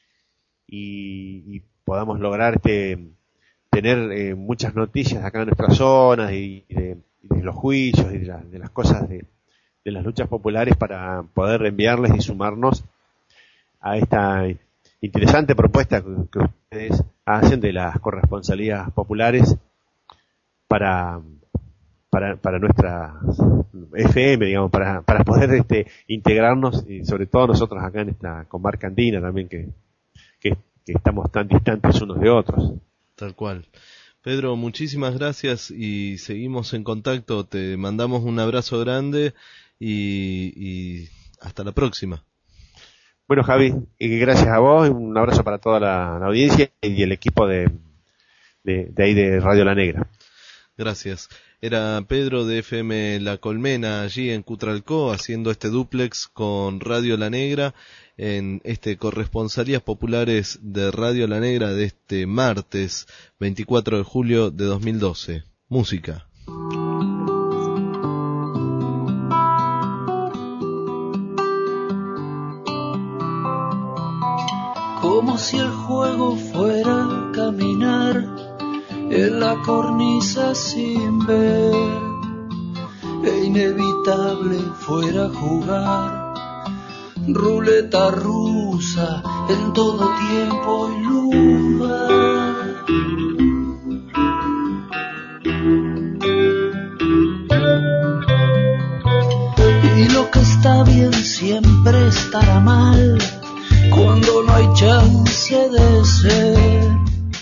y, y podamos lograr este tener eh, muchas noticias acá en nuestras zonas, y, y, de, y de los juicios y de, la, de las cosas de, de las luchas populares, para poder enviarles y sumarnos a esta interesante propuesta que, que ustedes hacen de las corresponsalías populares para para para nuestra F M, digamos, para para poder este integrarnos, y sobre todo nosotros acá en esta comarca andina también, que que, que estamos tan distantes unos de otros. Tal cual. Pedro, muchísimas gracias y seguimos en contacto. Te mandamos un abrazo grande y, y hasta la próxima. Bueno, Javi, y gracias a vos, un abrazo para toda la, la audiencia y el equipo de, de, de ahí de Radio La Negra. Gracias. Era Pedro de F M La Colmena, allí en Cutralcó, haciendo este dúplex con Radio La Negra en este Corresponsalías Populares de Radio La Negra de este martes veinticuatro de julio de dos mil doce. Música. Como si el juego fuera caminar en la cornisa sin ver, e inevitable fuera jugar ruleta rusa en todo tiempo y lugar. Y lo que está bien siempre estará mal cuando no hay chance de ser.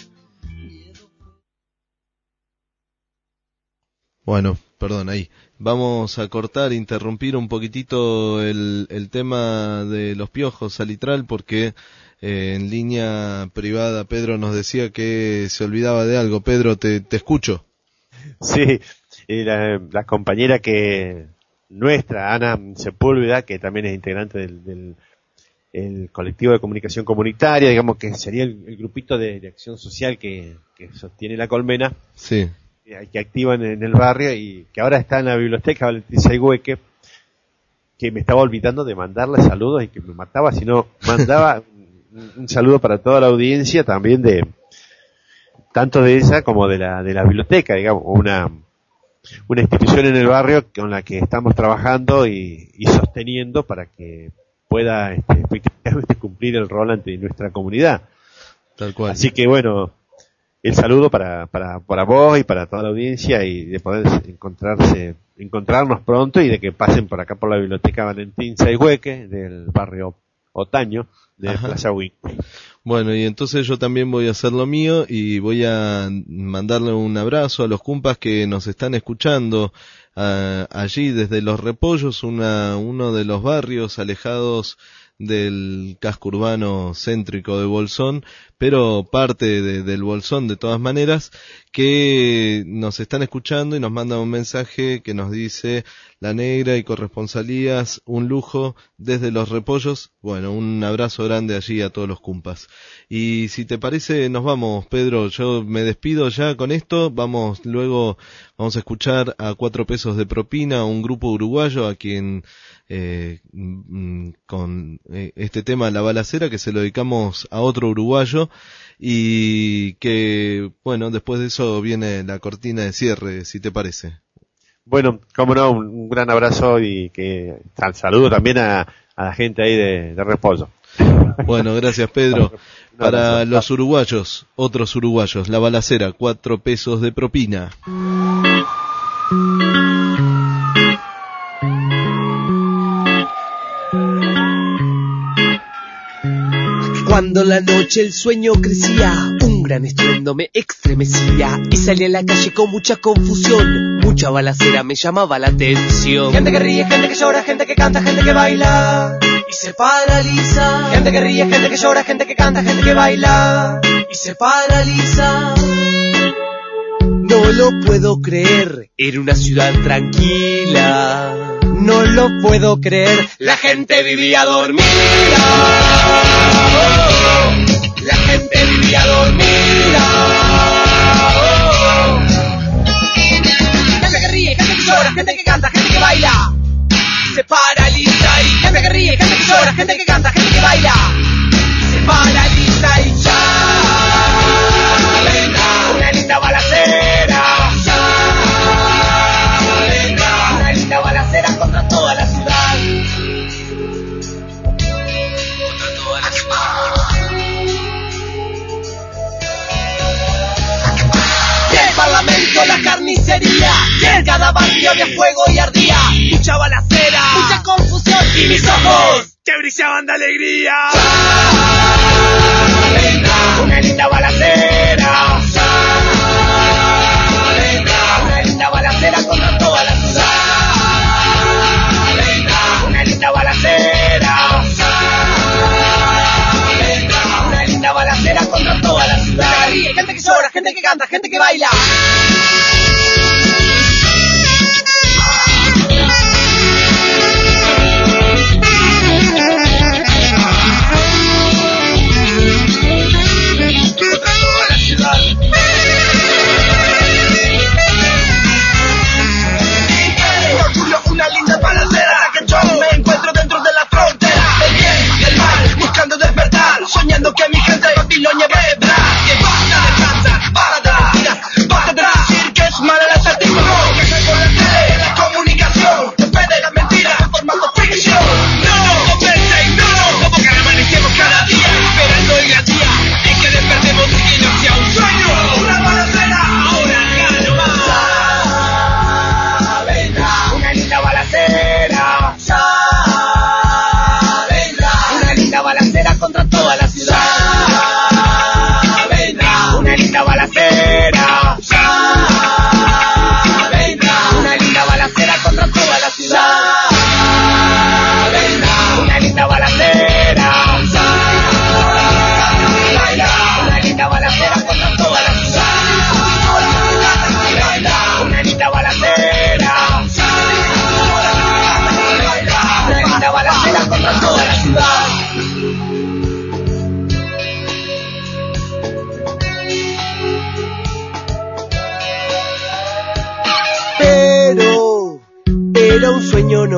Bueno, perdón, ahí. Vamos a cortar, interrumpir un poquitito el, el tema de los piojos salitral porque eh, en línea privada Pedro nos decía que se olvidaba de algo. Pedro, te, te escucho. Sí, y la, la compañera que nuestra, Ana Sepúlveda, que también es integrante del, del el colectivo de comunicación comunitaria, digamos que sería el, el grupito de, de acción social que, que sostiene la Colmena. Sí. Que activan en el barrio y que ahora está en la biblioteca Valentín Sayhueque, que me estaba olvidando de mandarle saludos y que me mataba si no mandaba un, un saludo para toda la audiencia también de tanto de esa como de la de la biblioteca, digamos, una una institución en el barrio con la que estamos trabajando y, y sosteniendo para que pueda este, efectivamente cumplir el rol ante nuestra comunidad. Tal cual. Así que bueno, el saludo para, para, para vos y para toda la audiencia y de poder encontrarse, encontrarnos pronto y de que pasen por acá por la biblioteca Valentín Sayhueque del barrio Otaño de Ajá. Plaza Wing. Bueno, y entonces yo también voy a hacer lo mío y voy a mandarle un abrazo a los cumpas que nos están escuchando uh, allí desde Los Repollos, una, uno de los barrios alejados del casco urbano céntrico de Bolsón, pero parte de, del Bolsón de todas maneras, que nos están escuchando y nos mandan un mensaje que nos dice: La Negra y corresponsalías, un lujo desde Los Repollos. Bueno, un abrazo grande allí a todos los cumpas. Y si te parece, nos vamos, Pedro. Yo me despido ya con esto. Vamos luego, vamos a escuchar a Cuatro Pesos de Propina, un grupo uruguayo a quien eh, con eh, este tema La Balacera, que se lo dedicamos a otro uruguayo, y que, bueno, después de eso viene la cortina de cierre, si te parece. Bueno, cómo no, un, un gran abrazo y que al saludo también a, a la gente ahí de, de Repollo. Bueno, gracias, Pedro. Para los uruguayos, otros uruguayos, La Balacera, Cuatro Pesos de Propina. Cuando la noche el sueño crecía, un gran estruendo me estremecía y salí a la calle con mucha confusión. Mucha balacera me llamaba la atención. Gente que ríe, gente que llora, gente que canta, gente que baila y se paraliza. Gente que ríe, gente que llora, gente que canta, gente que baila y se paraliza. No lo puedo creer, era una ciudad tranquila. No lo puedo creer, la gente vivía dormida. Oh, la gente vivía dormida. Oh, gente que ríe, gente que llora, gente que canta, gente que baila, se paraliza. Y gente que ríe, gente que llora, gente que canta, gente que baila, se paraliza. Y ya vendrá una linda balacera. Balacera contra toda la ciudad, contra toda la ciudad. Y el parlamento, la carnicería, y en cada barrio había fuego y ardía. Mucha balacera, mucha confusión, y mis ojos que brillaban de alegría. Ya vendrá una linda balacera. Ya vendrá una linda balacera contra toda la ciudad. Una balacera, una linda balacera contra toda la ciudad. Gente que ríe, gente que llora, gente que canta, gente que baila. Contra toda la ciudad. Una linda balacera que yo me encuentro dentro de la frontera del bien y el mal, buscando despertar, soñando que mi gente no nieve. Que basta de cantar para dar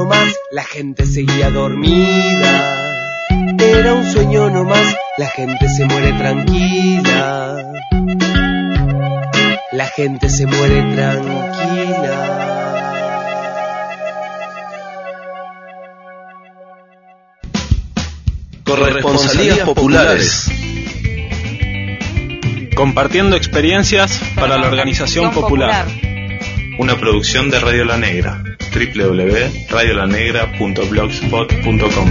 nomás, la gente seguía dormida. Era un sueño nomás, la gente se muere tranquila. La gente se muere tranquila. Corresponsalías populares. Compartiendo experiencias para la organización popular. Una producción de Radio La Negra. doble u doble u doble u punto radio la negra punto blogspot punto com.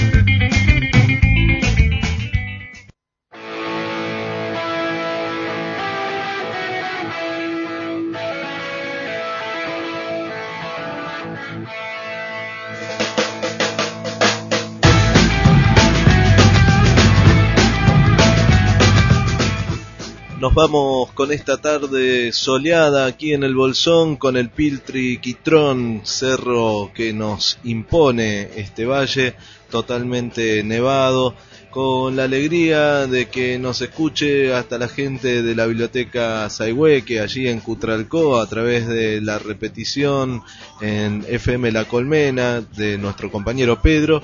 Nos vamos con esta tarde soleada aquí en el Bolsón, con el Piltri Quitrón, cerro que nos impone este valle totalmente nevado, con la alegría de que nos escuche hasta la gente de la biblioteca Sayhueque allí en Cutralcó, a través de la repetición en F M La Colmena de nuestro compañero Pedro,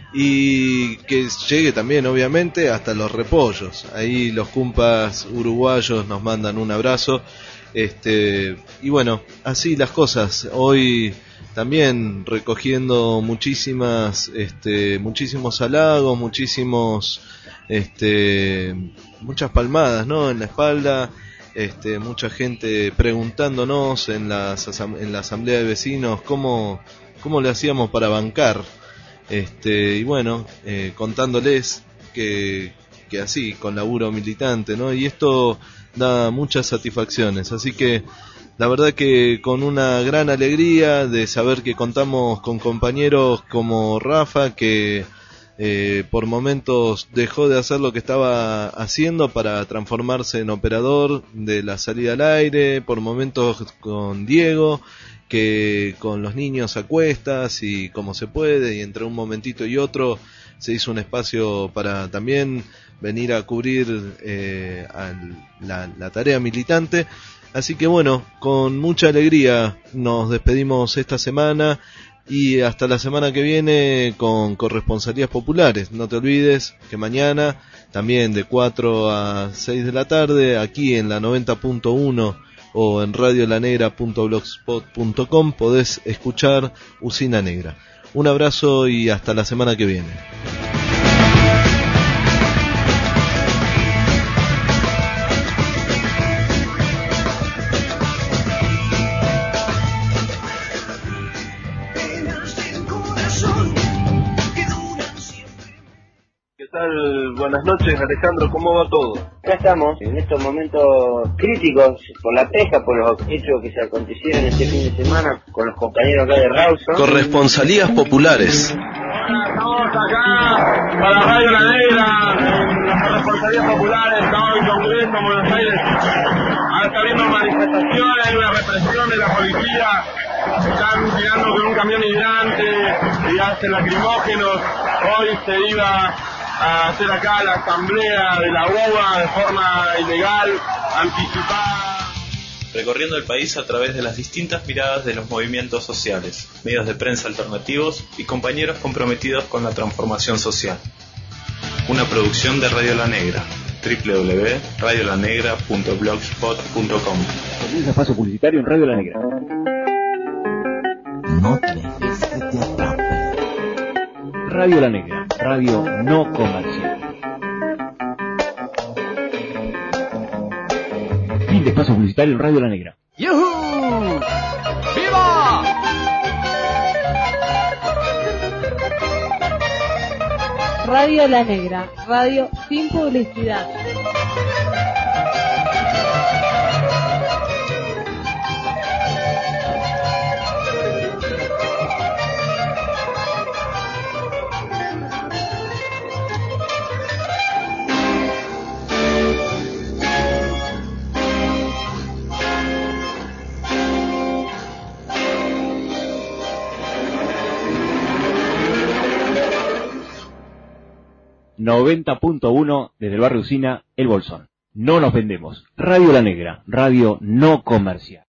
y que llegue también obviamente hasta Los Repollos. Ahí los cumpas uruguayos nos mandan un abrazo, este y bueno, así las cosas. Hoy también recogiendo muchísimas este muchísimos halagos, muchísimos este muchas palmadas, ¿no?, en la espalda. Este mucha gente preguntándonos en las en la asamblea de vecinos cómo cómo le hacíamos para bancar. Este, y bueno, eh, contándoles que, que así, con laburo militante, ¿no? Y esto da muchas satisfacciones, así que la verdad que con una gran alegría de saber que contamos con compañeros como Rafa, que eh, por momentos dejó de hacer lo que estaba haciendo para transformarse en operador de la salida al aire, por momentos con Diego, que con los niños a cuestas y como se puede, y entre un momentito y otro se hizo un espacio para también venir a cubrir eh, a la, la tarea militante. Así que bueno, con mucha alegría nos despedimos esta semana y hasta la semana que viene con Corresponsalías Populares. No te olvides que mañana también de cuatro a seis de la tarde aquí en la noventa punto uno o en radio la negra punto blogspot punto com podés escuchar Usina Negra. Un abrazo y hasta la semana que viene. ¿Qué tal? Buenas noches, Alejandro, ¿cómo va todo? Acá estamos, en estos momentos críticos por la pesca, por los hechos que se acontecieron este fin de semana con los compañeros acá de Rawson. Corresponsalías populares. Estamos acá para Radio La Negra, en las corresponsalías populares, estamos en Congreso, en Buenos Aires. Ahora está habiendo manifestaciones, hay una represión de la policía, están tirando con un camión hidrante y hacen lacrimógenos. Hoy se iba a hacer acá la asamblea de la U B A de forma ilegal, anticipada. Recorriendo el país a través de las distintas miradas de los movimientos sociales, medios de prensa alternativos y compañeros comprometidos con la transformación social. Una producción de Radio La Negra, doble u doble u doble u punto radio la negra punto blogspot punto com. Comienza espacio publicitario en Radio La Negra. No te dejes que te atrape. Radio La Negra, radio no comercial. Fin de espacio publicitario en Radio La Negra. ¡Yuhu! ¡Viva! Radio La Negra, radio sin publicidad. noventa punto uno desde el barrio Usina, El Bolsón. No nos vendemos. Radio La Negra, radio no comercial.